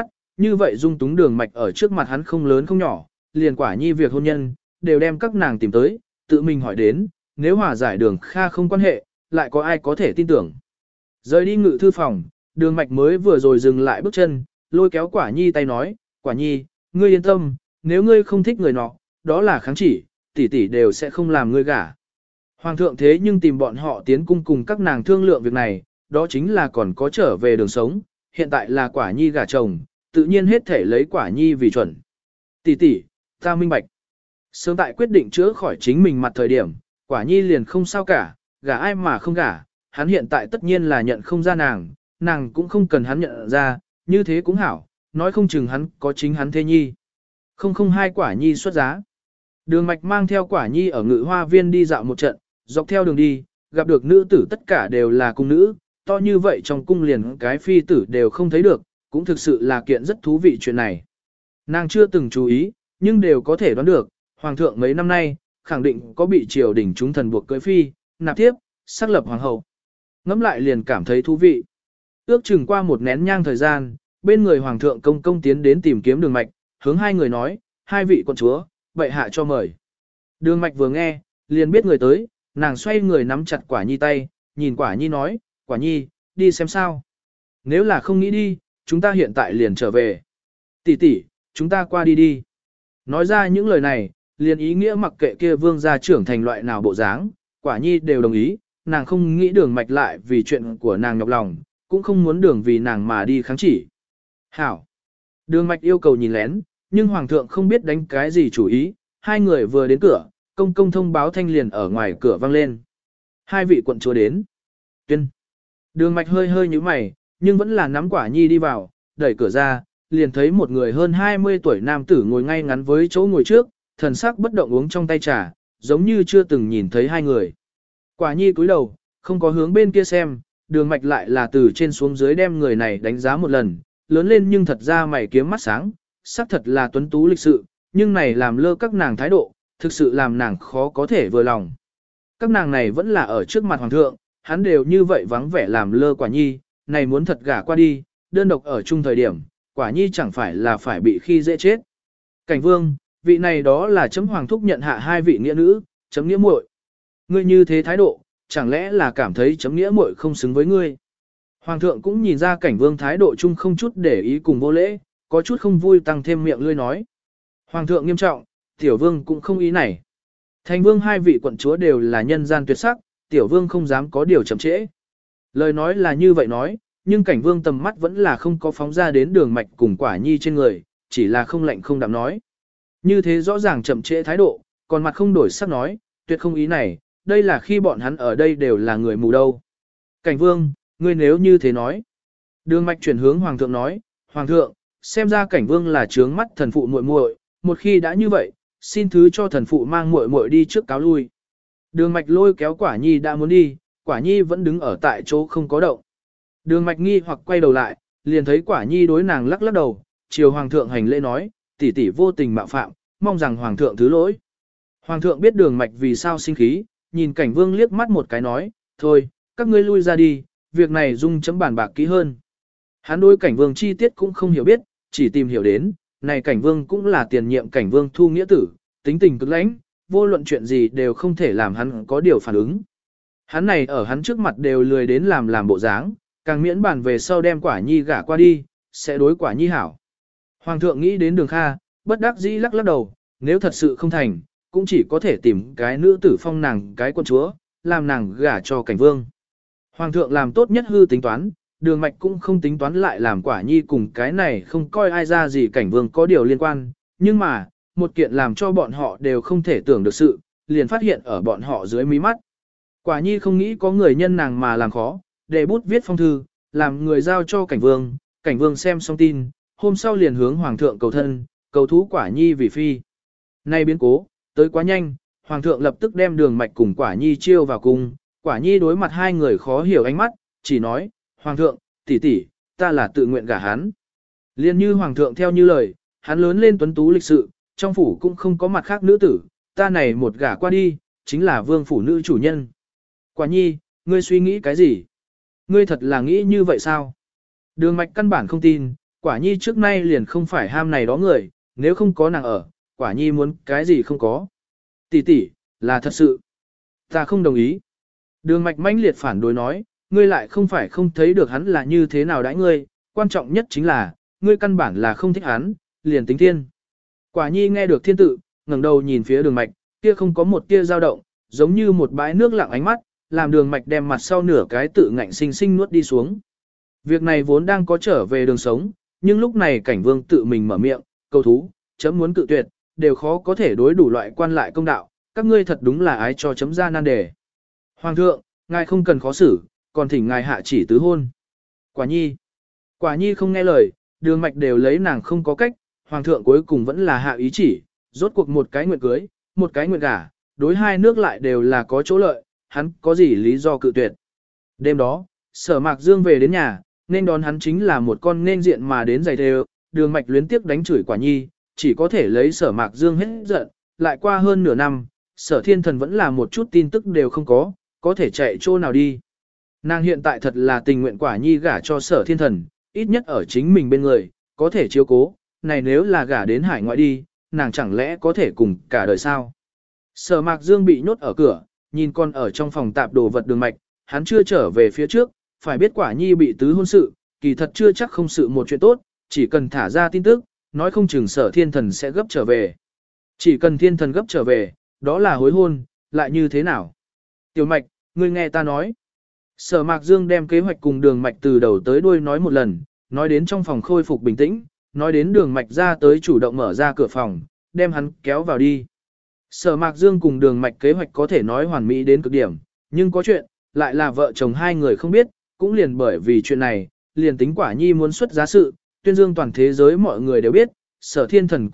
như vậy dung túng Đường Mạch ở trước mặt hắn không lớn không nhỏ, liền Quả Nhi việc hôn nhân, đều đem các nàng tìm tới, tự mình hỏi đến, nếu hòa giải Đường Kha không quan hệ, lại có ai có thể tin tưởng. Rời đi ngự thư phòng, Đường Mạch mới vừa rồi dừng lại bước chân, lôi kéo Quả Nhi tay nói, Quả Nhi, ngươi yên tâm, nếu ngươi không thích người nọ, đó là kháng chỉ, tỷ tỷ đều sẽ không làm ngươi gả. Hoàng thượng thế nhưng tìm bọn họ tiến cung cùng các nàng thương lượng việc này, đó chính là còn có trở về đường sống, hiện tại là Quả Nhi gả chồng, tự nhiên hết thể lấy Quả Nhi vì chuẩn. Tỷ tỷ, ta minh bạch. Sớm tại quyết định chữa khỏi chính mình mặt thời điểm, Quả Nhi liền không sao cả, gả ai mà không gả, hắn hiện tại tất nhiên là nhận không ra nàng, nàng cũng không cần hắn nhận ra, như thế cũng hảo, nói không chừng hắn có chính hắn thê nhi. 002 Quả Nhi xuất giá. Đường Mạch mang theo Quả Nhi ở Ngự Hoa Viên đi dạo một trận, dọc theo đường đi, gặp được nữ tử tất cả đều là cung nữ, to như vậy trong cung liền cái phi tử đều không thấy được, cũng thực sự là kiện rất thú vị chuyện này. Nàng chưa từng chú ý, nhưng đều có thể đoán được, Hoàng thượng mấy năm nay, khẳng định có bị triều đình chúng thần buộc cưới phi, nạp tiếp, xác lập hoàng hậu. Ngẫm lại liền cảm thấy thú vị. Ước chừng qua một nén nhang thời gian, bên người Hoàng thượng công công tiến đến tìm kiếm Đường Mạch, hướng hai người nói, hai vị quận chúa, bệ hạ cho mời. Đường Mạch vừa nghe, liền biết người tới, nàng xoay người nắm chặt Quả Nhi tay, nhìn Quả Nhi nói, Quả Nhi, đi xem sao. Nếu là không nghĩ đi, chúng ta hiện tại liền trở về. Tỷ tỷ, chúng ta qua đi đi. Nói ra những lời này, liền ý nghĩa mặc kệ kia vương gia trưởng thành loại nào bộ dáng, Quả Nhi đều đồng ý, nàng không nghĩ Đường Mạch lại vì chuyện của nàng nhọc lòng, cũng không muốn Đường vì nàng mà đi kháng chỉ. Hảo. Đường Mạch yêu cầu nhìn lén, nhưng Hoàng thượng không biết đánh cái gì chủ ý, hai người vừa đến cửa, công công thông báo thanh liền ở ngoài cửa vang lên. Hai vị quận chúa đến. Tuyên. Đường Mạch hơi hơi nhíu mày, nhưng vẫn là nắm Quả Nhi đi vào, đẩy cửa ra, liền thấy một người hơn 20 tuổi nam tử ngồi ngay ngắn với chỗ ngồi trước, thần sắc bất động uống trong tay trà, giống như chưa từng nhìn thấy hai người. Quả Nhi cúi đầu, không có hướng bên kia xem, Đường Mạch lại là từ trên xuống dưới đem người này đánh giá một lần, lớn lên nhưng thật ra mày kiếm mắt sáng, sắc thật là tuấn tú lịch sự, nhưng này làm lơ các nàng thái độ, thực sự làm nàng khó có thể vừa lòng. Các nàng này vẫn là ở trước mặt Hoàng thượng, hắn đều như vậy vắng vẻ làm lơ Quả Nhi, này muốn thật gả qua đi, đơn độc ở chung thời điểm, Quả Nhi chẳng phải là phải bị khi dễ chết. Cảnh vương, vị này đó là chấm hoàng thúc nhận hạ hai vị nghĩa nữ, chấm nghĩa muội. Ngươi như thế thái độ, chẳng lẽ là cảm thấy chấm nghĩa muội không xứng với ngươi. Hoàng thượng cũng nhìn ra cảnh vương thái độ chung không chút để ý cùng vô lễ, có chút không vui tăng thêm miệng lươi nói. Hoàng thượng nghiêm trọng, tiểu vương cũng không ý này. Thành vương hai vị quận chúa đều là nhân gian tuyệt sắc, tiểu vương không dám có điều chậm trễ. Lời nói là như vậy nói, nhưng cảnh vương tầm mắt vẫn là không có phóng ra đến Đường Mạch cùng Quả Nhi trên người, chỉ là không lạnh không đạm nói. Như thế rõ ràng chậm trễ thái độ, còn mặt không đổi sắc nói, tuyệt không ý này, đây là khi bọn hắn ở đây đều là người mù đâu. Cảnh vương, ngươi nếu như thế nói. Đường Mạch chuyển hướng Hoàng thượng nói, Hoàng thượng, xem ra cảnh vương là trướng mắt thần phụ muội muội, một khi đã như vậy, xin thứ cho thần phụ mang muội muội đi trước cáo lui. Đường Mạch lôi kéo Quả Nhi đã muốn đi, Quả Nhi vẫn đứng ở tại chỗ không có động. Đường Mạch nghi hoặc quay đầu lại, liền thấy Quả Nhi đối nàng lắc lắc đầu, chiều Hoàng thượng hành lễ nói, tỷ tỷ vô tình mạo phạm, mong rằng Hoàng thượng thứ lỗi. Hoàng thượng biết Đường Mạch vì sao sinh khí, nhìn cảnh vương liếc mắt một cái nói, thôi, các ngươi lui ra đi, việc này dung chấm bàn bạc kỹ hơn. Hắn đối cảnh vương chi tiết cũng không hiểu biết, chỉ tìm hiểu đến, này cảnh vương cũng là tiền nhiệm cảnh vương thu nghĩa tử, tính tình cực lãnh, vô luận chuyện gì đều không thể làm hắn có điều phản ứng. Hắn này ở hắn trước mặt đều lười đến làm bộ dáng, càng miễn bàn về sau đem Quả Nhi gả qua đi, sẽ đối Quả Nhi hảo. Hoàng thượng nghĩ đến Đường Kha, bất đắc dĩ lắc lắc đầu, nếu thật sự không thành, cũng chỉ có thể tìm cái nữ tử phong nàng cái quân chúa, làm nàng gả cho cảnh vương. Hoàng thượng làm tốt nhất hư tính toán, Đường Mạch cũng không tính toán lại làm Quả Nhi cùng cái này không coi ai ra gì cảnh vương có điều liên quan, nhưng mà, một kiện làm cho bọn họ đều không thể tưởng được sự, liền phát hiện ở bọn họ dưới mí mắt. Quả Nhi không nghĩ có người nhân nàng mà làm khó, để bút viết phong thư, làm người giao cho cảnh vương xem xong tin, hôm sau liền hướng Hoàng thượng cầu thân, cầu thú Quả Nhi vì phi. Nay biến cố, tới quá nhanh, Hoàng thượng lập tức đem Đường Mạch cùng Quả Nhi chiêu vào cung, Quả Nhi đối mặt hai người khó hiểu ánh mắt, chỉ nói, Hoàng thượng, tỷ tỷ, ta là tự nguyện gả hắn. Liên như Hoàng thượng theo như lời, hắn lớn lên tuấn tú lịch sự, trong phủ cũng không có mặt khác nữ tử, ta này một gả qua đi, chính là vương phủ nữ chủ nhân. Quả Nhi, ngươi suy nghĩ cái gì? Ngươi thật là nghĩ như vậy sao? Đường Mạch căn bản không tin, Quả nhi trước nay liền không phải ham này đó người, nếu không có nàng ở, quả nhi muốn cái gì không có. Tỷ tỷ, là thật sự. Ta không đồng ý. Đường mạch mãnh liệt phản đối nói, ngươi lại không phải không thấy được hắn là như thế nào đãi ngươi, quan trọng nhất chính là, ngươi căn bản là không thích hắn, liền tính thiên. Quả nhi nghe được thiên tự, ngẩng đầu nhìn phía đường mạch, kia không có một tia dao động, giống như một bãi nước lặng ánh mắt, làm đường mạch đem mặt sau nửa cái tự ngạnh sinh sinh nuốt đi xuống. Việc này vốn đang có trở về đường sống, nhưng lúc này cảnh vương tự mình mở miệng, cầu thú, chấm muốn cự tuyệt, đều khó có thể đối đủ loại quan lại công đạo, các ngươi thật đúng là ái cho chấm ra nan đề. Hoàng thượng, ngài không cần khó xử, còn thỉnh ngài hạ chỉ tứ hôn. Quả nhi không nghe lời, đường mạch đều lấy nàng không có cách, hoàng thượng cuối cùng vẫn là hạ ý chỉ, rốt cuộc một cái nguyện cưới, một cái nguyện gả, đối hai nước lại đều là có chỗ lợi, hắn có gì lý do cự tuyệt. Đêm đó, Sở Mạc Dương về đến nhà, nên đón hắn chính là một con nên diện mà đến giày đều, đường mạch luyến tiếc đánh chửi quả nhi, chỉ có thể lấy Sở Mạc Dương hết giận, lại qua hơn nửa năm, Sở Thiên Thần vẫn là một chút tin tức đều không có thể chạy chỗ nào đi. Nàng hiện tại thật là tình nguyện quả nhi gả cho Sở Thiên Thần, ít nhất ở chính mình bên người, có thể chiếu cố, này nếu là gả đến hải ngoại đi, nàng chẳng lẽ có thể cùng cả đời sao. Sở Mạc Dương bị nhốt ở cửa, nhìn con ở trong phòng tạp đồ vật đường mạch, hắn chưa trở về phía trước, phải biết quả nhi bị tứ hôn sự, kỳ thật chưa chắc không sự một chuyện tốt, chỉ cần thả ra tin tức, nói không chừng Sở Thiên Thần sẽ gấp trở về. Chỉ cần Thiên Thần gấp trở về, đó là hối hôn, lại như thế nào? Tiểu Mạch, ngươi nghe ta nói. Sở Mạc Dương đem kế hoạch cùng đường mạch từ đầu tới đuôi nói một lần, nói đến trong phòng khôi phục bình tĩnh, nói đến đường mạch ra tới chủ động mở ra cửa phòng, đem hắn kéo vào đi. Sở Mạc Dương cùng đường mạch kế hoạch có thể nói hoàn mỹ đến cực điểm, nhưng có chuyện, lại là vợ chồng hai người không biết, cũng liền bởi vì chuyện này, liền tính quả nhi muốn xuất giá sự, tuyên dương toàn thế giới mọi người đều biết, Sở Thiên Thần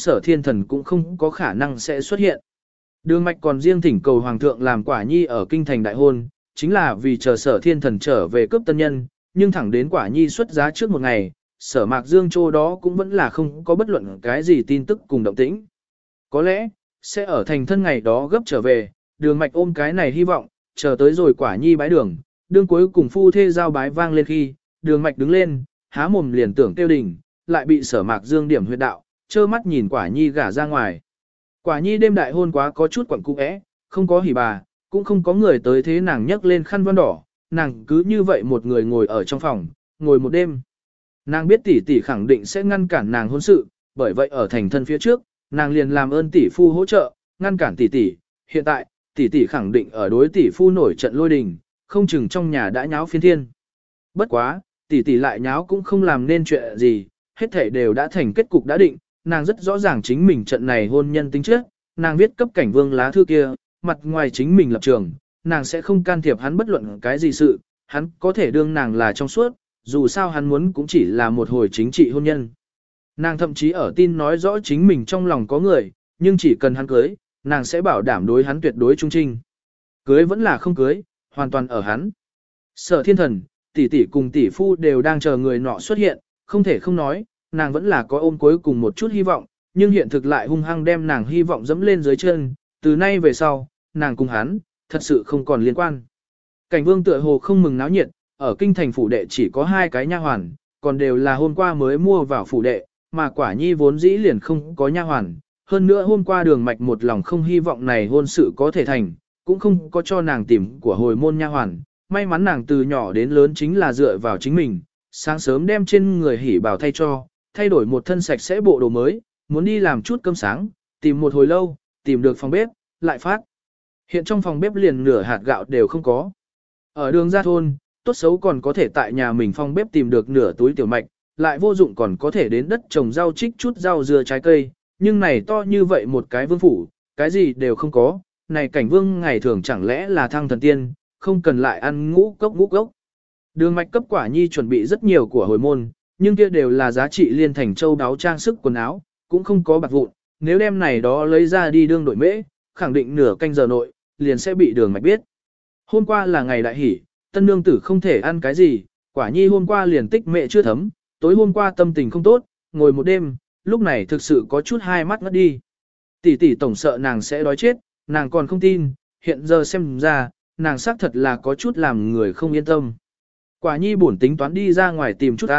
cũng không có khả năng sẽ xuất hiện. Đường mạch còn riêng thỉnh cầu hoàng thượng làm quả nhi ở kinh thành đại hôn, chính là vì chờ Sở Thiên Thần trở về cướp tân nhân, nhưng thẳng đến quả nhi xuất giá trước một ngày, Sở Mạc Dương chỗ đó cũng vẫn là không có bất luận cái gì tin tức cùng động tĩnh. Có lẽ, sẽ ở thành thân ngày đó gấp trở về, đường mạch ôm cái này hy vọng, chờ tới rồi quả nhi bái đường, đương cuối cùng phu thê giao bái vang lên khi, đường mạch đứng lên, há mồm liền tưởng tiêu đình, lại bị Sở Mạc Dương điểm huyệt đạo, trơ mắt nhìn quả nhi gả ra ngoài. Quả nhi đêm đại hôn quá có chút quẩn cung ẽ, không có hỉ bà, cũng không có người tới thế nàng nhấc lên khăn voan đỏ, nàng cứ như vậy một người ngồi ở trong phòng, ngồi một đêm. Nàng biết tỷ tỷ khẳng định sẽ ngăn cản nàng hôn sự, bởi vậy ở thành thân phía trước, nàng liền làm ơn tỷ phu hỗ trợ, ngăn cản tỷ tỷ. Hiện tại, tỷ tỷ khẳng định ở đối tỷ phu nổi trận lôi đình, không chừng trong nhà đã nháo phiên thiên. Bất quá, tỷ tỷ lại nháo cũng không làm nên chuyện gì, hết thảy đều đã thành kết cục đã định, nàng rất rõ ràng chính mình trận này hôn nhân tính chất, nàng viết cấp cảnh vương lá thư kia, mặt ngoài chính mình lập trường, nàng sẽ không can thiệp hắn bất luận cái gì sự, hắn có thể đương nàng là trong suốt, dù sao hắn muốn cũng chỉ là một hồi chính trị hôn nhân. Nàng thậm chí ở tin nói rõ chính mình trong lòng có người, nhưng chỉ cần hắn cưới, nàng sẽ bảo đảm đối hắn tuyệt đối trung trinh. Cưới vẫn là không cưới, hoàn toàn ở hắn. Sở Thiên Thần, tỷ tỷ cùng tỷ phu đều đang chờ người nọ xuất hiện, không thể không nói, nàng vẫn là có ôm cuối cùng một chút hy vọng, nhưng hiện thực lại hung hăng đem nàng hy vọng dẫm lên dưới chân, từ nay về sau, nàng cùng hắn, thật sự không còn liên quan. Cảnh vương tựa hồ không mừng náo nhiệt, ở kinh thành phủ đệ chỉ có 2 cái nha hoàn, còn đều là hôm qua mới mua vào phủ đệ, mà quả nhi vốn dĩ liền không có nha hoàn. Hơn nữa hôm qua đường mạch một lòng không hy vọng này hôn sự có thể thành, cũng không có cho nàng tìm của hồi môn nha hoàn. May mắn nàng từ nhỏ đến lớn chính là dựa vào chính mình, sáng sớm đem trên người hỉ bảo thay cho, thay đổi một thân sạch sẽ bộ đồ mới, muốn đi làm chút cơm sáng, tìm một hồi lâu, tìm được phòng bếp, lại phát. Hiện trong phòng bếp liền nửa hạt gạo đều không có. Ở đường ra thôn, tốt xấu còn có thể tại nhà mình phòng bếp tìm được nửa túi tiểu mạch, lại vô dụng còn có thể đến đất trồng rau trích chút rau dưa trái cây, nhưng này to như vậy một cái vương phủ, cái gì đều không có, này cảnh vương ngày thường chẳng lẽ là thăng thần tiên, không cần lại ăn ngũ cốc. Đường mạch cấp quả nhi chuẩn bị rất nhiều của hồi môn, nhưng kia đều là giá trị liên thành châu đáo trang sức quần áo, cũng không có bạc vụn, nếu đem này đó lấy ra đi đương đổi mễ, khẳng định nửa canh giờ nội, liền sẽ bị đường mạch biết. Hôm qua là ngày đại hỷ, tân nương tử không thể ăn cái gì, quả nhi hôm qua liền tích mẹ chưa thấm, tối hôm qua tâm tình không tốt, ngồi một đêm, lúc này thực sự có chút hai mắt ngất đi. Tỷ tỷ tổng sợ nàng sẽ đói chết, nàng còn không tin, hiện giờ xem ra, nàng xác thật là có chút làm người không yên tâm. Quả nhi buồn tính toán đi ra ngoài tìm chút ăn,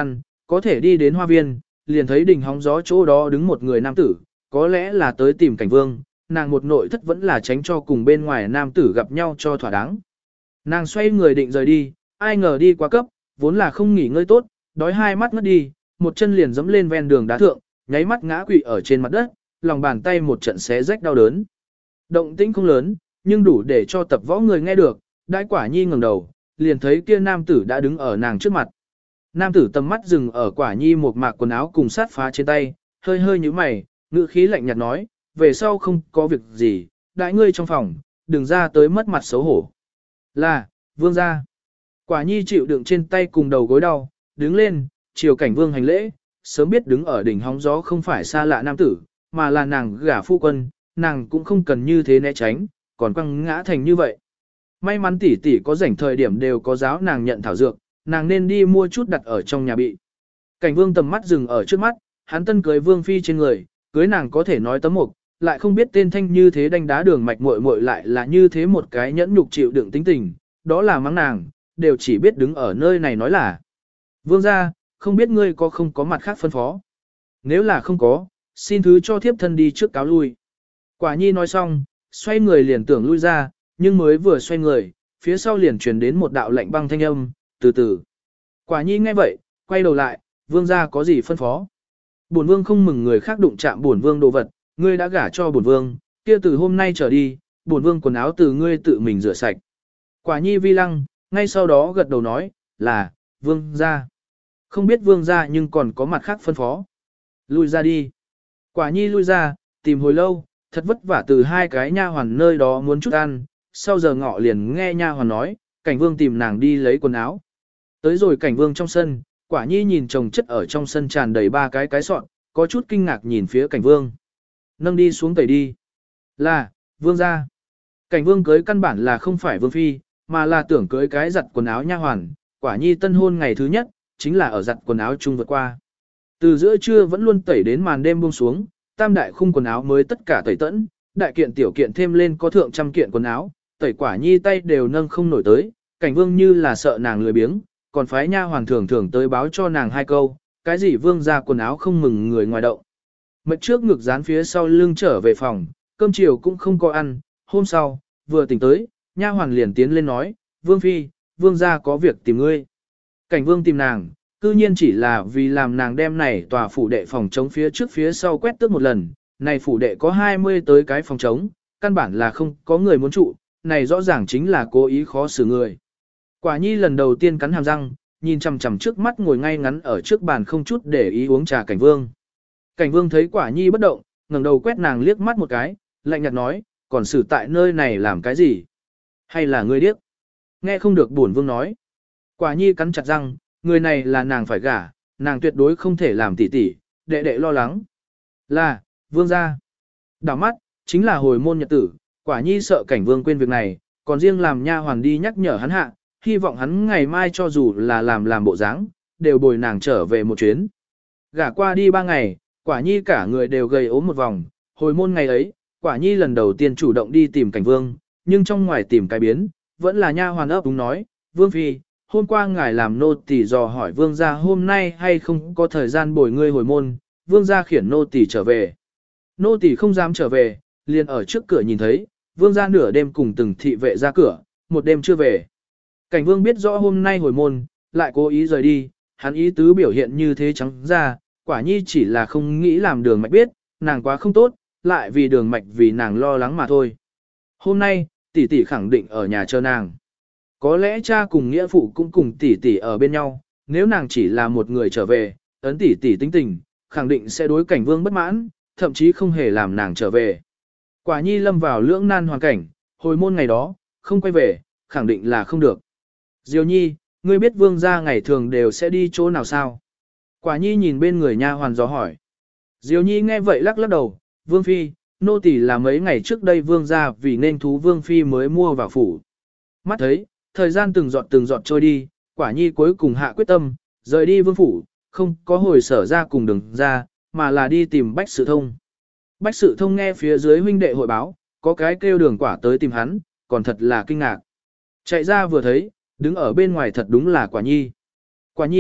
có thể đi đến hoa viên, liền thấy đỉnh hóng gió chỗ đó đứng một người nam tử, có lẽ là tới tìm cảnh vương, nàng một nội thất vẫn là tránh cho cùng bên ngoài nam tử gặp nhau cho thỏa đáng. Nàng xoay người định rời đi, ai ngờ đi quá cấp, vốn là không nghỉ ngơi tốt, đói hai mắt ngất đi, một chân liền giẫm lên ven đường đá thượng, nháy mắt ngã quỵ ở trên mặt đất, lòng bàn tay một trận xé rách đau đớn. Động tĩnh không lớn, nhưng đủ để cho tập võ người nghe được, Đại Quả Nhi ngẩng đầu, liền thấy kia nam tử đã đứng ở nàng trước mặt. Nam tử tầm mắt dừng ở Quả Nhi một mạc quần áo cùng sát phá trên tay, hơi hơi nhíu mày, ngữ khí lạnh nhạt nói, về sau không có việc gì, đại ngươi trong phòng, đừng ra tới mất mặt xấu hổ. Là, vương gia. Quả Nhi chịu đựng trên tay cùng đầu gối đau, đứng lên, chiều cảnh vương hành lễ, sớm biết đứng ở đỉnh hóng gió không phải xa lạ nam tử, mà là nàng gả phu quân, nàng cũng không cần như thế né tránh, còn quăng ngã thành như vậy. May mắn tỷ tỷ có rảnh thời điểm đều có giáo nàng nhận thảo dược, nàng nên đi mua chút đặt ở trong nhà bị. Cảnh vương tầm mắt dừng ở trước mắt, hắn tân cưới vương phi trên người, cưới nàng có thể nói tấm mục, lại không biết tên thanh như thế đánh đá đường mạch muội muội lại là như thế một cái nhẫn nhục chịu đựng tính tình, đó là mắng nàng, đều chỉ biết đứng ở nơi này nói là. Vương gia, không biết ngươi có không có mặt khác phân phó. Nếu là không có, xin thứ cho thiếp thân đi trước cáo lui. Quả Nhi nói xong, xoay người liền tưởng lui ra, nhưng mới vừa xoay người, phía sau liền truyền đến một đạo lạnh băng thanh âm, từ từ. Quả Nhi nghe vậy, quay đầu lại, vương gia có gì phân phó. Bổn vương không mừng người khác đụng chạm bổn vương đồ vật, ngươi đã gả cho bổn vương, kia từ hôm nay trở đi, bổn vương quần áo từ ngươi tự mình rửa sạch. Quả Nhi vi lăng, ngay sau đó gật đầu nói, là, vương gia. Không biết vương gia nhưng còn có mặt khác phân phó. Lui ra đi. Quả Nhi lui ra, tìm hồi lâu, thật vất vả từ hai cái nha hoàn nơi đó muốn chút ăn, sau giờ ngọ liền nghe nha hoàn nói, cảnh vương tìm nàng đi lấy quần áo. Tới rồi cảnh vương trong sân, Quả Nhi nhìn chồng chất ở trong sân tràn đầy ba cái sọn, có chút kinh ngạc nhìn phía cảnh vương. Nâng đi xuống tẩy đi. Là, vương gia. Cảnh vương cưới căn bản là không phải vương phi, mà là tưởng cưới cái giặt quần áo nha hoàn. Quả Nhi tân hôn ngày thứ nhất, chính là ở giặt quần áo chung vượt qua. Từ giữa trưa vẫn luôn tẩy đến màn đêm buông xuống, tam đại khung quần áo mới tất cả tẩy tẫn, đại kiện tiểu kiện thêm lên có thượng trăm kiện quần áo, tẩy Quả Nhi tay đều nâng không nổi tới, cảnh vương như là sợ nàng lười biếng, còn phái nha hoàn thường tới báo cho nàng hai câu, cái gì vương ra quần áo không mừng người ngoài động. Mệt trước ngực dán phía sau lưng trở về phòng, cơm chiều cũng không có ăn, hôm sau, vừa tỉnh tới, nha hoàn liền tiến lên nói, vương phi, vương gia có việc tìm ngươi. Cảnh vương tìm nàng, cư nhiên chỉ là vì làm nàng đem này tòa phủ đệ phòng chống phía trước phía sau quét tước một lần, này phủ đệ có 20 tới cái phòng chống, căn bản là không có người muốn trụ, này rõ ràng chính là cố ý khó xử người. Quả Nhi lần đầu tiên cắn hàm răng, nhìn chằm chằm trước mắt ngồi ngay ngắn ở trước bàn không chút để ý uống trà cảnh vương. Cảnh vương thấy Quả Nhi bất động, ngẩng đầu quét nàng liếc mắt một cái, lạnh nhạt nói, còn xử tại nơi này làm cái gì? Hay là ngươi điếc? Nghe không được bổn vương nói. Quả Nhi cắn chặt răng, người này là nàng phải gả, nàng tuyệt đối không thể làm tỉ tỉ, đệ đệ lo lắng. Là, vương gia. Đảo mắt, chính là hồi môn nhật tử, Quả Nhi sợ cảnh vương quên việc này, còn riêng làm nha hoàn đi nhắc nhở hắn hạ, hy vọng hắn ngày mai cho dù là làm bộ dáng, đều bồi nàng trở về một chuyến. Gả qua đi 3 ngày, Quả Nhi cả người đều gầy ốm một vòng, hồi môn ngày ấy, Quả Nhi lần đầu tiên chủ động đi tìm cảnh vương, nhưng trong ngoài tìm cái biến, vẫn là nha hoàn ấp đúng nói, vương phi, hôm qua ngài làm nô tỳ dò hỏi vương gia hôm nay hay không có thời gian bồi ngươi hồi môn, vương gia khiển nô tỳ trở về. Nô tỳ không dám trở về, liền ở trước cửa nhìn thấy, vương gia nửa đêm cùng từng thị vệ ra cửa, một đêm chưa về. Cảnh vương biết rõ hôm nay hồi môn, lại cố ý rời đi, hắn ý tứ biểu hiện như thế trắng ra, Quả Nhi chỉ là không nghĩ làm đường mạch biết, nàng quá không tốt, lại vì đường mạch vì nàng lo lắng mà thôi. Hôm nay, tỷ tỷ khẳng định ở nhà chờ nàng. Có lẽ cha cùng nghĩa phụ cũng cùng tỷ tỷ ở bên nhau, nếu nàng chỉ là một người trở về, ấn tỷ tỷ tính tình, khẳng định sẽ đối cảnh vương bất mãn, thậm chí không hề làm nàng trở về. Quả Nhi lâm vào lưỡng nan hoàn cảnh, hồi môn ngày đó, không quay về, khẳng định là không được. Diêu Nhi, ngươi biết vương gia ngày thường đều sẽ đi chỗ nào sao? Quả Nhi nhìn bên người nha hoàn dò hỏi. Diêu Nhi nghe vậy lắc lắc đầu, vương phi, nô tỳ là mấy ngày trước đây vương gia vì nên thú vương phi mới mua vào phủ. Mắt thấy, thời gian từng giọt trôi đi, Quả Nhi cuối cùng hạ quyết tâm, rời đi vương phủ, không có hồi sở ra cùng đường ra, mà là đi tìm Bách Sự Thông. Bách Sự Thông nghe phía dưới huynh đệ hội báo, có cái kêu Đường Quả tới tìm hắn, còn thật là kinh ngạc. Chạy ra vừa thấy, đứng ở bên ngoài thật đúng là Quả Nhi. Quả Nhi,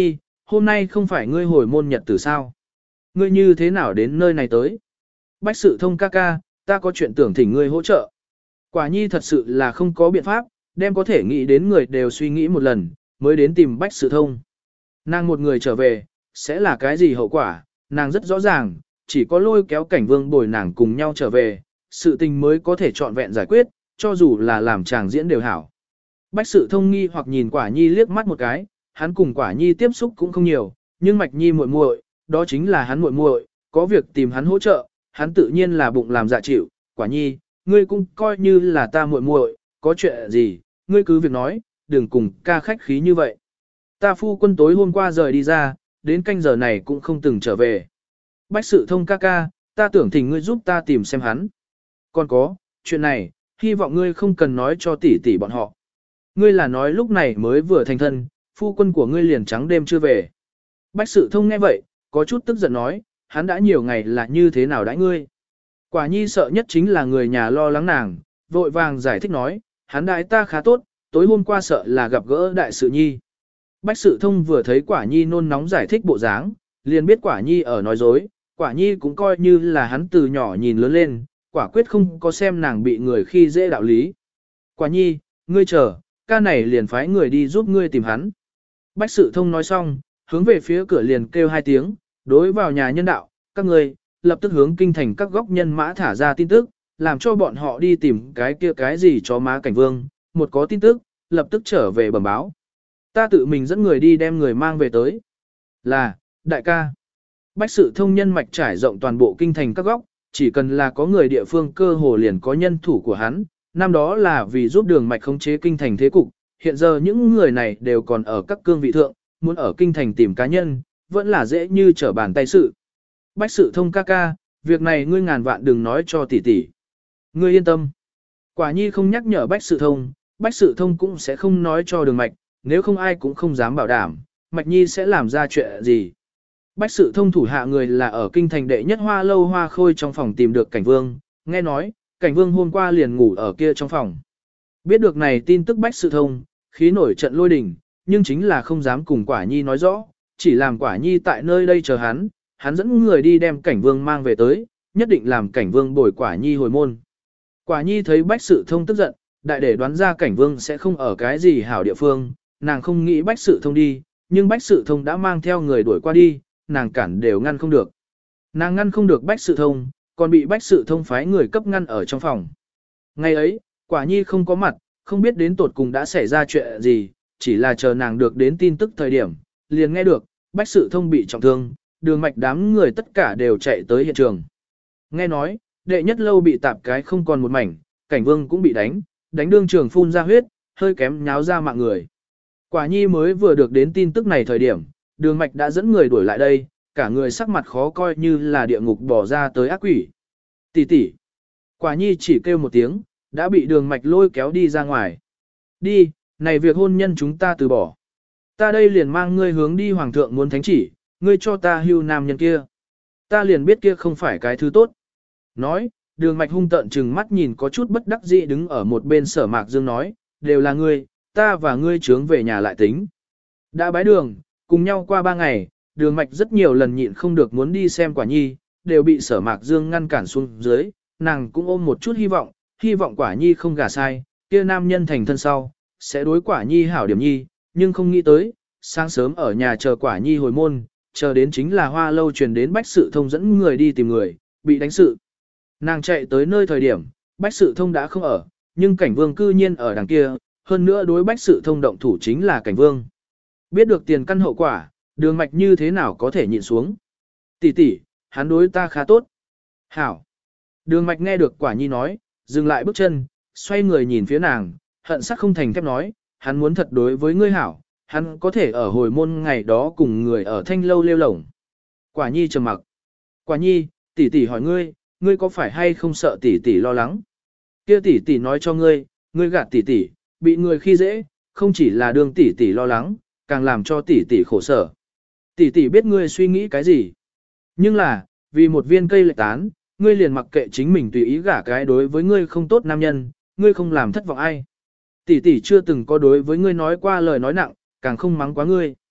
hôm nay không phải ngươi hồi môn nhật tử sao? Ngươi như thế nào đến nơi này tới? Bách sự thông ca ca, ta có chuyện tưởng thỉnh ngươi hỗ trợ. Quả nhi thật sự là không có biện pháp, đem có thể nghĩ đến người đều suy nghĩ một lần, mới đến tìm bách sự thông. Nàng một người trở về, sẽ là cái gì hậu quả, nàng rất rõ ràng, chỉ có lôi kéo cảnh vương bồi nàng cùng nhau trở về, sự tình mới có thể trọn vẹn giải quyết, cho dù là làm chàng diễn đều hảo. Bách sự thông nghi hoặc nhìn quả nhi liếc mắt một cái, hắn cùng quả nhi tiếp xúc cũng không nhiều, nhưng mạch nhi muội muội, đó chính là hắn muội muội, có việc tìm hắn hỗ trợ, hắn tự nhiên là bụng làm dạ chịu, quả nhi, ngươi cũng coi như là ta muội muội, có chuyện gì, ngươi cứ việc nói, đừng cùng ca khách khí như vậy. Ta phu quân tối hôm qua rời đi ra, đến canh giờ này cũng không từng trở về. Bách sự thông ca ca, ta tưởng thỉnh ngươi giúp ta tìm xem hắn. Còn có, chuyện này, hy vọng ngươi không cần nói cho tỷ tỷ bọn họ. Ngươi là nói lúc này mới vừa thành thân, phu quân của ngươi liền trắng đêm chưa về. Bách sự thông nghe vậy, có chút tức giận nói, hắn đã nhiều ngày là như thế nào đãi ngươi. Quả nhi sợ nhất chính là người nhà lo lắng nàng, vội vàng giải thích nói, hắn đãi ta khá tốt, tối hôm qua sợ là gặp gỡ đại sự nhi. Bách sự thông vừa thấy quả nhi nôn nóng giải thích bộ dáng, liền biết quả nhi ở nói dối, quả nhi cũng coi như là hắn từ nhỏ nhìn lớn lên, quả quyết không có xem nàng bị người khi dễ đạo lý. Quả nhi, ngươi chờ, ca này liền phái người đi giúp ngươi tìm hắn. Bách sự thông nói xong, hướng về phía cửa liền kêu hai tiếng, đối vào nhà nhân đạo, các ngươi lập tức hướng kinh thành các góc nhân mã thả ra tin tức, làm cho bọn họ đi tìm cái kia cái gì cho má cảnh vương, một có tin tức, lập tức trở về bẩm báo. Ta tự mình dẫn người đi đem người mang về tới. Là, đại ca. Bách sự thông nhân mạch trải rộng toàn bộ kinh thành các góc, chỉ cần là có người địa phương cơ hồ liền có nhân thủ của hắn, năm đó là vì giúp đường mạch khống chế kinh thành thế cục, hiện giờ những người này đều còn ở các cương vị thượng, muốn ở kinh thành tìm cá nhân, vẫn là dễ như trở bàn tay sự. Bách sự thông ca ca, việc này ngươi ngàn vạn đừng nói cho tỷ tỷ. Ngươi yên tâm. Quả nhi không nhắc nhở bách sự thông cũng sẽ không nói cho đường mạch, nếu không ai cũng không dám bảo đảm, mạch nhi sẽ làm ra chuyện gì. Bách sự thông thủ hạ người là ở kinh thành đệ nhất hoa lâu hoa khôi trong phòng tìm được cảnh vương, nghe nói, cảnh vương hôm qua liền ngủ ở kia trong phòng. Biết được này tin tức bách sự thông, khí nổi trận lôi đình, nhưng chính là không dám cùng quả nhi nói rõ, chỉ làm quả nhi tại nơi đây chờ hắn, hắn dẫn người đi đem cảnh vương mang về tới, nhất định làm cảnh vương bồi quả nhi hồi môn. Quả nhi thấy bách sự thông tức giận, đại để đoán ra cảnh vương sẽ không ở cái gì hảo địa phương, nàng không nghĩ bách sự thông đi, nhưng bách sự thông đã mang theo người đuổi qua đi, nàng cản đều ngăn không được. Nàng ngăn không được bách sự thông, còn bị bách sự thông phái người cấp ngăn ở trong phòng. Ngày ấy, quả nhi không có mặt, không biết đến tột cùng đã xảy ra chuyện gì, chỉ là chờ nàng được đến tin tức thời điểm, liền nghe được, bách sự thông bị trọng thương, đường mạch đám người tất cả đều chạy tới hiện trường. Nghe nói, đệ nhất lâu bị tạp cái không còn một mảnh, cảnh vương cũng bị đánh đương trường phun ra huyết, hơi kém nháo ra mạng người. Quả nhi mới vừa được đến tin tức này thời điểm, đường mạch đã dẫn người đuổi lại đây, cả người sắc mặt khó coi như là địa ngục bỏ ra tới ác quỷ. Tỷ tỷ. Quả nhi chỉ kêu một tiếng, đã bị đường mạch lôi kéo đi ra ngoài. Đi, này việc hôn nhân chúng ta từ bỏ. Ta đây liền mang ngươi hướng đi hoàng thượng muốn thánh chỉ, ngươi cho ta hưu nam nhân kia. Ta liền biết kia không phải cái thứ tốt. Nói, đường mạch hung tợn trừng mắt nhìn có chút bất đắc dĩ đứng ở một bên Sở Mạc Dương nói, đều là ngươi, ta và ngươi trướng về nhà lại tính. Đã bái đường, cùng nhau qua 3 ngày, đường mạch rất nhiều lần nhịn không được muốn đi xem quả nhi, đều bị Sở Mạc Dương ngăn cản xuống dưới, nàng cũng ôm một chút hy vọng quả nhi không gả sai, kia nam nhân thành thân sau, sẽ đối quả nhi hảo điểm nhi, nhưng không nghĩ tới, sáng sớm ở nhà chờ quả nhi hồi môn, chờ đến chính là hoa lâu truyền đến bách sự thông dẫn người đi tìm người, bị đánh sự. Nàng chạy tới nơi thời điểm, bách sự thông đã không ở, nhưng cảnh vương cư nhiên ở đằng kia, hơn nữa đối bách sự thông động thủ chính là cảnh vương. Biết được tiền căn hậu quả, đường mạch như thế nào có thể nhịn xuống. Tỷ tỷ, hắn đối ta khá tốt. Hảo. Đường mạch nghe được quả nhi nói, dừng lại bước chân, xoay người nhìn phía nàng, hận sắc không thành thép nói, hắn muốn thật đối với ngươi hảo, hắn có thể ở hồi môn ngày đó cùng người ở thanh lâu lêu lổng. Quả nhi trầm mặc. Quả nhi, tỷ tỷ hỏi ngươi, ngươi có phải hay không sợ tỷ tỷ lo lắng? Kia tỷ tỷ nói cho ngươi, ngươi gạt tỷ tỷ, bị người khi dễ, không chỉ là đương tỷ tỷ lo lắng, càng làm cho tỷ tỷ khổ sở. Tỷ tỷ biết ngươi suy nghĩ cái gì. Nhưng là, vì một viên cây lệch tán, ngươi liền mặc kệ chính mình tùy ý gả cái đối với ngươi không tốt nam nhân, ngươi không làm thất vọng ai. Tỷ tỷ chưa từng có đối với ngươi nói qua lời nói nặng, càng không mắng quá ngươi.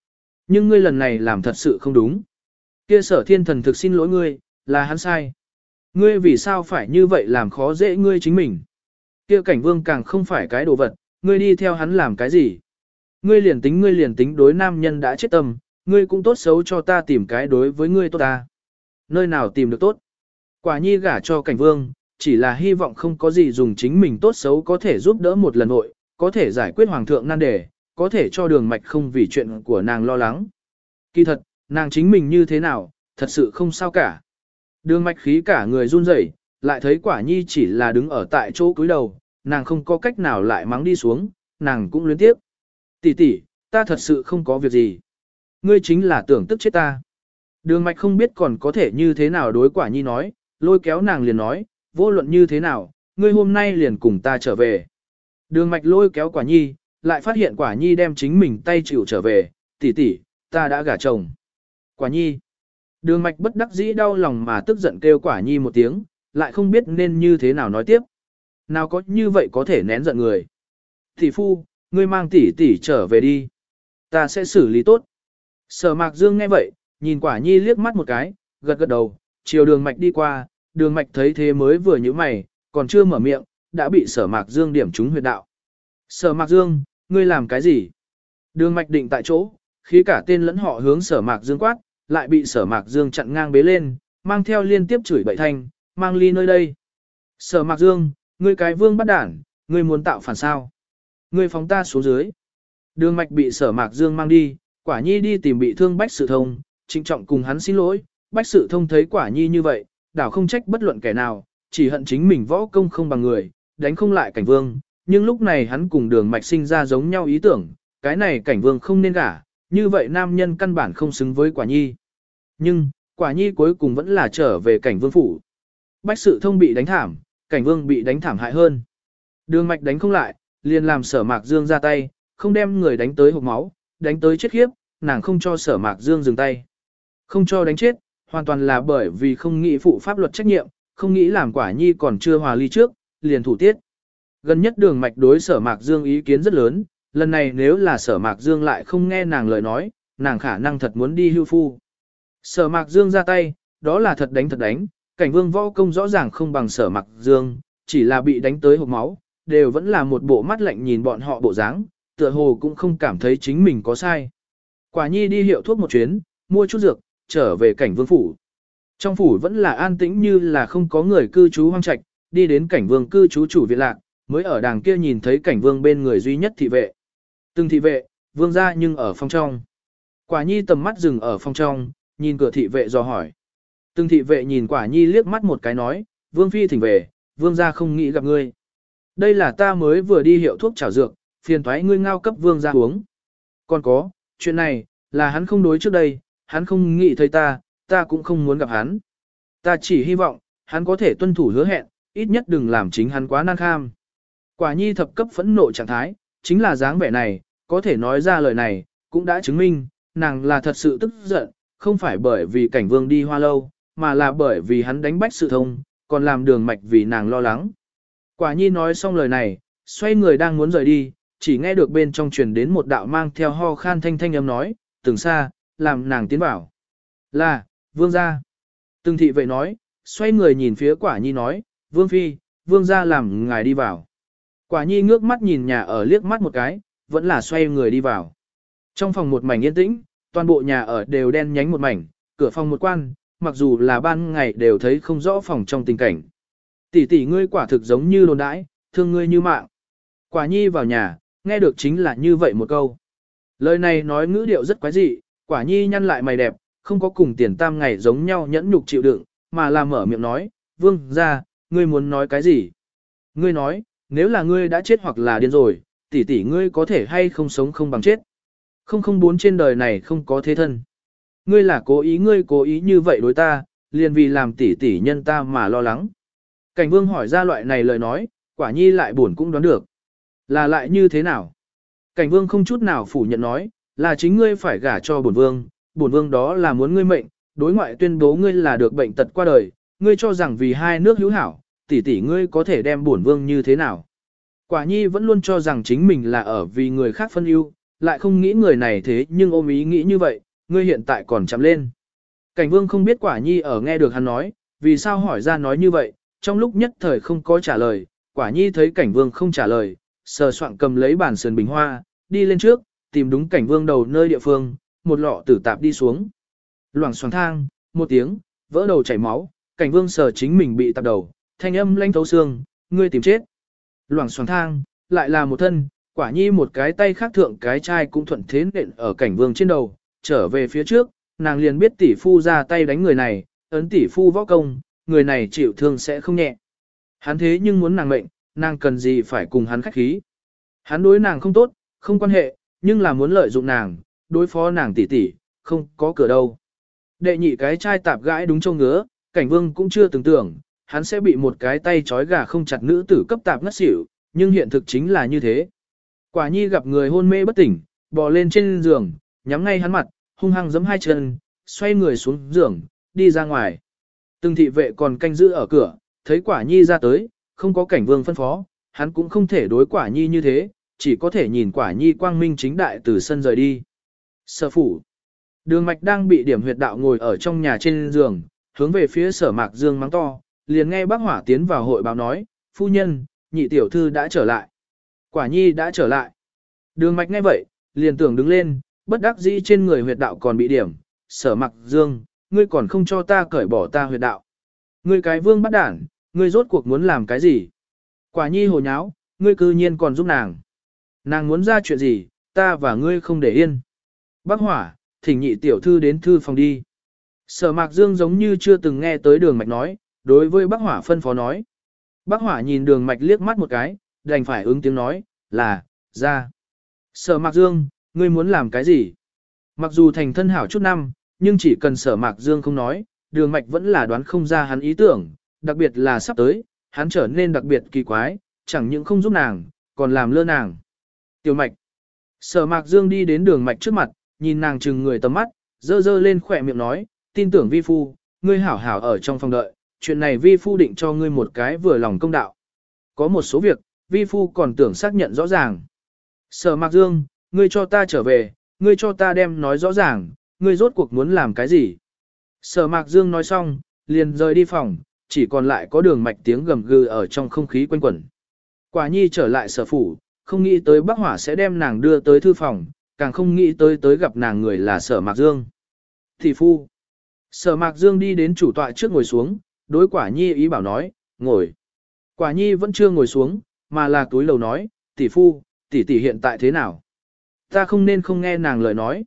Nhưng ngươi lần này làm thật sự không đúng. Kia Sở Thiên Thần thực xin lỗi ngươi, là hắn sai. Ngươi vì sao phải như vậy làm khó dễ ngươi chính mình. Kia Cảnh Vương càng không phải cái đồ vật, ngươi đi theo hắn làm cái gì. Ngươi liền tính đối nam nhân đã chết tâm, ngươi cũng tốt xấu cho ta tìm cái đối với ngươi tốt ta. Nơi nào tìm được tốt. Quả nhi gả cho Cảnh Vương, chỉ là hy vọng không có gì dùng chính mình tốt xấu có thể giúp đỡ một lần hội, có thể giải quyết hoàng thượng nan đề, có thể cho Đường Mạch không vì chuyện của nàng lo lắng. Kỳ thật, nàng chính mình như thế nào, thật sự không sao cả. Đường Mạch khí cả người run rẩy, lại thấy Quả nhi chỉ là đứng ở tại chỗ cúi đầu, nàng không có cách nào lại mắng đi xuống, nàng cũng luyến tiếp. Tỷ tỷ, ta thật sự không có việc gì. Ngươi chính là tưởng tức chết ta. Đường Mạch không biết còn có thể như thế nào đối Quả nhi nói, lôi kéo nàng liền nói, vô luận như thế nào, ngươi hôm nay liền cùng ta trở về. Đường Mạch lôi kéo Quả nhi, lại phát hiện Quả nhi đem chính mình tay chịu trở về, tỷ tỷ, ta đã gả chồng. Quả nhi. Đường Mạch bất đắc dĩ đau lòng mà tức giận kêu Quả nhi một tiếng, lại không biết nên như thế nào nói tiếp. Nào có như vậy có thể nén giận người. Tỷ phu, ngươi mang tỷ tỷ trở về đi. Ta sẽ xử lý tốt. Sở Mạc Dương nghe vậy, nhìn Quả nhi liếc mắt một cái, gật gật đầu, chiều Đường Mạch đi qua, Đường Mạch thấy thế mới vừa nhíu mày, còn chưa mở miệng, đã bị Sở Mạc Dương điểm trúng huyệt đạo. Sở Mạc Dương, ngươi làm cái gì? Đường Mạch định tại chỗ, khí cả tên lẫn họ hướng Sở Mạc Dương quát, lại bị Sở Mạc Dương chặn ngang bế lên, mang theo liên tiếp chửi bậy thanh, mang ly nơi đây. Sở Mạc Dương, ngươi cái vương bắt đản, ngươi muốn tạo phản sao? Ngươi phóng ta xuống dưới. Đường Mạch bị Sở Mạc Dương mang đi, Quả nhi đi tìm bị thương Bách Sự Thông, trịnh trọng cùng hắn xin lỗi. Bách Sự Thông thấy Quả nhi như vậy, đảo không trách bất luận kẻ nào, chỉ hận chính mình võ công không bằng người, đánh không lại Cảnh Vương. Nhưng lúc này hắn cùng Đường Mạch sinh ra giống nhau ý tưởng, cái này Cảnh Vương không nên gả, như vậy nam nhân căn bản không xứng với Quả nhi. Nhưng, Quả nhi cuối cùng vẫn là trở về Cảnh Vương phủ. Bách Sự Thông bị đánh thảm, Cảnh Vương bị đánh thảm hại hơn. Đường Mạch đánh không lại, liền làm Sở Mạc Dương ra tay, không đem người đánh tới hộc máu, đánh tới chết khiếp, nàng không cho Sở Mạc Dương dừng tay. Không cho đánh chết, hoàn toàn là bởi vì không nghĩ phụ pháp luật trách nhiệm, không nghĩ làm Quả nhi còn chưa hòa ly trước, liền thủ tiết. Gần nhất Đường Mạch đối Sở Mạc Dương ý kiến rất lớn, lần này nếu là Sở Mạc Dương lại không nghe nàng lời nói, nàng khả năng thật muốn đi hưu phu. Sở Mạc Dương ra tay, đó là thật đánh, Cảnh Vương võ công rõ ràng không bằng Sở Mạc Dương, chỉ là bị đánh tới hộc máu, đều vẫn là một bộ mắt lạnh nhìn bọn họ bộ dáng, tựa hồ cũng không cảm thấy chính mình có sai. Quả nhi đi hiệu thuốc một chuyến, mua chút dược, trở về Cảnh Vương phủ. Trong phủ vẫn là an tĩnh như là không có người cư trú hoang trạch, đi đến Cảnh Vương cư trú chủ viện lạc, mới ở đàng kia nhìn thấy Cảnh Vương bên người duy nhất thị vệ. Từng thị vệ, vương ra nhưng ở phòng trong. Quả nhi tầm mắt dừng ở phòng trong, nhìn cửa thị vệ dò hỏi. Từng thị vệ nhìn Quả nhi liếc mắt một cái nói, vương phi thỉnh về, vương gia không nghĩ gặp ngươi. Đây là ta mới vừa đi hiệu thuốc trảo dược, phiền thoái ngươi ngao cấp vương gia uống. Còn có, chuyện này, là hắn không đối trước đây, hắn không nghĩ thấy ta, ta cũng không muốn gặp hắn. Ta chỉ hy vọng, hắn có thể tuân thủ hứa hẹn, ít nhất đừng làm chính hắn quá nan kham. Quả nhi thập cấp phẫn nộ trạng thái, chính là dáng vẻ này, có thể nói ra lời này, cũng đã chứng minh, nàng là thật sự tức giận, không phải bởi vì Cảnh Vương đi Hoa Lâu, mà là bởi vì hắn đánh Bách Sự Thông, còn làm Đường Mạch vì nàng lo lắng. Quả nhi nói xong lời này, xoay người đang muốn rời đi, chỉ nghe được bên trong truyền đến một đạo mang theo ho khan thanh âm nói, từng xa, làm nàng tiến vào. Là, vương gia. Từng thị vệ nói, xoay người nhìn phía Quả nhi nói, vương phi, vương gia làm ngài đi vào. Quả nhi ngước mắt nhìn nhà ở liếc mắt một cái, vẫn là xoay người đi vào. Trong phòng một mảnh yên tĩnh, toàn bộ nhà ở đều đen nhánh một mảnh, cửa phòng một quan, mặc dù là ban ngày đều thấy không rõ phòng trong tình cảnh. Tỷ tỷ ngươi quả thực giống như đồn đãi, thương ngươi như mạng. Quả nhi vào nhà, nghe được chính là như vậy một câu. Lời này nói ngữ điệu rất quái dị, Quả nhi nhăn lại mày đẹp, không có cùng Tiền Tam ngày giống nhau nhẫn nhục chịu đựng, mà là mở miệng nói, vương ra, ngươi muốn nói cái gì? Ngươi nói, nếu là ngươi đã chết hoặc là điên rồi, tỷ tỷ ngươi có thể hay không sống không bằng chết. 004 trên đời này không có thế thân. Ngươi là ngươi cố ý như vậy đối ta, liền vì làm tỷ tỷ nhân ta mà lo lắng. Cảnh Vương hỏi ra loại này lời nói, Quả nhi lại buồn cũng đoán được. Là lại như thế nào? Cảnh Vương không chút nào phủ nhận nói, là chính ngươi phải gả cho bổn vương đó là muốn ngươi mệnh, đối ngoại tuyên bố ngươi là được bệnh tật qua đời, ngươi cho rằng vì hai nước hữu hảo, tỷ tỷ ngươi có thể đem bổn vương như thế nào? Quả nhi vẫn luôn cho rằng chính mình là ở vì người khác phân ưu, lại không nghĩ người này thế nhưng ôm ý nghĩ như vậy, ngươi hiện tại còn chậm lên. Cảnh vương không biết quả nhi ở nghe được hắn nói, vì sao hỏi ra nói như vậy, trong lúc nhất thời không có trả lời, quả nhi thấy cảnh vương không trả lời, sờ soạn cầm lấy bàn sườn bình hoa, đi lên trước, tìm đúng cảnh vương đầu nơi địa phương, một lọ tử tạp đi xuống. Loảng xoảng thang, một tiếng, vỡ đầu chảy máu, cảnh vương sờ chính mình bị tạp đầu, thanh âm lanh thấu xương, ngươi tìm chết. Loảng xoảng thang, lại là một thân, quả nhi một cái tay khác thượng cái chai cũng thuận thế nện ở cảnh vương trên đầu, trở về phía trước, nàng liền biết tỷ phu ra tay đánh người này, ấn tỷ phu võ công, người này chịu thương sẽ không nhẹ. Hắn thế nhưng muốn nàng mệnh, nàng cần gì phải cùng hắn khách khí. Hắn đối nàng không tốt, không quan hệ, nhưng là muốn lợi dụng nàng, đối phó nàng tỷ tỷ, không có cửa đâu. Đệ nhị cái chai tạp gãi đúng châu ngứa, cảnh vương cũng chưa tưởng tượng, hắn sẽ bị một cái tay trói gà không chặt nữ tử cấp tạp ngất xỉu, nhưng hiện thực chính là như thế. Quả nhi gặp người hôn mê bất tỉnh, bò lên trên giường, nhắm ngay hắn mặt, hung hăng giẫm hai chân, xoay người xuống giường, đi ra ngoài. Từng thị vệ còn canh giữ ở cửa, thấy quả nhi ra tới, không có cảnh vương phân phó, hắn cũng không thể đối quả nhi như thế, chỉ có thể nhìn quả nhi quang minh chính đại từ sân rời đi. Sở phủ. Đường mạch đang bị điểm huyệt đạo ngồi ở trong nhà trên giường, hướng về phía sở mạc dương mắng to, liền nghe bác hỏa tiến vào hội báo nói, phu nhân, nhị tiểu thư đã trở lại. Quả nhi đã trở lại. Đường mạch nghe vậy, liền tưởng đứng lên, bất đắc dĩ trên người huyệt đạo còn bị điểm, sở mạc dương, ngươi còn không cho ta cởi bỏ ta huyệt đạo. Ngươi cái vương bắt đản, ngươi rốt cuộc muốn làm cái gì? Quả nhi hồ nháo, ngươi cư nhiên còn giúp nàng. Nàng muốn ra chuyện gì, ta và ngươi không để yên. Bác hỏa, thỉnh nhị tiểu thư đến thư phòng đi. Sở mạc dương giống như chưa từng nghe tới đường mạch nói, đối với bác hỏa phân phó nói. Bác hỏa nhìn đường mạch liếc mắt một cái, đành phải ứng tiếng nói, là, ra. Sở mạc dương, ngươi muốn làm cái gì? Mặc dù thành thân hảo chút năm, nhưng chỉ cần sở mạc dương không nói, đường mạch vẫn là đoán không ra hắn ý tưởng, đặc biệt là sắp tới, hắn trở nên đặc biệt kỳ quái, chẳng những không giúp nàng, còn làm lơ nàng. Tiểu mạch. Sở mạc dương đi đến đường mạch trước mặt, nhìn nàng chừng người tầm mắt, dơ dơ lên khỏe miệng nói, tin tưởng vi phu, ngươi hảo hảo ở trong phòng đợi, chuyện này vi phu định cho ngươi một cái vừa lòng công đạo. Có một số việc, vi phu còn tưởng xác nhận rõ ràng. Sở mạc dương, ngươi cho ta trở về, ngươi cho ta đem nói rõ ràng, ngươi rốt cuộc muốn làm cái gì. Sở mạc dương nói xong, liền rời đi phòng, chỉ còn lại có đường mạch tiếng gầm gừ ở trong không khí quanh quẩn. Quả nhi trở lại sở phủ, không nghĩ tới bác hỏa sẽ đem nàng đưa tới thư phòng, càng không nghĩ tới gặp nàng người là sở mạc dương. Thị phu. Sở mạc dương đi đến chủ tọa trước ngồi xuống, đối quả nhi ý bảo nói, ngồi. Quả nhi vẫn chưa ngồi xuống, mà là túi lầu nói, tỷ phu, tỷ hiện tại thế nào? Ta không nên không nghe nàng lời nói.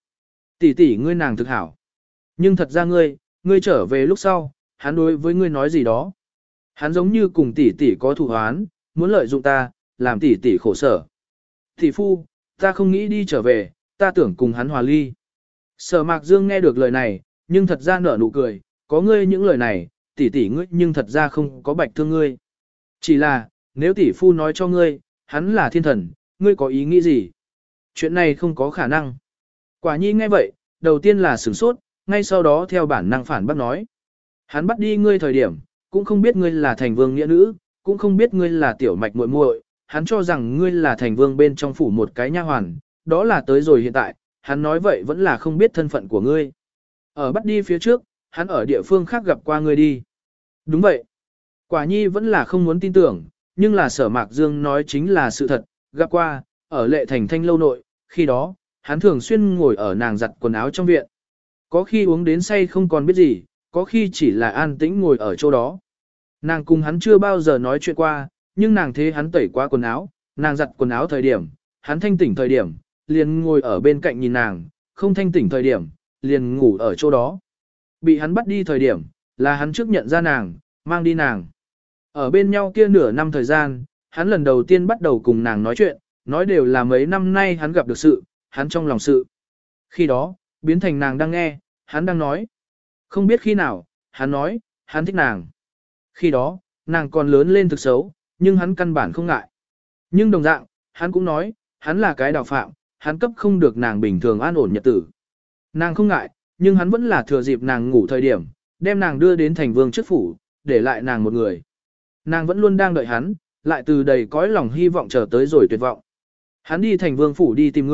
Tỷ ngươi nàng thực hảo. Nhưng thật ra ngươi trở về lúc sau, hắn đối với ngươi nói gì đó. Hắn giống như cùng tỷ có thù oán, muốn lợi dụng ta, làm tỷ khổ sở. Tỷ phu, ta không nghĩ đi trở về, ta tưởng cùng hắn hòa ly. Sở mạc dương nghe được lời này, nhưng thật ra nở nụ cười, có ngươi những lời này, tỷ ngươi nhưng thật ra không có bạch thương ngươi. Chỉ là, nếu tỷ phu nói cho ngươi, hắn là thiên thần, ngươi có ý nghĩ gì? Chuyện này không có khả năng. Quả nhi nghe vậy, đầu tiên là sửng sốt, ngay sau đó theo bản năng phản bác nói. Hắn bắt đi ngươi thời điểm, cũng không biết ngươi là thành vương nghĩa nữ, cũng không biết ngươi là tiểu mạch muội muội, hắn cho rằng ngươi là thành vương bên trong phủ một cái nha hoàn, đó là tới rồi hiện tại, hắn nói vậy vẫn là không biết thân phận của ngươi. Ở bắt đi phía trước, hắn ở địa phương khác gặp qua ngươi đi. Đúng vậy. Quả nhi vẫn là không muốn tin tưởng, nhưng là sở mạc dương nói chính là sự thật, gặp qua, ở lệ thành thanh lâu nội, khi đó, hắn thường xuyên ngồi ở nàng giặt quần áo trong viện. Có khi uống đến say không còn biết gì, có khi chỉ là an tĩnh ngồi ở chỗ đó. Nàng cùng hắn chưa bao giờ nói chuyện qua, nhưng nàng thấy hắn tẩy qua quần áo, nàng giặt quần áo thời điểm, hắn thanh tỉnh thời điểm, liền ngồi ở bên cạnh nhìn nàng, không thanh tỉnh thời điểm, liền ngủ ở chỗ đó. Bị hắn bắt đi thời điểm, là hắn trước nhận ra nàng, mang đi nàng. Ở bên nhau kia nửa năm thời gian, hắn lần đầu tiên bắt đầu cùng nàng nói chuyện, nói đều là mấy năm nay hắn gặp được sự, hắn trong lòng sự. Khi đó, biến thành nàng đang nghe, hắn đang nói. Không biết khi nào, hắn nói, hắn thích nàng. Khi đó, nàng còn lớn lên thực xấu, nhưng hắn căn bản không ngại. Nhưng đồng dạng, hắn cũng nói, hắn là cái đào phạm, hắn cấp không được nàng bình thường an ổn nhật tử. Nàng không ngại, nhưng hắn vẫn là thừa dịp nàng ngủ thời điểm, đem nàng đưa đến thành vương trước phủ, để lại nàng một người. Nàng vẫn luôn đang đợi hắn, lại từ đầy cõi lòng hy vọng chờ tới rồi tuyệt vọng. Hắn đi thành vương phủ đi tìm ngươi,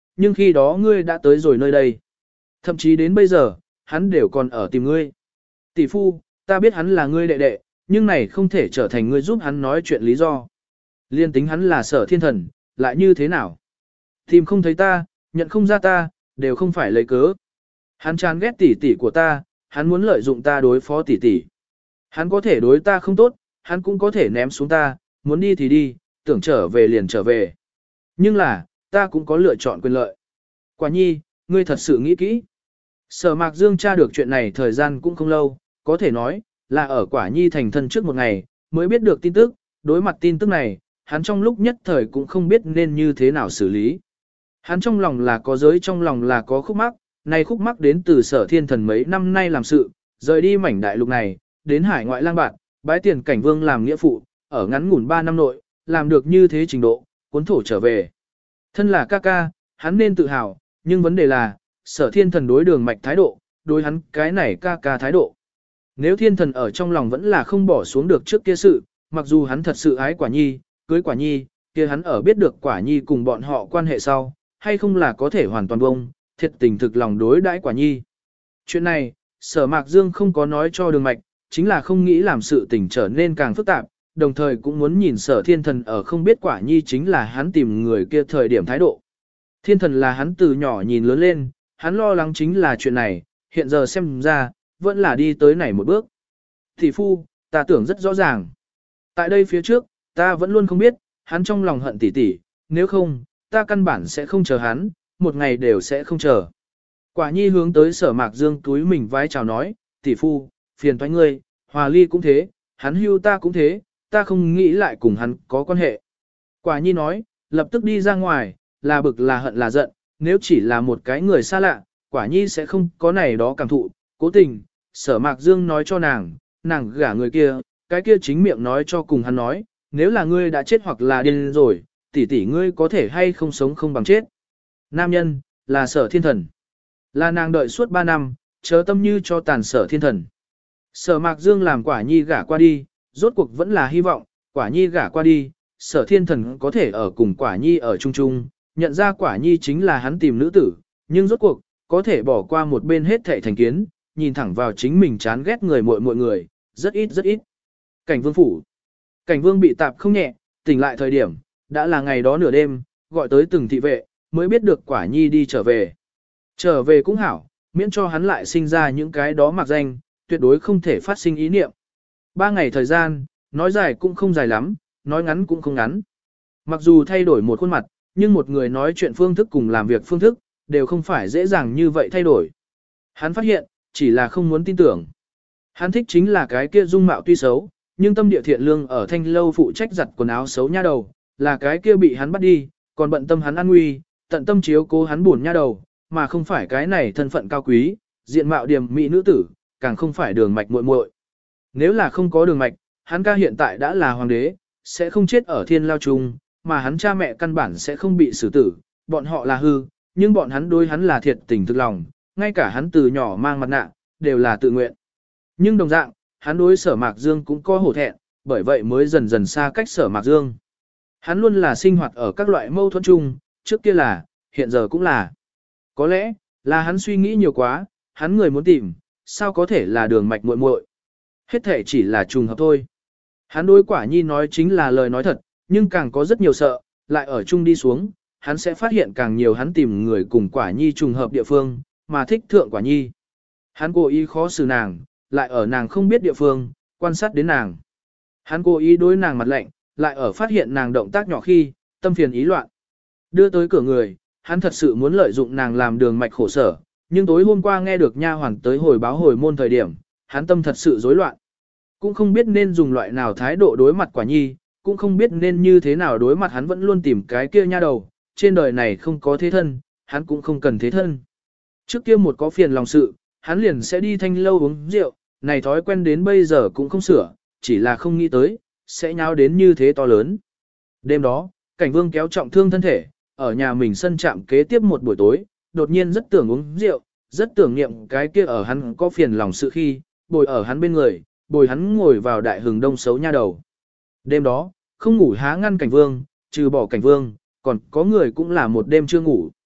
nhưng khi đó ngươi đã tới rồi nơi đây. Thậm chí đến bây giờ, hắn đều còn ở tìm ngươi. Tỷ phu, ta biết hắn là ngươi đệ đệ, nhưng này không thể trở thành ngươi giúp hắn nói chuyện lý do. Liên tính hắn là Sở Thiên Thần, lại như thế nào? Tìm không thấy ta, nhận không ra ta, đều không phải lấy cớ. Hắn chán ghét tỷ tỷ của ta, hắn muốn lợi dụng ta đối phó tỷ tỷ. Hắn có thể đối ta không tốt, hắn cũng có thể ném xuống ta, muốn đi thì đi, tưởng trở về liền trở về. Nhưng là, ta cũng có lựa chọn quyền lợi. Quả nhi, ngươi thật sự nghĩ kỹ. Sở Mạc Dương tra được chuyện này thời gian cũng không lâu, có thể nói, là ở Quả Nhi thành thân trước một ngày, mới biết được tin tức, đối mặt tin tức này, hắn trong lúc nhất thời cũng không biết nên như thế nào xử lý. Hắn trong lòng là có giới, trong lòng là có khúc mắc, này khúc mắc đến từ Sở Thiên Thần mấy năm nay làm sự, rời đi mảnh đại lục này, đến hải ngoại lang bạn, bái tiền cảnh vương làm nghĩa phụ, ở ngắn ngủn 3 năm nội, làm được như thế trình độ, cuốn thổ trở về. Thân là ca ca, hắn nên tự hào, nhưng vấn đề là, Sở Thiên Thần đối Đường Mạch thái độ, đối hắn cái này ca ca thái độ. Nếu Thiên Thần ở trong lòng vẫn là không bỏ xuống được trước kia sự, mặc dù hắn thật sự ái Quả Nhi, cưới Quả Nhi, kia hắn ở biết được Quả Nhi cùng bọn họ quan hệ sau, hay không là có thể hoàn toàn bông, thiệt tình thực lòng đối đãi Quả Nhi. Chuyện này, Sở Mạc Dương không có nói cho Đường Mạch, chính là không nghĩ làm sự tình trở nên càng phức tạp, đồng thời cũng muốn nhìn Sở Thiên Thần ở không biết Quả Nhi chính là hắn tìm người kia thời điểm thái độ. Thiên Thần là hắn từ nhỏ nhìn lớn lên, hắn lo lắng chính là chuyện này, hiện giờ xem ra, vẫn là đi tới này một bước. Thị phu, ta tưởng rất rõ ràng. Tại đây phía trước, ta vẫn luôn không biết, hắn trong lòng hận tỷ tỷ, nếu không, ta căn bản sẽ không chờ hắn, một ngày đều sẽ không chờ. Quả Nhi hướng tới Sở Mạc Dương túi mình vái chào nói, tỷ phu, phiền toái ngươi, Hòa Ly cũng thế, hắn hưu ta cũng thế, ta không nghĩ lại cùng hắn có quan hệ. Quả Nhi nói, lập tức đi ra ngoài, là bực là hận là giận, nếu chỉ là một cái người xa lạ, Quả Nhi sẽ không có này đó cảm thụ, cố tình, Sở Mạc Dương nói cho nàng gả người kia, cái kia chính miệng nói cho cùng hắn nói, nếu là ngươi đã chết hoặc là điên rồi, tỷ tỷ ngươi có thể hay không sống không bằng chết. Nam nhân, là Sở Thiên Thần. Là nàng đợi suốt 3 năm, chớ tâm như cho tàn Sở Thiên Thần. Sở Mạc Dương làm Quả Nhi gả qua đi, rốt cuộc vẫn là hy vọng, Quả Nhi gả qua đi, Sở Thiên Thần có thể ở cùng Quả Nhi ở chung chung, nhận ra Quả Nhi chính là hắn tìm nữ tử, nhưng rốt cuộc, có thể bỏ qua một bên hết thệ thành kiến, nhìn thẳng vào chính mình chán ghét người mọi người, rất ít rất ít. Cảnh Vương phủ. Cảnh Vương bị tạp không nhẹ, tỉnh lại thời điểm, đã là ngày đó nửa đêm, gọi tới từng thị vệ, mới biết được Quả Nhi đi trở về. Trở về cũng hảo, miễn cho hắn lại sinh ra những cái đó mặc danh, tuyệt đối không thể phát sinh ý niệm. 3 ngày thời gian, nói dài cũng không dài lắm, nói ngắn cũng không ngắn. Mặc dù thay đổi một khuôn mặt, nhưng một người nói chuyện phương thức cùng làm việc phương thức, đều không phải dễ dàng như vậy thay đổi. Hắn phát hiện, chỉ là không muốn tin tưởng. Hắn thích chính là cái kia dung mạo tuy xấu, nhưng tâm địa thiện lương ở Thanh Lâu phụ trách giặt quần áo xấu nha đầu, là cái kia bị hắn bắt đi, còn bận tâm hắn an nguy, tận tâm chiếu cố hắn buồn nha đầu, mà không phải cái này thân phận cao quý, diện mạo điềm mỹ nữ tử, càng không phải Đường Mạch muội muội. Nếu là không có Đường Mạch, hắn ca hiện tại đã là hoàng đế, sẽ không chết ở thiên lao chung, mà hắn cha mẹ căn bản sẽ không bị xử tử, bọn họ là hư, nhưng bọn hắn đối hắn là thiệt tình thực lòng, ngay cả hắn từ nhỏ mang mặt nạ, đều là tự nguyện. Nhưng đồng dạng, hắn đối Sở Mạc Dương cũng có hổ thẹn, bởi vậy mới dần dần xa cách Sở Mạc Dương. Hắn luôn là sinh hoạt ở các loại mâu thuẫn chung, trước kia là, hiện giờ cũng là. Có lẽ, là hắn suy nghĩ nhiều quá, hắn người muốn tìm, sao có thể là Đường Mạch muội muội. Hết thể chỉ là trùng hợp thôi. Hắn đối Quả Nhi nói chính là lời nói thật, nhưng càng có rất nhiều sợ, lại ở chung đi xuống, hắn sẽ phát hiện càng nhiều hắn tìm người cùng Quả Nhi trùng hợp địa phương, mà thích thượng Quả Nhi. Hắn cố ý khó xử nàng, lại ở nàng không biết địa phương, quan sát đến nàng. Hắn cố ý đối nàng mặt lạnh, lại ở phát hiện nàng động tác nhỏ khi, tâm phiền ý loạn. Đưa tới cửa người, hắn thật sự muốn lợi dụng nàng làm Đường Mạch khổ sở, nhưng tối hôm qua nghe được nha hoàn tới hồi báo hồi môn thời điểm, hắn tâm thật sự rối loạn. Cũng không biết nên dùng loại nào thái độ đối mặt Quả Nhi, cũng không biết nên như thế nào đối mặt hắn vẫn luôn tìm cái kia nha đầu, trên đời này không có thế thân, hắn cũng không cần thế thân. Trước kia một có phiền lòng sự, hắn liền sẽ đi Thanh Lâu uống rượu, này thói quen đến bây giờ cũng không sửa, chỉ là không nghĩ tới, sẽ nháo đến như thế to lớn. Đêm đó, Cảnh Vương kéo trọng thương thân thể, ở nhà mình sân trạm kế tiếp một buổi tối, đột nhiên rất tưởng uống rượu, rất tưởng niệm cái kia ở hắn có phiền lòng sự khi, bồi ở hắn bên người, bồi hắn ngồi vào đại hừng đông xấu nha đầu. Đêm đó, không ngủ há ngăn Cảnh Vương, trừ bỏ Cảnh Vương, còn có người cũng là một đêm chưa ngủ.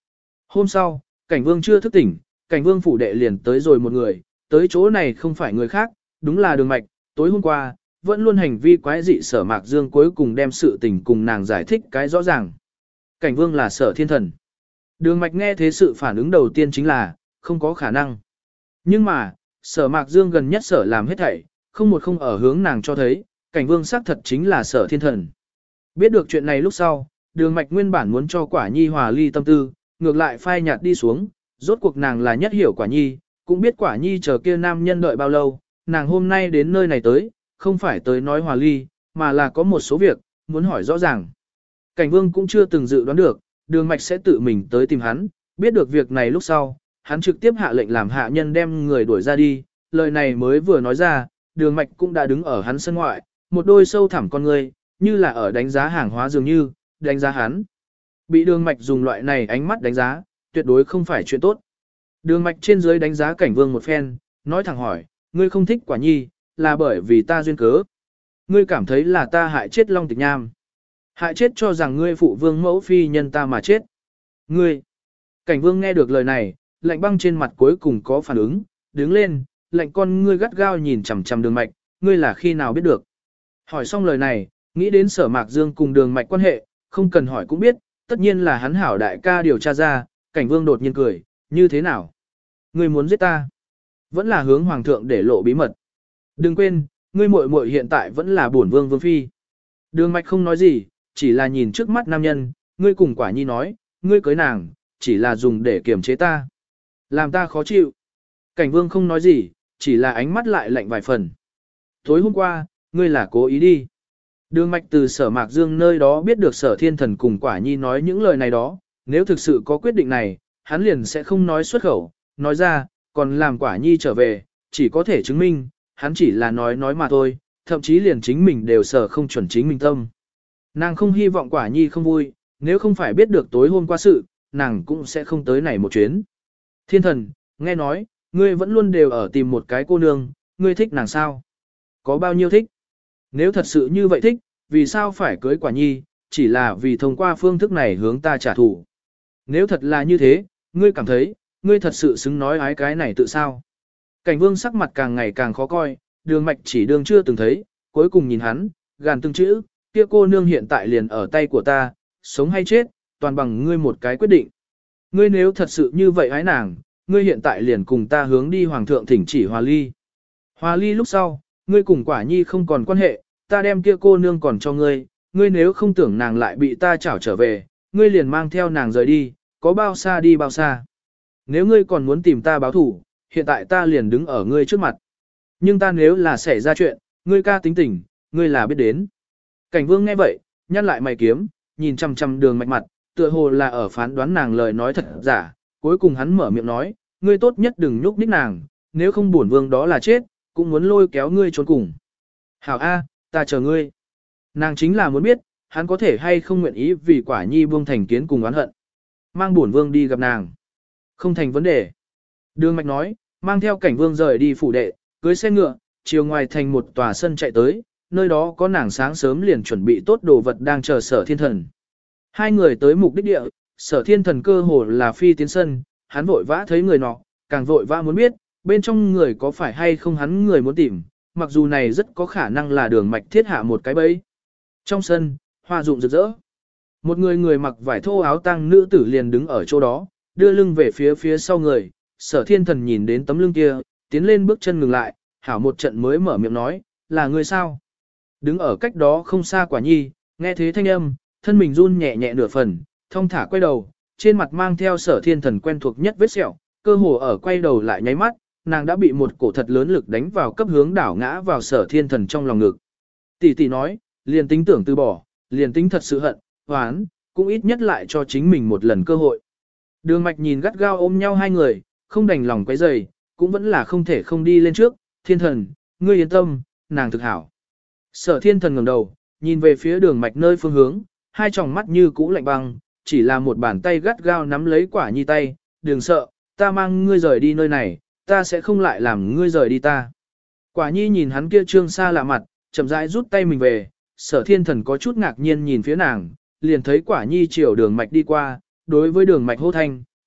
Hôm sau, cảnh vương chưa thức tỉnh, cảnh vương phủ đệ liền tới rồi một người, tới chỗ này không phải người khác, đúng là đường mạch, tối hôm qua, vẫn luôn hành vi quái dị Sở Mạc Dương cuối cùng đem sự tình cùng nàng giải thích cái rõ ràng. Cảnh vương là Sở Thiên Thần. Đường mạch nghe thế sự phản ứng đầu tiên chính là, không có khả năng. Nhưng mà, Sở Mạc Dương gần nhất Sở làm hết thảy, không một không ở hướng nàng cho thấy, cảnh vương xác thật chính là Sở Thiên Thần. Biết được chuyện này lúc sau, đường mạch nguyên bản muốn cho Quả Nhi hòa ly tâm tư, ngược lại phai nhạt đi xuống, rốt cuộc nàng là nhất hiểu Quả Nhi, cũng biết Quả Nhi chờ kia nam nhân đợi bao lâu, nàng hôm nay đến nơi này tới, không phải tới nói hòa ly, mà là có một số việc, muốn hỏi rõ ràng. Cảnh vương cũng chưa từng dự đoán được, đường mạch sẽ tự mình tới tìm hắn, biết được việc này lúc sau, hắn trực tiếp hạ lệnh làm hạ nhân đem người đuổi ra đi, lời này mới vừa nói ra, đường mạch cũng đã đứng ở hắn sân ngoại, một đôi sâu thẳm con người, như là ở đánh giá hàng hóa dường như, đánh giá hắn. Bị đường mạch dùng loại này ánh mắt đánh giá, tuyệt đối không phải chuyện tốt. Đường mạch trên dưới đánh giá cảnh vương một phen, nói thẳng hỏi, ngươi không thích Quả Nhi, là bởi vì ta duyên cớ. Ngươi cảm thấy là ta hại chết Long Tịch Nham. Hại chết cho rằng ngươi phụ vương mẫu phi nhân ta mà chết. Ngươi. Cảnh vương nghe được lời này, lạnh băng trên mặt cuối cùng có phản ứng, đứng lên, lạnh con ngươi gắt gao nhìn chằm chằm đường mạch, ngươi là khi nào biết được. Hỏi xong lời này, nghĩ đến Sở Mạc Dương cùng đường mạch quan hệ, không cần hỏi cũng biết, tất nhiên là hắn hảo đại ca điều tra ra, cảnh vương đột nhiên cười, như thế nào? Ngươi muốn giết ta? Vẫn là hướng hoàng thượng để lộ bí mật. Đừng quên, ngươi muội muội hiện tại vẫn là bổn vương vương phi. Đường mạch không nói gì, chỉ là nhìn trước mắt nam nhân, ngươi cùng Quả Nhi nói, ngươi cưới nàng, chỉ là dùng để kiềm chế ta. Làm ta khó chịu. Cảnh vương không nói gì, chỉ là ánh mắt lại lạnh vài phần. Tối hôm qua, ngươi là cố ý đi. Đường mạch từ Sở Mạc Dương nơi đó biết được Sở Thiên Thần cùng Quả Nhi nói những lời này đó, nếu thực sự có quyết định này, hắn liền sẽ không nói xuất khẩu, nói ra, còn làm Quả Nhi trở về, chỉ có thể chứng minh, hắn chỉ là nói mà thôi, thậm chí liền chính mình đều sở không chuẩn chính mình tâm. Nàng không hy vọng Quả Nhi không vui, nếu không phải biết được tối hôm qua sự, nàng cũng sẽ không tới này một chuyến. Thiên Thần, nghe nói, ngươi vẫn luôn đều ở tìm một cái cô nương, ngươi thích nàng sao? Có bao nhiêu thích? Nếu thật sự như vậy thích, vì sao phải cưới Quả Nhi, chỉ là vì thông qua phương thức này hướng ta trả thù. Nếu thật là như thế, ngươi cảm thấy, ngươi thật sự xứng nói ái cái này tự sao? Cảnh vương sắc mặt càng ngày càng khó coi, đường mạch chỉ đường chưa từng thấy, cuối cùng nhìn hắn, gàn từng chữ, kia cô nương hiện tại liền ở tay của ta, sống hay chết, toàn bằng ngươi một cái quyết định. Ngươi nếu thật sự như vậy ái nàng, ngươi hiện tại liền cùng ta hướng đi hoàng thượng thỉnh chỉ hòa ly. Hòa ly lúc sau, ngươi cùng Quả Nhi không còn quan hệ, ta đem kia cô nương còn cho ngươi, ngươi nếu không tưởng nàng lại bị ta chảo trở về, ngươi liền mang theo nàng rời đi, có bao xa đi bao xa. Nếu ngươi còn muốn tìm ta báo thủ, hiện tại ta liền đứng ở ngươi trước mặt. Nhưng ta nếu là xảy ra chuyện, ngươi ca tính tình, ngươi là biết đến. Cảnh vương nghe vậy, nhăn lại mày kiếm, nhìn chăm chăm đường mạch mặt, tựa hồ là ở phán đoán nàng lời nói thật giả, cuối cùng hắn mở miệng nói, ngươi tốt nhất đừng nhúc nhích nàng, nếu không bổn vương đó là chết, cũng muốn lôi kéo ngươi trốn cùng. Hảo A, ta chờ ngươi. Nàng chính là muốn biết, hắn có thể hay không nguyện ý vì Quả Nhi buông thành kiến cùng oán hận. Mang bổn vương đi gặp nàng. Không thành vấn đề. Đường mạch nói, mang theo cảnh vương rời đi phủ đệ, cưới xe ngựa, chiều ngoài thành một tòa sân chạy tới, nơi đó có nàng sáng sớm liền chuẩn bị tốt đồ vật đang chờ Sở Thiên Thần. Hai người tới mục đích địa, Sở Thiên Thần cơ hồ là phi tiến sân, hắn vội vã thấy người nọ, càng vội vã muốn biết, bên trong người có phải hay không hắn người muốn tìm, mặc dù này rất có khả năng là đường mạch thiết hạ một cái bẫy. Trong sân, hoa rụng rực rỡ. Một người mặc vải thô áo tang nữ tử liền đứng ở chỗ đó, đưa lưng về phía sau người, Sở Thiên Thần nhìn đến tấm lưng kia, tiến lên bước chân ngừng lại, hảo một trận mới mở miệng nói, là người sao? Đứng ở cách đó không xa Quả Nhi, nghe thế thanh âm, thân mình run nhẹ nhẹ nửa phần, thong thả quay đầu, trên mặt mang theo Sở Thiên Thần quen thuộc nhất vết sẹo, cơ hồ ở quay đầu lại nháy mắt, nàng đã bị một cổ thật lớn lực đánh vào cấp hướng đảo ngã vào Sở Thiên Thần trong lòng ngực. Tỷ tỷ nói, liền tính tưởng từ bỏ, liền tính thật sự hận, hoán, cũng ít nhất lại cho chính mình một lần cơ hội. Đường mạch nhìn gắt gao ôm nhau hai người, không đành lòng quấy rầy, cũng vẫn là không thể không đi lên trước, Thiên Thần, ngươi yên tâm, nàng thực hảo. Sở Thiên Thần ngẩng đầu, nhìn về phía đường mạch nơi phương hướng, hai tròng mắt như cũ lạnh băng, chỉ là một bàn tay gắt gao nắm lấy Quả Nhi tay, đừng sợ, ta mang ngươi rời đi nơi này, ta sẽ không lại làm ngươi rời đi ta. Quả Nhi nhìn hắn kia trương xa lạ mặt, chậm rãi rút tay mình về, Sở Thiên Thần có chút ngạc nhiên nhìn phía nàng, liền thấy Quả Nhi chiều đường mạch đi qua, đối với đường mạch hô thanh,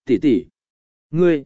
tỷ tỷ. Ngươi.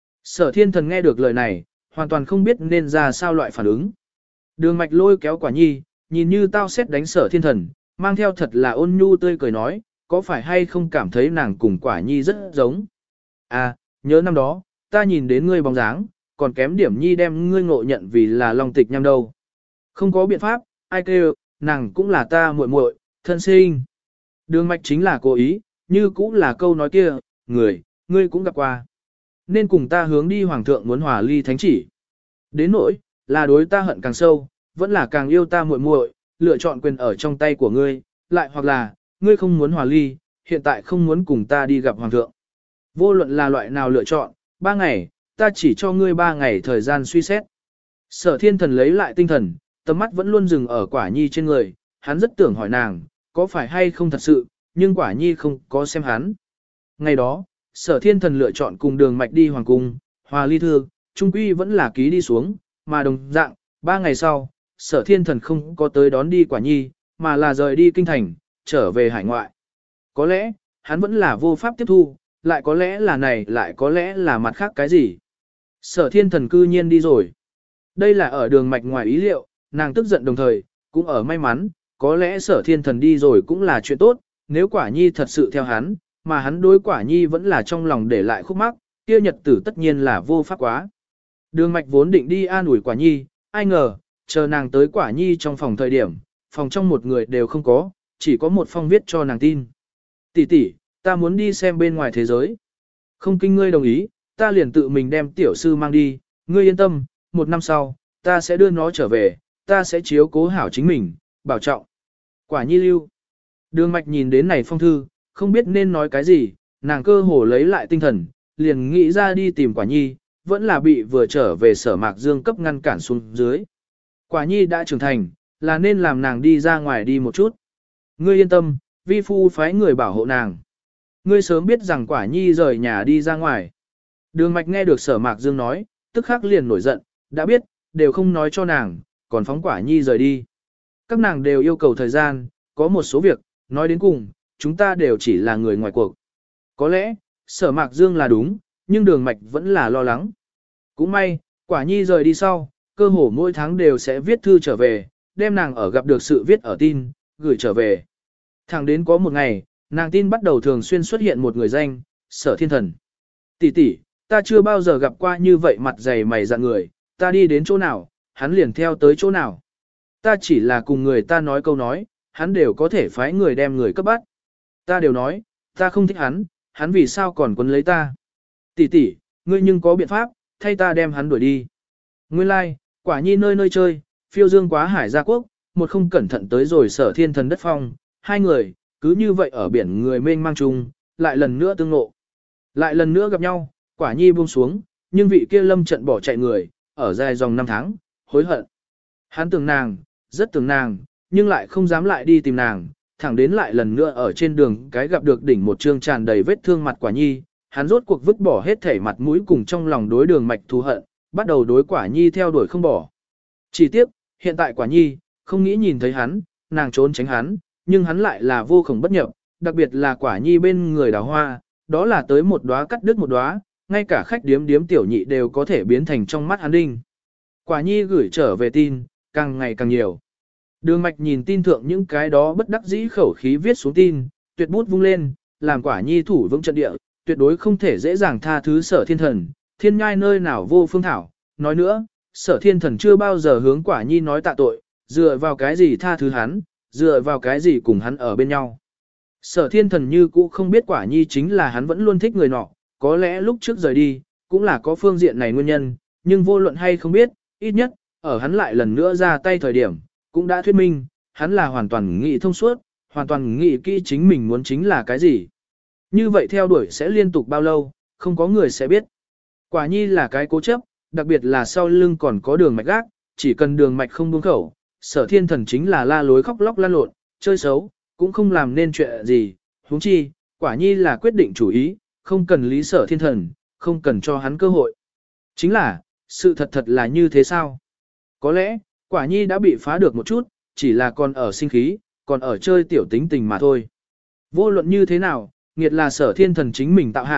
Sở thiên thần nghe được lời này, hoàn toàn không biết nên ra sao loại phản ứng. Đường mạch lôi kéo quả nhi, nhìn như tao xét đánh sở thiên thần, mang theo thật là ôn nhu tươi cười nói, có phải hay không cảm thấy nàng cùng quả nhi rất giống. À, nhớ năm đó, ta nhìn đến ngươi bóng dáng, còn kém điểm nhi đem ngươi ngộ nhận vì là Long Tịch Nham đâu. Không có biện pháp, ai kêu, nàng cũng là ta muội muội, thân sinh. Đường mạch chính là cố ý, như cũng là câu nói kia, ngươi cũng gặp qua. Nên cùng ta hướng đi hoàng thượng muốn hòa ly thánh chỉ. Đến nỗi, là đối ta hận càng sâu, vẫn là càng yêu ta muội muội, lựa chọn quyền ở trong tay của ngươi, lại hoặc là, ngươi không muốn hòa ly, hiện tại không muốn cùng ta đi gặp hoàng thượng. Vô luận là loại nào lựa chọn, 3 ngày, ta chỉ cho ngươi 3 ngày thời gian suy xét. Sở thiên thần lấy lại tinh thần, tầm mắt vẫn luôn dừng ở quả nhi trên người, hắn rất tưởng hỏi nàng, có phải hay không thật sự, nhưng quả nhi không có xem hắn. Ngày đó, sở thiên thần lựa chọn cùng đường mạch đi hoàng cung, hòa ly thư, trung quy vẫn là ký đi xuống, mà đồng dạng, 3 ngày sau, sở thiên thần không có tới đón đi quả nhi, mà là rời đi kinh thành, trở về hải ngoại. Có lẽ, hắn vẫn là vô pháp tiếp thu, lại có lẽ là này, lại có lẽ là mặt khác cái gì. Sở thiên thần cư nhiên đi rồi. Đây là ở đường mạch ngoài ý liệu, nàng tức giận đồng thời, cũng ở may mắn, có lẽ sở thiên thần đi rồi cũng là chuyện tốt, nếu quả nhi thật sự theo hắn, mà hắn đối quả nhi vẫn là trong lòng để lại khúc mắc, kia nhật tử tất nhiên là vô pháp quá. Đường mạch vốn định đi an ủi quả nhi, ai ngờ, chờ nàng tới quả nhi trong phòng thời điểm, phòng trong một người đều không có, chỉ có một phong viết cho nàng tin. Tỷ tỷ, ta muốn đi xem bên ngoài thế giới. Không kinh ngươi đồng ý, ta liền tự mình đem tiểu sư mang đi, ngươi yên tâm, 1 năm sau, ta sẽ đưa nó trở về, ta sẽ chiếu cố hảo chính mình, bảo trọng. Quả nhi lưu. Đường mạch nhìn đến này phong thư, không biết nên nói cái gì, nàng cơ hồ lấy lại tinh thần, liền nghĩ ra đi tìm quả nhi, vẫn là bị vừa trở về sở mạc dương cấp ngăn cản xuống dưới. Quả nhi đã trưởng thành, là nên làm nàng đi ra ngoài đi một chút. Ngươi yên tâm, vi phu phái người bảo hộ nàng. Ngươi sớm biết rằng quả nhi rời nhà đi ra ngoài. Đường mạch nghe được sở mạc dương nói, tức khắc liền nổi giận, đã biết, đều không nói cho nàng, còn phóng quả nhi rời đi. Các nàng đều yêu cầu thời gian, có một số việc, nói đến cùng, chúng ta đều chỉ là người ngoài cuộc. Có lẽ, sở mạc dương là đúng, nhưng đường mạch vẫn là lo lắng. Cũng may, quả nhi rời đi sau, cơ hồ mỗi tháng đều sẽ viết thư trở về, đem nàng ở gặp được sự viết ở tin, gửi trở về. Thẳng đến có một ngày, nàng tin bắt đầu thường xuyên xuất hiện một người danh, sở thiên thần. Tỷ tỷ, ta chưa bao giờ gặp qua như vậy mặt dày mày dạn người, ta đi đến chỗ nào, hắn liền theo tới chỗ nào. Ta chỉ là cùng người ta nói câu nói, hắn đều có thể phái người đem người cấp bắt. Ta đều nói, ta không thích hắn, hắn vì sao còn quấn lấy ta. Tỷ tỷ, ngươi nhưng có biện pháp, thay ta đem hắn đuổi đi. Nguyên lai, like, quả nhi nơi nơi chơi, phiêu dương quá hải gia quốc, một không cẩn thận tới rồi sở thiên thần đất phong, 2 người, cứ như vậy ở biển người mênh mang chung, lại lần nữa tương ngộ. Lại lần nữa gặp nhau, quả nhi buông xuống, nhưng vị kia lâm trận bỏ chạy người, ở dài dòng 5 tháng, hối hận. Hắn tưởng nàng, rất tưởng nàng, nhưng lại không dám lại đi tìm nàng, thẳng đến lại lần nữa ở trên đường cái gặp được đỉnh một trương tràn đầy vết thương mặt quả nhi, hắn rốt cuộc vứt bỏ hết thể mặt mũi cùng trong lòng đối đường mạch thù hận, bắt đầu đối quả nhi theo đuổi không bỏ. Chỉ tiếc, hiện tại quả nhi, không nghĩ nhìn thấy hắn, nàng trốn tránh hắn, nhưng hắn lại là vô cùng bất nhập, đặc biệt là quả nhi bên người đào hoa, đó là tới một đóa cắt đứt một đóa, ngay cả khách điếm điếm tiểu nhị đều có thể biến thành trong mắt hắn đinh. Quả nhi gửi trở về tin, càng ngày càng nhiều. Đường mạch nhìn tin thượng những cái đó bất đắc dĩ khẩu khí viết xuống tin, tuyệt bút vung lên, làm quả nhi thủ vững trận địa, tuyệt đối không thể dễ dàng tha thứ sở thiên thần, thiên nhai nơi nào vô phương thảo. Nói nữa, sở thiên thần chưa bao giờ hướng quả nhi nói tạ tội, dựa vào cái gì tha thứ hắn, dựa vào cái gì cùng hắn ở bên nhau. Sở thiên thần như cũ không biết quả nhi chính là hắn vẫn luôn thích người nọ, có lẽ lúc trước rời đi, cũng là có phương diện này nguyên nhân, nhưng vô luận hay không biết, ít nhất, ở hắn lại lần nữa ra tay thời điểm, cũng đã thuyết minh, hắn là hoàn toàn nghĩ thông suốt, hoàn toàn nghĩ kỹ chính mình muốn chính là cái gì. Như vậy theo đuổi sẽ liên tục bao lâu, không có người sẽ biết. Quả nhi là cái cố chấp, đặc biệt là sau lưng còn có đường mạch gác, chỉ cần đường mạch không buông khẩu, sở thiên thần chính là la lối khóc lóc lan lộn, chơi xấu, cũng không làm nên chuyện gì, huống chi, quả nhi là quyết định chủ ý, không cần lý sở thiên thần, không cần cho hắn cơ hội. Chính là, sự thật thật là như thế sao? Có lẽ, quả nhi đã bị phá được một chút, chỉ là còn ở sinh khí, còn ở chơi tiểu tính tình mà thôi. Vô luận như thế nào, nghiệt là sở thiên thần chính mình tạo hạ,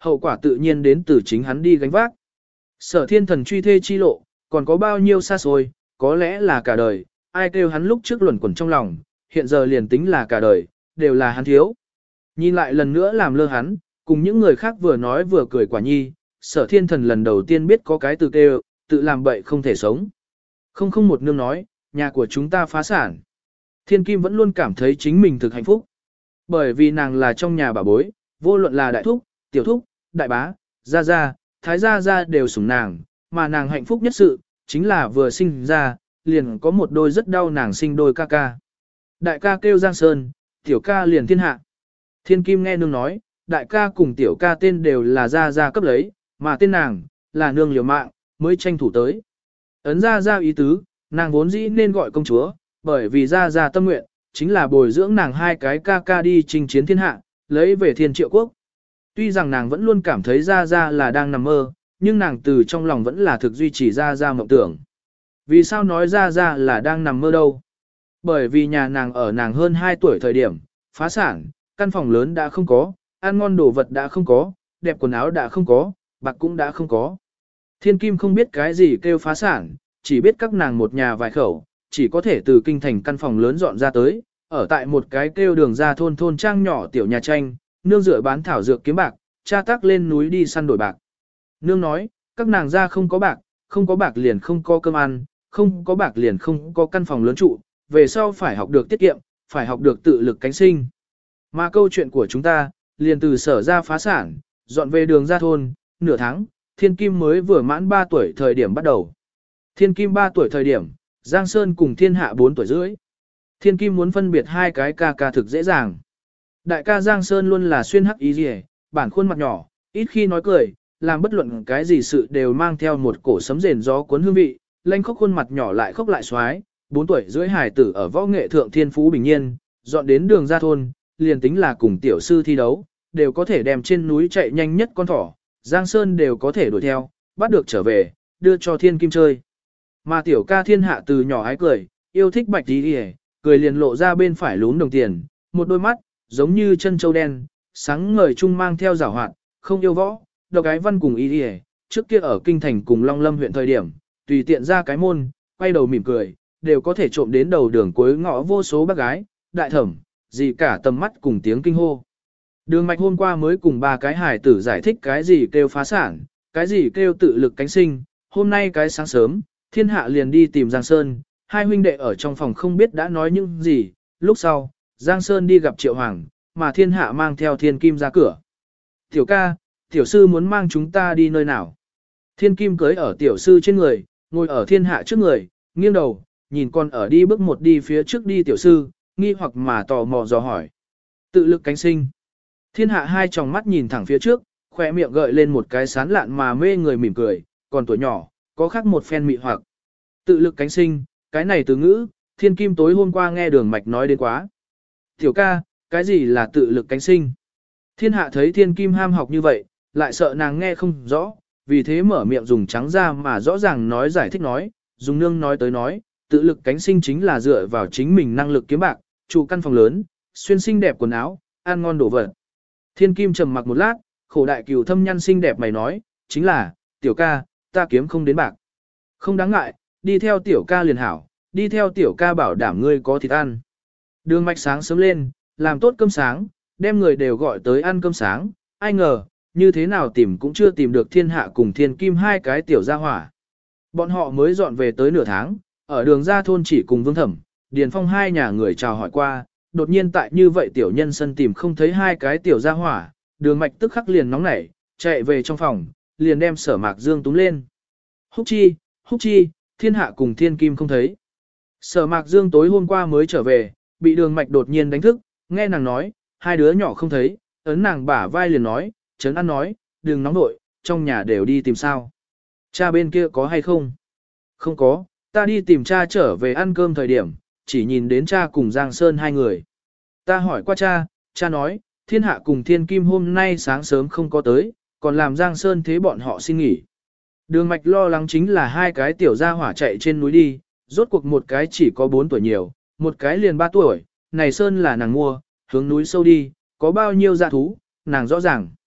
hậu quả tự nhiên đến từ chính hắn đi gánh vác. Sở thiên thần truy thê chi lộ, còn có bao nhiêu xa xôi, có lẽ là cả đời, ai kêu hắn lúc trước luẩn quẩn trong lòng, hiện giờ liền tính là cả đời, đều là hắn thiếu. Nhìn lại lần nữa làm lơ hắn, cùng những người khác vừa nói vừa cười quả nhi, sở thiên thần lần đầu tiên biết có cái từ kêu, tự làm bậy không thể sống. Không một nương nói, nhà của chúng ta phá sản. Thiên Kim vẫn luôn cảm thấy chính mình thực hạnh phúc. Bởi vì nàng là trong nhà bà bối, vô luận là đại thúc, tiểu thúc, đại bá, gia gia, thái gia gia đều sủng nàng, mà nàng hạnh phúc nhất sự, chính là vừa sinh ra, liền có một đôi rất đau nàng sinh đôi ca ca. Đại ca kêu Giang Sơn, tiểu ca liền thiên hạ. Thiên Kim nghe nương nói, đại ca cùng tiểu ca tên đều là gia gia cấp lấy, mà tên nàng, là nương liều mạng, mới tranh thủ tới. Ấn gia gia ý tứ, nàng vốn dĩ nên gọi công chúa, bởi vì gia gia tâm nguyện, chính là bồi dưỡng nàng hai cái ca ca đi chinh chiến thiên hạ, lấy về thiên triệu quốc. Tuy rằng nàng vẫn luôn cảm thấy gia gia là đang nằm mơ, nhưng nàng từ trong lòng vẫn là thực duy trì gia gia mộng tưởng. Vì sao nói gia gia là đang nằm mơ đâu? Bởi vì nhà nàng ở nàng hơn 2 tuổi thời điểm, phá sản, căn phòng lớn đã không có, ăn ngon đồ vật đã không có, đẹp quần áo đã không có, bạc cũng đã không có. Thiên Kim không biết cái gì kêu phá sản, chỉ biết các nàng một nhà vài khẩu, chỉ có thể từ kinh thành căn phòng lớn dọn ra tới, ở tại một cái kêu đường ra thôn trang nhỏ tiểu nhà tranh, nương rửa bán thảo dược kiếm bạc, cha tác lên núi đi săn đổi bạc. Nương nói, các nàng ra không có bạc liền không có cơm ăn, không có bạc liền không có căn phòng lớn trụ, về sau phải học được tiết kiệm, phải học được tự lực cánh sinh. Mà câu chuyện của chúng ta, liền từ sở ra phá sản, dọn về đường ra thôn, nửa tháng, Thiên Kim mới vừa mãn 3 tuổi thời điểm bắt đầu. Thiên Kim 3 tuổi thời điểm, Giang Sơn cùng Thiên Hạ 4 tuổi rưỡi. Thiên Kim muốn phân biệt hai cái ca ca thực dễ dàng. Đại ca Giang Sơn luôn là xuyên hắc ý rìa, bản khuôn mặt nhỏ, ít khi nói cười, làm bất luận cái gì sự đều mang theo một cổ sấm rền gió cuốn hương vị, lanh khóc khuôn mặt nhỏ lại khóc lại xoái, 4 tuổi rưỡi hài tử ở võ nghệ thượng thiên phú bình nhiên, dọn đến đường ra thôn, liền tính là cùng tiểu sư thi đấu, đều có thể đem trên núi chạy nhanh nhất con thỏ, Giang Sơn đều có thể đuổi theo, bắt được trở về, đưa cho Thiên Kim chơi. Mà tiểu ca Thiên Hạ từ nhỏ hái cười, yêu thích bạch tí hề, cười liền lộ ra bên phải lún đồng tiền, một đôi mắt, giống như chân châu đen, sáng ngời trung mang theo giảo hoạt, không yêu võ, độc ái văn cùng y hề, trước kia ở kinh thành cùng Long Lâm huyện thời điểm, tùy tiện ra cái môn, quay đầu mỉm cười, đều có thể trộm đến đầu đường cuối ngõ vô số bác gái, đại thẩm, gì cả tầm mắt cùng tiếng kinh hô. Đường Mạch hôm qua mới cùng 3 cái hài tử giải thích cái gì kêu phá sản, cái gì kêu tự lực cánh sinh, hôm nay cái sáng sớm, Thiên Hạ liền đi tìm Giang Sơn, hai huynh đệ ở trong phòng không biết đã nói những gì, lúc sau, Giang Sơn đi gặp Triệu Hoàng, mà Thiên Hạ mang theo Thiên Kim ra cửa. Tiểu ca, tiểu sư muốn mang chúng ta đi nơi nào? Thiên Kim cưới ở tiểu sư trên người, ngồi ở Thiên Hạ trước người, nghiêng đầu, nhìn con ở đi bước một đi phía trước đi tiểu sư, nghi hoặc mà tò mò dò hỏi. Tự lực cánh sinh. Thiên Hạ hai tròng mắt nhìn thẳng phía trước, khỏe miệng gợi lên một cái sán lạn mà mê người mỉm cười, còn tuổi nhỏ, có khác một phen mị hoặc. Tự lực cánh sinh, cái này từ ngữ, Thiên Kim tối hôm qua nghe Đường Mạch nói đến quá. Tiểu ca, cái gì là tự lực cánh sinh? Thiên Hạ thấy Thiên Kim ham học như vậy, lại sợ nàng nghe không rõ, vì thế mở miệng dùng trắng ra mà rõ ràng nói giải thích nói, dùng nương nói tới nói, tự lực cánh sinh chính là dựa vào chính mình năng lực kiếm bạc, trụ căn phòng lớn, xuyên xinh đẹp quần áo, ăn ngon đồ vật. Thiên Kim trầm mặc một lát, khổ đại cửu thâm nhăn xinh đẹp mày nói, chính là, tiểu ca, ta kiếm không đến bạc. Không đáng ngại, đi theo tiểu ca liền hảo, đi theo tiểu ca bảo đảm ngươi có thịt ăn. Đường Mạch sáng sớm lên, làm tốt cơm sáng, đem người đều gọi tới ăn cơm sáng, ai ngờ, như thế nào tìm cũng chưa tìm được Thiên Hạ cùng Thiên Kim hai cái tiểu gia hỏa. Bọn họ mới dọn về tới nửa tháng, ở đường ra thôn chỉ cùng Vương Thẩm, Điền Phong hai nhà người chào hỏi qua, đột nhiên tại như vậy tiểu nhân sân tìm không thấy hai cái tiểu gia hỏa, Đường Mạch tức khắc liền nóng nảy, chạy về trong phòng, liền đem Sở Mạc Dương túm lên. Húc chi, Thiên Hạ cùng Thiên Kim không thấy. Sở Mạc Dương tối hôm qua mới trở về, bị Đường Mạch đột nhiên đánh thức, nghe nàng nói, hai đứa nhỏ không thấy, ấn nàng bả vai liền nói, Trấn An nói, đừng nóng nội, trong nhà đều đi tìm sao. Cha bên kia có hay không? Không có, ta đi tìm cha trở về ăn cơm thời điểm, chỉ nhìn đến cha cùng Giang Sơn hai người. Ta hỏi qua cha, cha nói, Thiên Hạ cùng Thiên Kim hôm nay sáng sớm không có tới, còn làm Giang Sơn thế bọn họ xin nghỉ. Đường Mạch lo lắng chính là hai cái tiểu gia hỏa chạy trên núi đi, rốt cuộc một cái chỉ có 4 tuổi nhiều, một cái liền 3 tuổi, này Sơn là nàng mua, hướng núi sâu đi, có bao nhiêu dạ thú, nàng rõ ràng.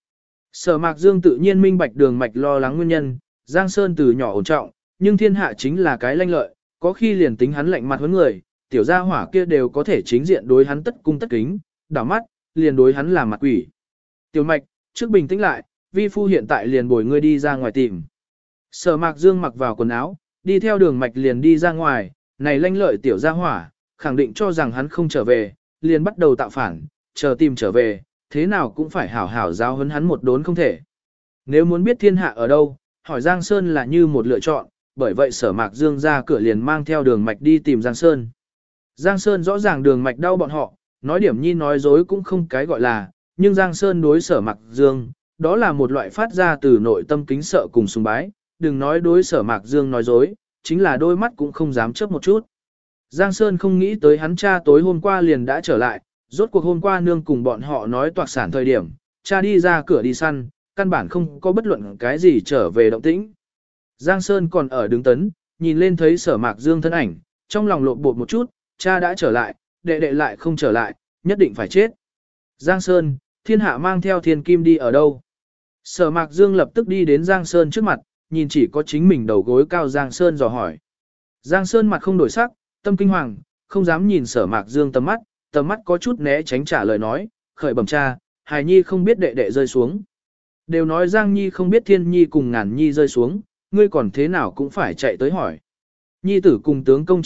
Sở Mạc Dương tự nhiên minh bạch Đường Mạch lo lắng nguyên nhân, Giang Sơn từ nhỏ ổn trọng, nhưng thiên hạ chính là cái lanh lợi, có khi liền tính hắn lạnh mặt huấn người, tiểu gia hỏa kia đều có thể chính diện đối hắn tất cung tất kính, đảo mắt, liền đối hắn làm mặt quỷ. Tiểu Mạch, trước bình tĩnh lại, vi phu hiện tại liền bồi ngươi đi ra ngoài tìm. Sở Mạc Dương mặc vào quần áo, đi theo Đường Mạch liền đi ra ngoài, này lanh lợi tiểu gia hỏa, khẳng định cho rằng hắn không trở về, liền bắt đầu tạo phản, chờ tìm trở về, thế nào cũng phải hảo hảo giáo huấn hắn một đốn không thể. Nếu muốn biết thiên hạ ở đâu, hỏi Giang Sơn là như một lựa chọn, bởi vậy Sở Mạc Dương ra cửa liền mang theo Đường Mạch đi tìm Giang Sơn. Giang Sơn rõ ràng Đường Mạch đau bọn họ, nói điểm nhi nói dối cũng không cái gọi là, nhưng Giang Sơn đối Sở Mạc Dương, đó là một loại phát ra từ nội tâm kính sợ cùng sùng bái, đừng nói đối Sở Mạc Dương nói dối, chính là đôi mắt cũng không dám chớp một chút. Giang Sơn không nghĩ tới hắn cha tối hôm qua liền đã trở lại, rốt cuộc hôm qua nương cùng bọn họ nói toạc sản thời điểm, cha đi ra cửa đi săn, căn bản không có bất luận cái gì trở về động tĩnh. Giang Sơn còn ở đứng tấn, nhìn lên thấy Sở Mạc Dương thân ảnh, trong lòng lộn bột một chút, cha đã trở lại, đệ đệ lại không trở lại, nhất định phải chết. Giang Sơn, thiên hạ mang theo thiên kim đi ở đâu? Sở Mạc Dương lập tức đi đến Giang Sơn trước mặt, nhìn chỉ có chính mình đầu gối cao Giang Sơn dò hỏi. Giang Sơn mặt không đổi sắc, tâm kinh hoàng, không dám nhìn Sở Mạc Dương tầm mắt có chút né tránh trả lời nói, khởi bẩm cha, Hải Nhi không biết đệ đệ rơi xuống. Đều nói Giang Nhi không biết Thiên Nhi cùng Ngàn Nhi rơi xuống, ngươi còn thế nào cũng phải chạy tới hỏi. Nhi tử cùng tướng công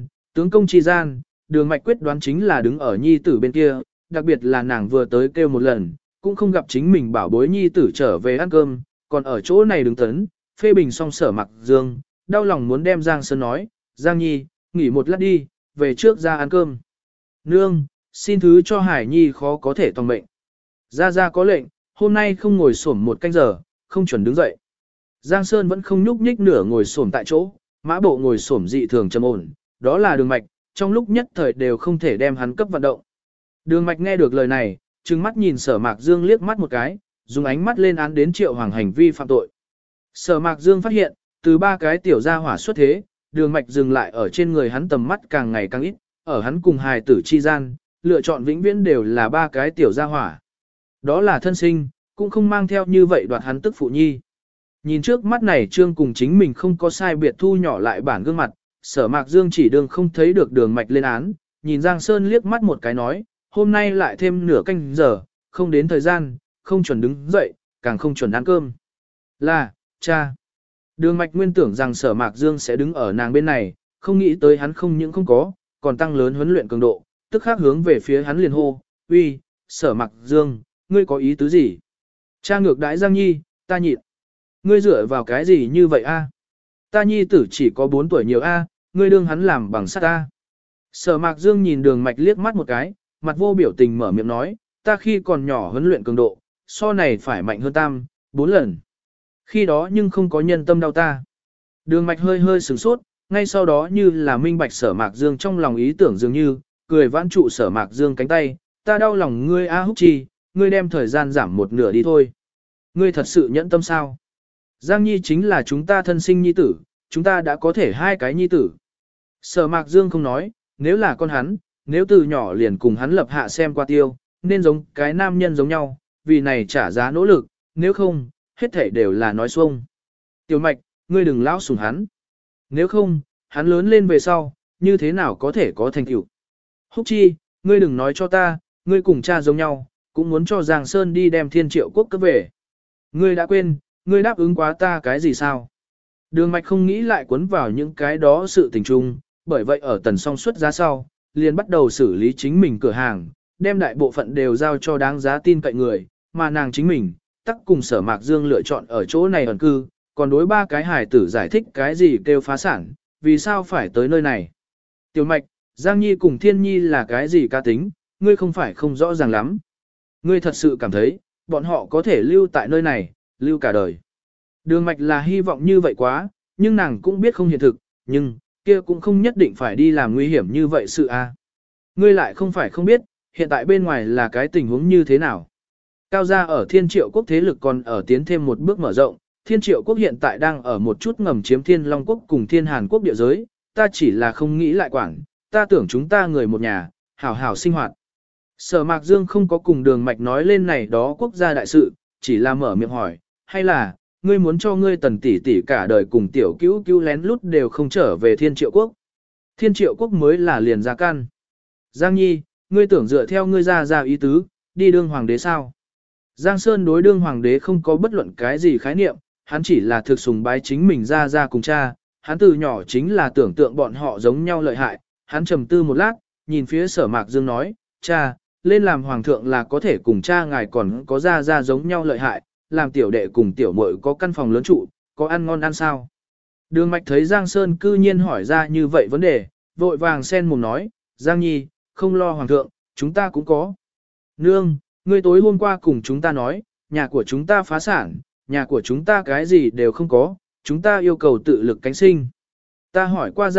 chi gian, Đường Mạch quyết đoán chính là đứng ở Nhi tử bên kia, đặc biệt là nàng vừa tới kêu một lần, cũng không gặp chính mình bảo bối Nhi tử trở về ăn cơm, còn ở chỗ này đứng tấn, phê bình xong Sở Mạc Dương, đau lòng muốn đem Giang Sơn nói, Giang Nhi, nghỉ một lát đi, về trước ra ăn cơm. Nương, xin thứ cho Hải Nhi khó có thể toàn mệnh. Ra có lệnh, hôm nay không ngồi xổm một canh giờ, không chuẩn đứng dậy. Giang Sơn vẫn không nhúc nhích nửa ngồi xổm tại chỗ, mã bộ ngồi xổm dị thường trầm ổn, đó là Đường Mạch, trong lúc nhất thời đều không thể đem hắn cấp vận động. Đường Mạch nghe được lời này, trừng mắt nhìn Sở Mạc Dương liếc mắt một cái, dùng ánh mắt lên án đến Triệu Hoàng hành vi phạm tội. Sở Mạc Dương phát hiện, từ ba cái tiểu gia hỏa xuất thế, Đường Mạch dừng lại ở trên người hắn tầm mắt càng ngày càng ít, ở hắn cùng hài tử chi gian, lựa chọn vĩnh viễn đều là ba cái tiểu gia hỏa. Đó là thân sinh, cũng không mang theo như vậy đoạt hắn tức phụ nhi. Nhìn trước mắt này Trương cùng chính mình không có sai biệt thu nhỏ lại bản gương mặt, Sở Mạc Dương chỉ đường không thấy được Đường Mạch lên án, nhìn Giang Sơn liếc mắt một cái nói, hôm nay lại thêm nửa canh giờ, không đến thời gian, không chuẩn đứng dậy, càng không chuẩn ăn cơm. Là, cha. Đường Mạch nguyên tưởng rằng Sở Mạc Dương sẽ đứng ở nàng bên này, không nghĩ tới hắn không những không có, còn tăng lớn huấn luyện cường độ, tức khắc hướng về phía hắn liền hô, uy, Sở Mạc Dương, ngươi có ý tứ gì? Cha ngược đãi Giang Nhi, ta nhịn. Ngươi dựa vào cái gì như vậy a? Ta nhi tử chỉ có 4 tuổi nhiều a, ngươi đương hắn làm bằng sắt a. Sở Mạc Dương nhìn Đường Mạch liếc mắt một cái, mặt vô biểu tình mở miệng nói, ta khi còn nhỏ huấn luyện cường độ, so này phải mạnh hơn 4 lần. Khi đó nhưng không có nhân tâm đau ta. Đường Mạch hơi hơi sửng sốt, ngay sau đó như là minh bạch Sở Mạc Dương trong lòng ý tưởng dường như, cười vãn trụ Sở Mạc Dương cánh tay, ta đau lòng ngươi a Húc Chi, ngươi đem thời gian giảm một nửa đi thôi. Ngươi thật sự nhẫn tâm sao? Giang Nhi chính là chúng ta thân sinh nhi tử, chúng ta đã có thể 2 cái nhi tử. Sở Mạc Dương không nói, nếu là con hắn, nếu từ nhỏ liền cùng hắn lập hạ xem qua tiêu, nên giống cái nam nhân giống nhau, vì này trả giá nỗ lực, nếu không, hết thảy đều là nói xuông. Tiểu Mạch, ngươi đừng lão sủng hắn. Nếu không, hắn lớn lên về sau, như thế nào có thể có thành tựu? Húc Chi, ngươi đừng nói cho ta, ngươi cùng cha giống nhau, cũng muốn cho Giang Sơn đi đem Thiên Triệu Quốc cấp về. Ngươi đã quên, ngươi đáp ứng quá ta cái gì sao? Đường Mạch không nghĩ lại cuốn vào những cái đó sự tình chung, bởi vậy ở tần song xuất giá sau, liền bắt đầu xử lý chính mình cửa hàng, đem đại bộ phận đều giao cho đáng giá tin cậy người, mà nàng chính mình, tắc cùng Sở Mạc Dương lựa chọn ở chỗ này ẩn cư, còn đối 3 cái hài tử giải thích cái gì kêu phá sản, vì sao phải tới nơi này. Tiểu Mạch, Giang Nhi cùng Thiên Nhi là cái gì cá tính, ngươi không phải không rõ ràng lắm. Ngươi thật sự cảm thấy, bọn họ có thể lưu tại nơi này, lưu cả đời. Đường Mạch là hy vọng như vậy quá, nhưng nàng cũng biết không hiện thực, nhưng, kia cũng không nhất định phải đi làm nguy hiểm như vậy sự a. Ngươi lại không phải không biết, hiện tại bên ngoài là cái tình huống như thế nào. Cao gia ở Thiên Triệu Quốc thế lực còn ở tiến thêm một bước mở rộng, Thiên Triệu Quốc hiện tại đang ở một chút ngầm chiếm Thiên Long Quốc cùng Thiên Hàn Quốc địa giới, ta chỉ là không nghĩ lại quản, ta tưởng chúng ta người một nhà, hảo hảo sinh hoạt. Sở Mạc Dương không có cùng Đường Mạch nói lên này đó quốc gia đại sự, chỉ là mở miệng hỏi, hay là, ngươi muốn cho ngươi tần tỷ tỷ cả đời cùng tiểu cứu cứu lén lút đều không trở về Thiên Triệu Quốc. Thiên Triệu Quốc mới là liền ra căn. Giang Nhi, ngươi tưởng dựa theo ngươi ra ý tứ, đi đương hoàng đế sao? Giang Sơn đối đương hoàng đế không có bất luận cái gì khái niệm, hắn chỉ là thực sùng bái chính mình ra cùng cha, hắn từ nhỏ chính là tưởng tượng bọn họ giống nhau lợi hại, hắn trầm tư một lát, nhìn phía Sở Mạc Dương nói, cha, lên làm hoàng thượng là có thể cùng cha ngài còn có ra giống nhau lợi hại, làm tiểu đệ cùng tiểu muội có căn phòng lớn trụ, có ăn ngon ăn sao? Đường Mạch thấy Giang Sơn cư nhiên hỏi ra như vậy vấn đề, vội vàng sen mồm nói, Giang Nhi, không lo hoàng thượng, chúng ta cũng có. Nương, ngươi tối hôm qua cùng chúng ta nói, nhà của chúng ta phá sản, nhà của chúng ta cái gì đều không có, chúng ta yêu cầu tự lực cánh sinh. Ta hỏi qua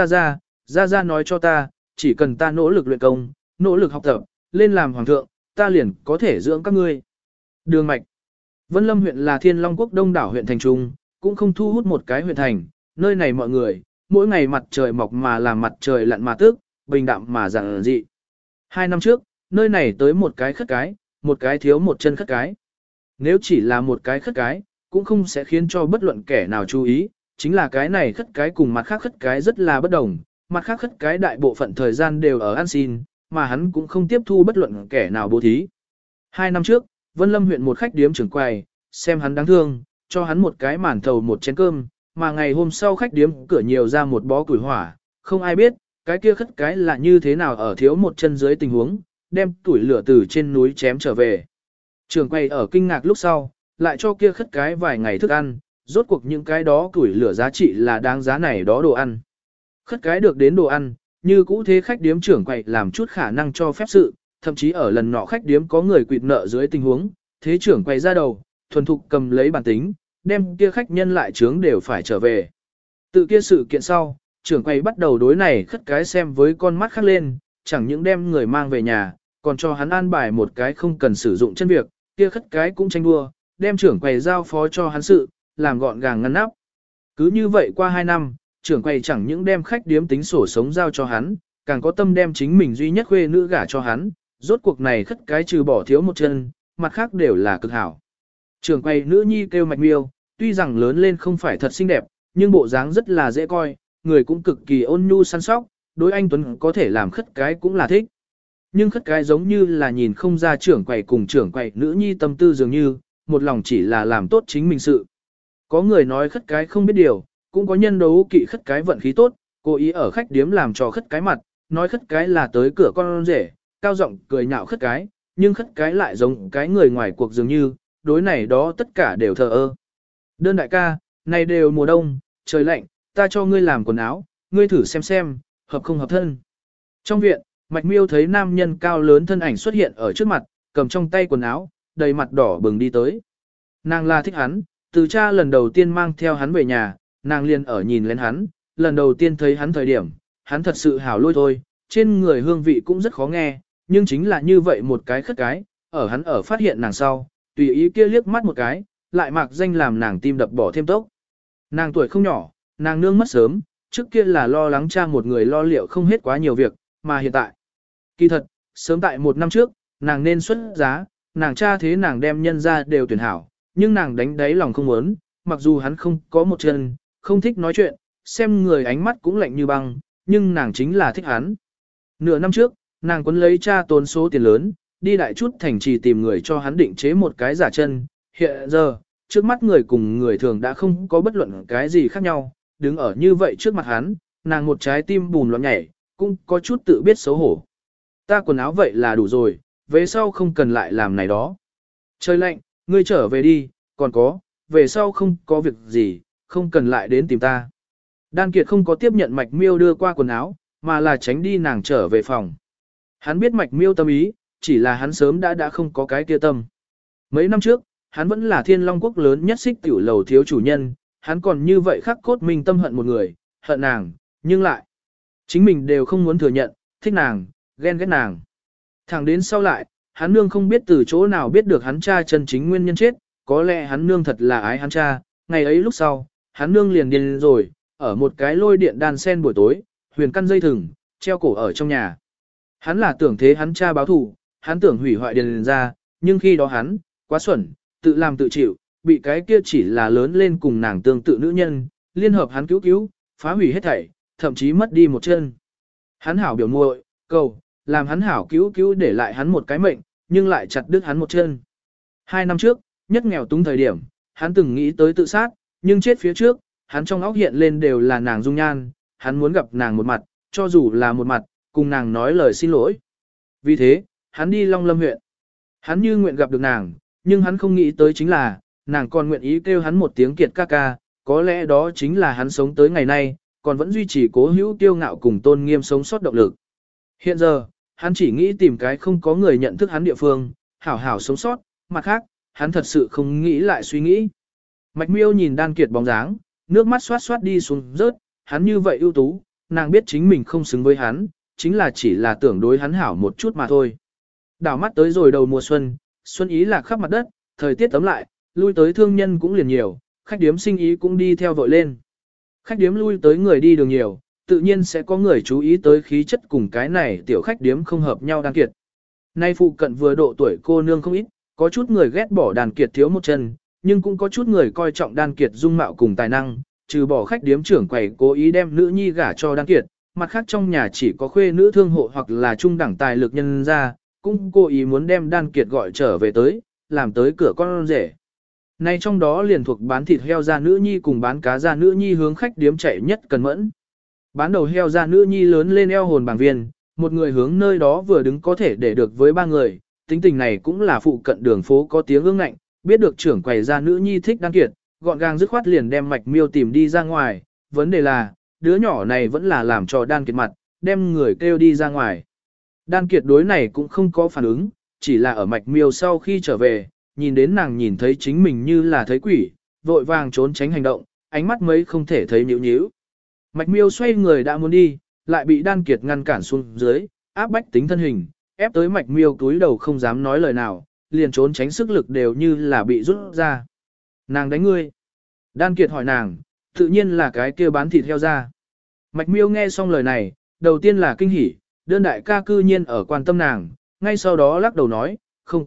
Gia nói cho ta, chỉ cần ta nỗ lực luyện công, nỗ lực học tập, lên làm hoàng thượng, ta liền có thể dưỡng các ngươi. Đường Mạch. Vân Lâm huyện là Thiên Long Quốc đông đảo huyện thành trung, cũng không thu hút một cái huyện thành, nơi này mọi người, mỗi ngày mặt trời mọc mà làm mặt trời lặn mà tức, bình đạm mà giản dị. 2 năm trước, nơi này tới một cái khất cái, một cái thiếu một chân khất cái. Nếu chỉ là một cái khất cái, cũng không sẽ khiến cho bất luận kẻ nào chú ý, chính là cái này khất cái cùng mặt khác khất cái rất là bất đồng, mặt khác khất cái đại bộ phận thời gian đều ở ăn xin, mà hắn cũng không tiếp thu bất luận kẻ nào bố thí. 2 năm trước, Vân Lâm huyện một khách điếm trưởng quầy, xem hắn đáng thương, cho hắn một cái màn thầu một chén cơm, mà ngày hôm sau khách điếm cửa nhiều ra một bó củi hỏa, không ai biết, cái kia khất cái là như thế nào ở thiếu một chân dưới tình huống, đem củi lửa từ trên núi chém trở về. Trưởng quầy ở kinh ngạc lúc sau, lại cho kia khất cái vài ngày thức ăn, rốt cuộc những cái đó củi lửa giá trị là đáng giá này đó đồ ăn. Khất cái được đến đồ ăn, như cũ thế khách điếm trưởng quầy làm chút khả năng cho phép sự, thậm chí ở lần nọ khách điếm có người quỵt nợ dưới tình huống, thế trưởng quầy ra đầu, thuần thục cầm lấy bản tính, đem kia khách nhân lại trướng đều phải trở về. Tự kia sự kiện sau, trưởng quầy bắt đầu đối này khất cái xem với con mắt khác lên, chẳng những đem người mang về nhà, còn cho hắn an bài một cái không cần sử dụng chân việc, kia khất cái cũng tranh đua, đem trưởng quầy giao phó cho hắn sự, làm gọn gàng ngăn nắp. Cứ như vậy qua 2 năm, trưởng quầy chẳng những đem khách điếm tính sổ sống giao cho hắn, càng có tâm đem chính mình duy nhất khuê nữ gả cho hắn, rốt cuộc này khất cái trừ bỏ thiếu một chân, mặt khác đều là cực hảo. Trưởng quầy nữ nhi kêu Mạch Miêu, tuy rằng lớn lên không phải thật xinh đẹp, nhưng bộ dáng rất là dễ coi, người cũng cực kỳ ôn nhu săn sóc, đối anh Tuấn có thể làm khất cái cũng là thích. Nhưng khất cái giống như là nhìn không ra trưởng quầy cùng trưởng quầy nữ nhi tâm tư dường như, một lòng chỉ là làm tốt chính mình sự. Có người nói khất cái không biết điều, cũng có nhân đấu kỵ khất cái vận khí tốt, cố ý ở khách điếm làm cho khất cái mặt, nói khất cái là tới cửa con rể, cao giọng cười nhạo khất cái, nhưng khất cái lại giống cái người ngoài cuộc dường như, đối này đó tất cả đều thờ ơ. Đơn đại ca, này đều mùa đông, trời lạnh, ta cho ngươi làm quần áo, ngươi thử xem, hợp không hợp thân. Trong viện, Mạch Miêu thấy nam nhân cao lớn thân ảnh xuất hiện ở trước mặt, cầm trong tay quần áo, đầy mặt đỏ bừng đi tới. Nàng là thích hắn, từ cha lần đầu tiên mang theo hắn về nhà, nàng liền ở nhìn lên hắn, lần đầu tiên thấy hắn thời điểm, hắn thật sự hảo lôi thôi, trên người hương vị cũng rất khó nghe, nhưng chính là như vậy một cái khất cái, ở hắn ở phát hiện nàng sau, tùy ý kia liếc mắt một cái, lại mặc danh làm nàng tim đập bỏ thêm tốc. Nàng tuổi không nhỏ, nàng nương mất sớm, trước kia là lo lắng cha một người lo liệu không hết quá nhiều việc, mà hiện tại. Kỳ thật, sớm tại 1 năm trước, nàng nên xuất giá, nàng cha thế nàng đem nhân ra đều tuyển hảo, nhưng nàng đánh đáy lòng không muốn, mặc dù hắn không có một chân, không thích nói chuyện, xem người ánh mắt cũng lạnh như băng, nhưng nàng chính là thích hắn. Nửa năm trước, nàng quấn lấy cha tốn số tiền lớn, đi đại chút thành trì tìm người cho hắn định chế một cái giả chân, hiện giờ, trước mắt người cùng người thường đã không có bất luận cái gì khác nhau, đứng ở như vậy trước mặt hắn, nàng một trái tim bùn loạn nhảy, cũng có chút tự biết xấu hổ. Ta quần áo vậy là đủ rồi, về sau không cần lại làm này đó. Trời lạnh, ngươi trở về đi, còn có, về sau không có việc gì, không cần lại đến tìm ta. Đan Kiệt không có tiếp nhận Mạch Miêu đưa qua quần áo, mà là tránh đi nàng trở về phòng. Hắn biết Mạch Miêu tâm ý, chỉ là hắn sớm đã không có cái kia tâm. Mấy năm trước, hắn vẫn là Thiên Long Quốc lớn nhất xích tiểu lầu thiếu chủ nhân, hắn còn như vậy khắc cốt minh tâm hận một người, hận nàng, nhưng lại chính mình đều không muốn thừa nhận, thích nàng, ghen ghét nàng. Thẳng đến sau lại, hắn nương không biết từ chỗ nào biết được hắn cha chân chính nguyên nhân chết, có lẽ hắn nương thật là ái hắn cha, ngày ấy lúc sau, hắn nương liền điên rồi, ở một cái lôi điện đàn sen buổi tối, huyền căn dây thừng, treo cổ ở trong nhà. Hắn là tưởng thế hắn cha báo thù, hắn tưởng hủy hoại điền ra, nhưng khi đó hắn, quá xuẩn, tự làm tự chịu, bị cái kia chỉ là lớn lên cùng nàng tương tự nữ nhân, liên hợp hắn cứu, phá hủy hết thảy, thậm chí mất đi một chân. Hắn hảo biểu muội, cầu, làm hắn hảo cứu để lại hắn một cái mệnh, nhưng lại chặt đứt hắn một chân. 2 năm trước, nhất nghèo túng thời điểm, hắn từng nghĩ tới tự sát, nhưng chết phía trước, hắn trong óc hiện lên đều là nàng dung nhan, hắn muốn gặp nàng một mặt, cho dù là một mặt, cùng nàng nói lời xin lỗi. Vì thế, hắn đi Long Lâm huyện. Hắn như nguyện gặp được nàng, nhưng hắn không nghĩ tới chính là, nàng còn nguyện ý kêu hắn một tiếng Kiệt ca ca, có lẽ đó chính là hắn sống tới ngày nay, còn vẫn duy trì cố hữu kiêu ngạo cùng tôn nghiêm sống sót động lực. Hiện giờ, hắn chỉ nghĩ tìm cái không có người nhận thức hắn địa phương, hảo hảo sống sót, mặt khác, hắn thật sự không nghĩ lại suy nghĩ. Mạch Miêu nhìn Đan Kiệt bóng dáng, nước mắt xoát xoát đi xuống rớt, hắn như vậy ưu tú, nàng biết chính mình không xứng với hắn, chính là chỉ là tưởng đối hắn hảo một chút mà thôi. Đảo mắt tới rồi đầu mùa xuân, xuân ý lạc khắp mặt đất, thời tiết ấm lại, lui tới thương nhân cũng liền nhiều, khách điếm sinh ý cũng đi theo vội lên. Khách điếm lui tới người đi đường nhiều, tự nhiên sẽ có người chú ý tới khí chất cùng cái này tiểu khách điếm không hợp nhau Đan Kiệt. Nay phụ cận vừa độ tuổi cô nương không ít, có chút người ghét bỏ Đan Kiệt thiếu một chân, nhưng cũng có chút người coi trọng Đan Kiệt dung mạo cùng tài năng, trừ bỏ khách điếm trưởng quầy cố ý đem nữ nhi gả cho Đan Kiệt, mặt khác trong nhà chỉ có khuê nữ thương hộ hoặc là trung đẳng tài lực nhân ra, cũng cố ý muốn đem Đan Kiệt gọi trở về tới, làm tới cửa con rể. Nay trong đó liền thuộc bán thịt heo ra nữ nhi cùng bán cá ra nữ nhi hướng khách điếm chạy nhất cần mẫn. Bán đầu heo ra nữ nhi lớn lên eo hồn bảng viên, một người hướng nơi đó vừa đứng có thể để được với 3 người, tính tình này cũng là phụ cận đường phố có tiếng ương ngạnh, biết được trưởng quầy ra nữ nhi thích Đan Kiệt, gọn gàng dứt khoát liền đem Mạch Miêu tìm đi ra ngoài, vấn đề là, đứa nhỏ này vẫn là làm cho Đan Kiệt mặt, đem người kêu đi ra ngoài. Đan Kiệt đối này cũng không có phản ứng, chỉ là ở Mạch Miêu sau khi trở về, nhìn đến nàng nhìn thấy chính mình như là thấy quỷ, vội vàng trốn tránh hành động, ánh mắt mấy không thể thấy nhíu nhíu. Mạch Miêu xoay người đã muốn đi, lại bị Đan Kiệt ngăn cản xuống dưới, áp bách tính thân hình, ép tới Mạch Miêu túi đầu không dám nói lời nào, liền trốn tránh sức lực đều như là bị rút ra. Nàng đánh ngươi. Đan Kiệt hỏi nàng, tự nhiên là cái kia bán thịt heo ra. Mạch Miêu nghe xong lời này, đầu tiên là kinh hỉ, đơn đại ca cư nhiên ở quan tâm nàng, ngay sau đó lắc đầu nói, không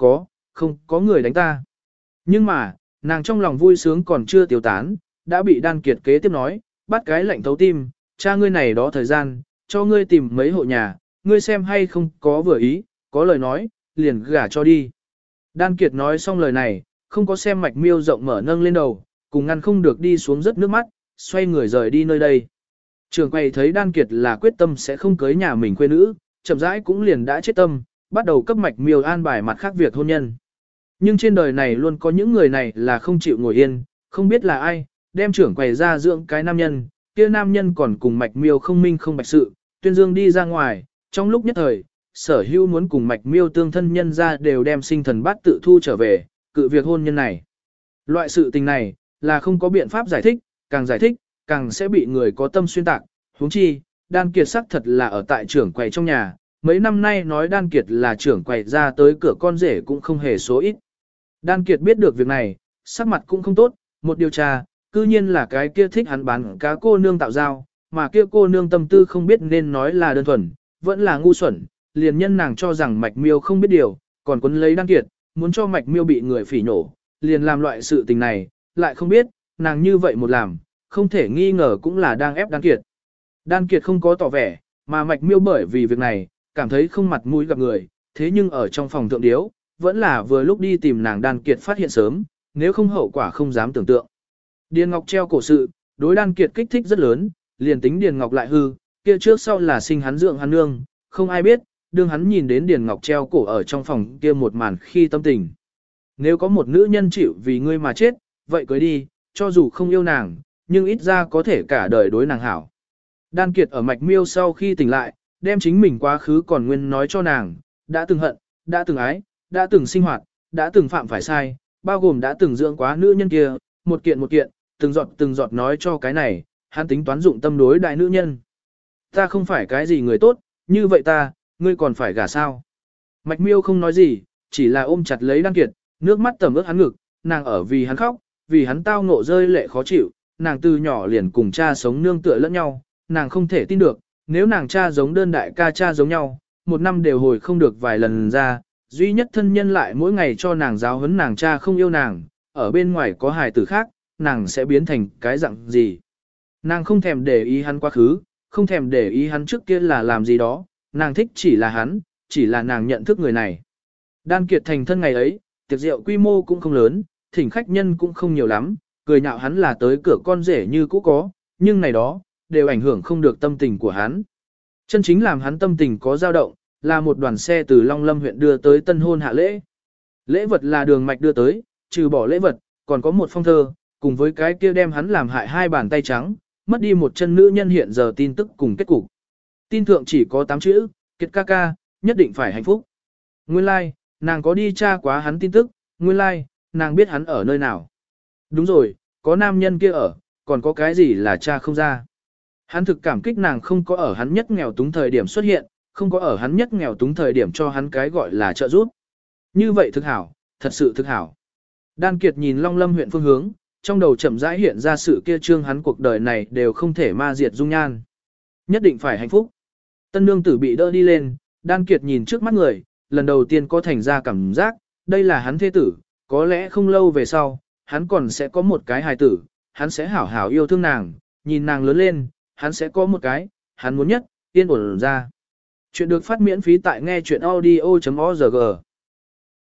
có người đánh ta. Nhưng mà, nàng trong lòng vui sướng còn chưa tiêu tán, đã bị Đan Kiệt kế tiếp nói, bắt cái lạnh thấu tim, cha ngươi này đó thời gian, cho ngươi tìm mấy hộ nhà, ngươi xem hay không có vừa ý, có lời nói, liền gả cho đi. Đan Kiệt nói xong lời này, không có xem Mạch Miêu rộng mở nâng lên đầu, cùng ngăn không được đi xuống rất nước mắt, xoay người rời đi nơi đây. Trường quầy thấy Đan Kiệt là quyết tâm sẽ không cưới nhà mình quê nữ, chậm rãi cũng liền đã chết tâm, bắt đầu cấp Mạch Miêu an bài mặt khác việc hôn nhân. Nhưng trên đời này luôn có những người này là không chịu ngồi yên, không biết là ai, đem trưởng quầy ra dưỡng cái nam nhân, kia nam nhân còn cùng Mạch Miêu không minh không bạch sự, tuyên dương đi ra ngoài, trong lúc nhất thời, Sở Hữu muốn cùng Mạch Miêu tương thân nhân ra đều đem sinh thần bát tự thu trở về, cự việc hôn nhân này. Loại sự tình này, là không có biện pháp giải thích, càng sẽ bị người có tâm xuyên tạc, huống chi, Đan Kiệt sắc thật là ở tại trưởng quầy trong nhà, mấy năm nay nói Đan Kiệt là trưởng quầy ra tới cửa con rể cũng không hề số ít. Đan Kiệt biết được việc này, sắc mặt cũng không tốt, một điều tra, cư nhiên là cái kia thích hắn bán cá cô nương tạo giao, mà kia cô nương tâm tư không biết nên nói là đơn thuần, vẫn là ngu xuẩn, liền nhân nàng cho rằng Mạch Miêu không biết điều, còn quấn lấy Đan Kiệt, muốn cho Mạch Miêu bị người phỉ nổ, liền làm loại sự tình này, lại không biết, nàng như vậy một làm, không thể nghi ngờ cũng là đang ép Đan Kiệt. Đan Kiệt không có tỏ vẻ, mà Mạch Miêu bởi vì việc này, cảm thấy không mặt mũi gặp người, thế nhưng ở trong phòng thượng điếu, vẫn là vừa lúc đi tìm nàng Đan Kiệt phát hiện sớm, nếu không hậu quả không dám tưởng tượng. Điền Ngọc treo cổ sự, đối Đan Kiệt kích thích rất lớn, liền tính Điền Ngọc lại hư, kia trước sau là sinh hắn dưỡng hắn nương, không ai biết, đương hắn nhìn đến Điền Ngọc treo cổ ở trong phòng kia một màn khi tâm tình. Nếu có một nữ nhân chịu vì ngươi mà chết, vậy cưới đi, cho dù không yêu nàng, nhưng ít ra có thể cả đời đối nàng hảo. Đan Kiệt ở Mạch Miêu sau khi tỉnh lại, đem chính mình quá khứ còn nguyên nói cho nàng, đã từng hận, đã từng ái, đã từng sinh hoạt, đã từng phạm phải sai, bao gồm đã từng dưỡng quá nữ nhân kia, một kiện, từng giọt nói cho cái này, hắn tính toán dụng tâm đối đại nữ nhân. Ta không phải cái gì người tốt, như vậy ngươi còn phải gả sao? Mạch Miêu không nói gì, chỉ là ôm chặt lấy Đan Kiệt, nước mắt tẩm ướt hắn ngực, nàng ở vì hắn khóc, vì hắn tao ngộ rơi lệ khó chịu, nàng từ nhỏ liền cùng cha sống nương tựa lẫn nhau, nàng không thể tin được, nếu nàng cha giống đơn đại ca cha giống nhau, một năm đều hồi không được vài lần ra, Duy nhất thân nhân lại mỗi ngày cho nàng giáo huấn nàng cha không yêu nàng, ở bên ngoài có hài tử khác, nàng sẽ biến thành cái dạng gì. Nàng không thèm để ý hắn quá khứ, không thèm để ý hắn trước kia là làm gì đó, nàng thích chỉ là hắn, chỉ là nàng nhận thức người này. Đan Kiệt thành thân ngày ấy, tiệc rượu quy mô cũng không lớn, thỉnh khách nhân cũng không nhiều lắm, cười nhạo hắn là tới cửa con rể như cũ có, nhưng này đó, đều ảnh hưởng không được tâm tình của hắn. Chân chính làm hắn tâm tình có dao động, là một đoàn xe từ Long Lâm huyện đưa tới tân hôn hạ lễ. Lễ vật là Đường Mạch đưa tới, trừ bỏ lễ vật, còn có một phong thơ, cùng với cái kia đem hắn làm hại hai bàn tay trắng, mất đi một chân nữ nhân hiện giờ tin tức cùng kết cục. Tin thượng chỉ có 8 chữ, Kiệt ca ca, nhất định phải hạnh phúc. Nguyên lai, like, nàng có đi tra quá hắn tin tức, nguyên lai, like, nàng biết hắn ở nơi nào. Đúng rồi, có nam nhân kia ở, còn có cái gì là cha không ra. Hắn thực cảm kích nàng không có ở hắn nhất nghèo túng thời điểm xuất hiện, không có ở hắn nhất nghèo túng thời điểm cho hắn cái gọi là trợ giúp. Như vậy thực hảo, thật sự thực hảo. Đan Kiệt nhìn Long Lâm huyện phương hướng, trong đầu chậm rãi hiện ra sự kia trương hắn cuộc đời này đều không thể ma diệt dung nhan. Nhất định phải hạnh phúc. Tân nương tử bị đỡ đi lên, Đan Kiệt nhìn trước mắt người, lần đầu tiên có thành ra cảm giác, đây là hắn thế tử, có lẽ không lâu về sau, hắn còn sẽ có một cái hài tử, hắn sẽ hảo hảo yêu thương nàng, nhìn nàng lớn lên, hắn sẽ có một cái, hắn muốn nhất, yên ổn ra. Chuyện được phát miễn phí tại nghe chuyện audio.org.